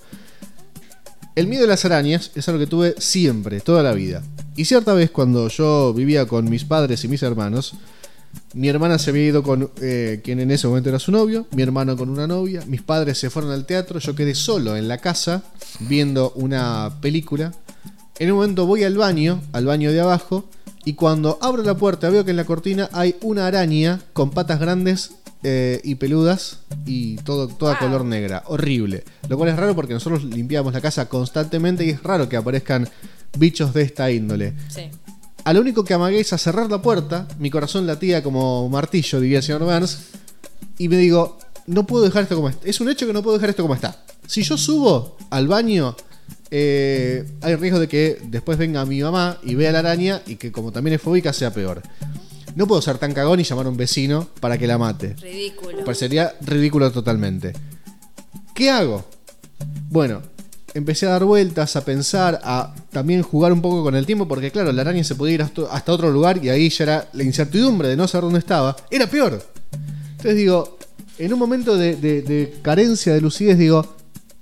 El miedo a las arañas es algo que tuve siempre, toda la vida. Y cierta vez cuando yo vivía con mis padres y mis hermanos, mi hermana se había ido con eh, quien en ese momento era su novio, mi hermano con una novia, mis padres se fueron al teatro, yo quedé solo en la casa viendo una película. En un momento voy al baño, al baño de abajo, y cuando abro la puerta veo que en la cortina hay una araña con patas grandes eh, y peludas y todo, toda color negra, horrible. Lo cual es raro porque nosotros limpiamos la casa constantemente y es raro que aparezcan bichos de esta índole. Sí. A lo único que amagué es a cerrar la puerta, mi corazón latía como martillo, diría el señor Burns, y me digo, no puedo dejar esto como está. Es un hecho que no puedo dejar esto como está. Si yo subo al baño, eh, hay riesgo de que después venga mi mamá y vea la araña y que como también es fóbica sea peor. No puedo ser tan cagón y llamar a un vecino para que la mate. Ridículo. Parecería ridículo totalmente. ¿Qué hago? Bueno, empecé a dar vueltas, a pensar, a también jugar un poco con el tiempo, porque claro, la araña se podía ir hasta, hasta otro lugar y ahí ya era la incertidumbre de no saber dónde estaba. Era peor. Entonces digo, en un momento de, de- de carencia de lucidez, digo,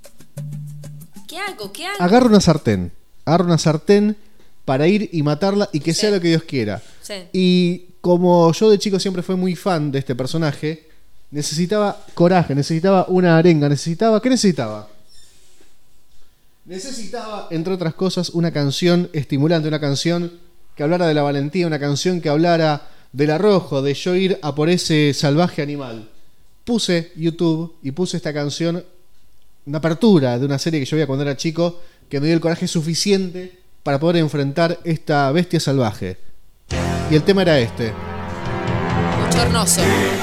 ¿Qué hago? ¿Qué hago? agarro una sartén. Agarro una sartén para ir y matarla y que sea lo que Dios quiera. Sí. Y como yo de chico siempre fui muy fan de este personaje, necesitaba coraje, necesitaba una arenga, necesitaba... ¿Qué necesitaba? Necesitaba, entre otras cosas, una canción estimulante, una canción que hablara de la valentía, una canción que hablara del arrojo, de yo ir a por ese salvaje animal. Puse YouTube y puse esta canción, una apertura de una serie que yo veía cuando era chico, que me dio el coraje suficiente para poder enfrentar esta bestia salvaje. Y el tema era este. Bochornoso.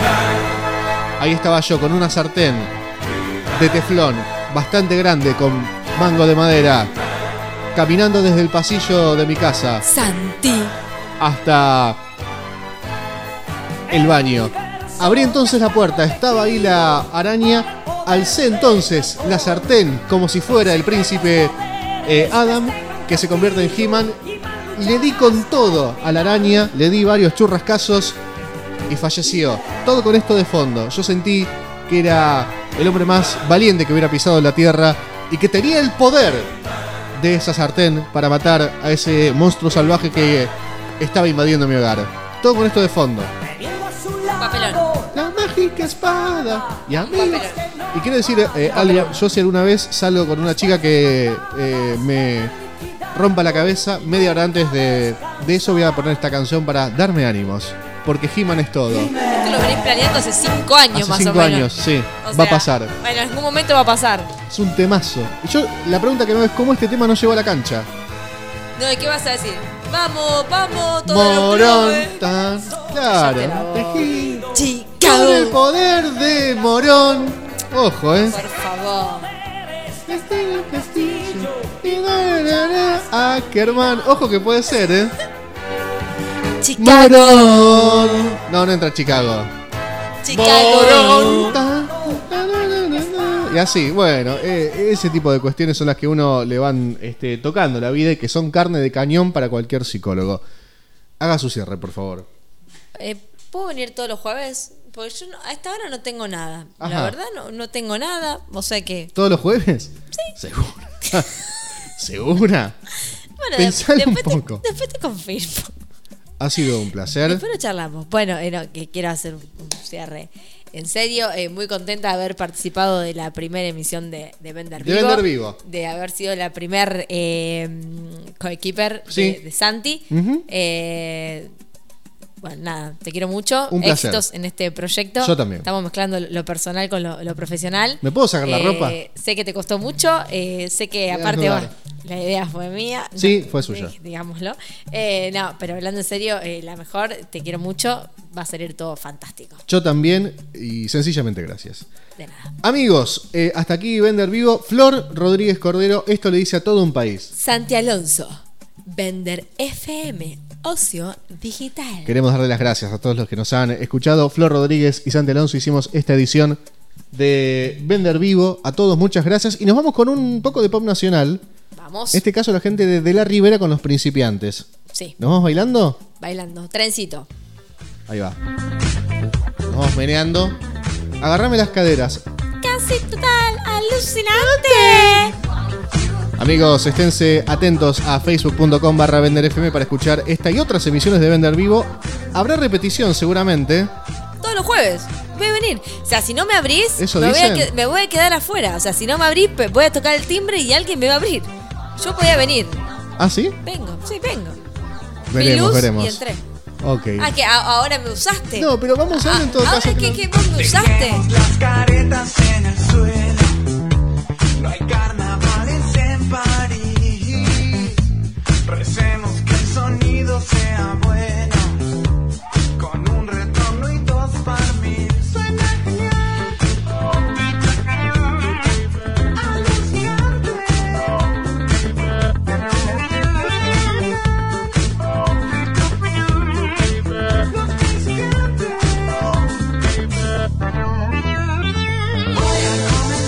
Ahí estaba yo con una sartén de teflón bastante grande con mango de madera, caminando desde el pasillo de mi casa Santi. hasta el baño. Abrí entonces la puerta, estaba ahí la araña alcé entonces la sartén como si fuera el príncipe eh, Adam, que se convierte en He-Man. Le di con todo a la araña, le di varios churrascazos y falleció. Todo con esto de fondo. Yo sentí que era el hombre más valiente que hubiera pisado la tierra y que tenía el poder de esa sartén para matar a ese monstruo salvaje que estaba invadiendo mi hogar. Todo con esto de fondo. Papelón. La mágica espada. Y amigos. Y quiero decir, eh, algo, yo si alguna vez salgo con una chica que eh, me rompa la cabeza, media hora antes de, de eso voy a poner esta canción para darme ánimos. Porque He-Man es todo. Esto lo venís planeando hace cinco años Hace más cinco o menos. años, sí. O va sea, a pasar. Bueno, en algún momento va a pasar. Es un temazo. Y yo, la pregunta que me hago es cómo este tema no llegó a la cancha. No, ¿y qué vas a decir? Vamos, vamos, todos los Morón, clubes. tan claro. Tejí. Chicago. Con el poder de Morón. Ojo, eh. Por favor. Ackerman. Ojo que puede ser, eh. Chicago. Morón. No, no entra Chicago. Chicago. Morón. Y así, bueno, eh, ese tipo de cuestiones son las que uno le van este, tocando la vida y que son carne de cañón para cualquier psicólogo. Haga su cierre, por favor. Eh, ¿Puedo venir todos los jueves? Porque yo no- a esta hora no tengo nada. Ajá. La verdad no, no tengo nada. O sea que... ¿Todos los jueves? Sí. ¿Segura? ¿Segura? Bueno, Pensalo de- un después, poco. Te, después te confirmo. Ha sido un placer. Después lo charlamos. Bueno, eh, no, que quiero hacer un un cierre. En serio, eh, muy contenta de haber participado de la primera emisión de, de Vender De Vivo. Vender Vivo. De haber sido la primer eh, coequiper Sí. de, de Santi. Ujú. Eh, bueno, nada, te quiero mucho. Un placer. Éxitos en este proyecto. Yo también. Estamos mezclando lo personal con lo, lo profesional. ¿Me puedo sacar la Eh, ropa? Sé que te costó mucho. eh, sé que Voy a aparte, desnudar. bueno, la idea fue mía. Sí, No, fue suya. di- Digámoslo. Eh, no, pero hablando en serio, eh, la mejor, te quiero mucho. Va a salir todo fantástico. Yo también y sencillamente gracias. De nada. Amigos, eh, hasta aquí Vender Vivo. Flor Rodríguez Cordero, esto le dice a todo un país. Santi Alonso, Vender F M, Ocio Digital. Queremos darle las gracias a todos los que nos han escuchado. Flor Rodríguez y Santi Alonso hicimos esta edición de Vender Vivo. A todos muchas gracias. Y nos vamos con un poco de pop nacional. Vamos. En este caso la gente de, de La Ribera con Los Principiantes. Sí, ¿Nos vamos bailando? bailando. Trencito. Ahí va. Nos vamos meneando. Agarrame las caderas. Casi total, alucinante. Amigos, esténse atentos a facebook.com barra venderfm para escuchar esta y otras emisiones de Vender Vivo. Habrá repetición seguramente. Todos los jueves. Voy a venir. O sea, si no me abrís, Eso me voy, a dicen. que- me voy a quedar afuera. O sea, si no me abrís, pe- voy a tocar el timbre y alguien me va a abrir. Yo voy a venir. ¿Ah, sí? Vengo, sí, vengo. Veremos, Vi luz veremos. y entré. Ok. Ah, que a- ahora me usaste. No, pero vamos a ver en todo ahora caso. que, que vos me usaste. Las caretas en el suelo. No hay carnavales en París. Recemos que el sonido sea bueno. Con un retorno y dos par mil. Suena genial. Alucinante. Los principiantes. Voy a comenzar.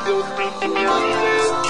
Dios mío.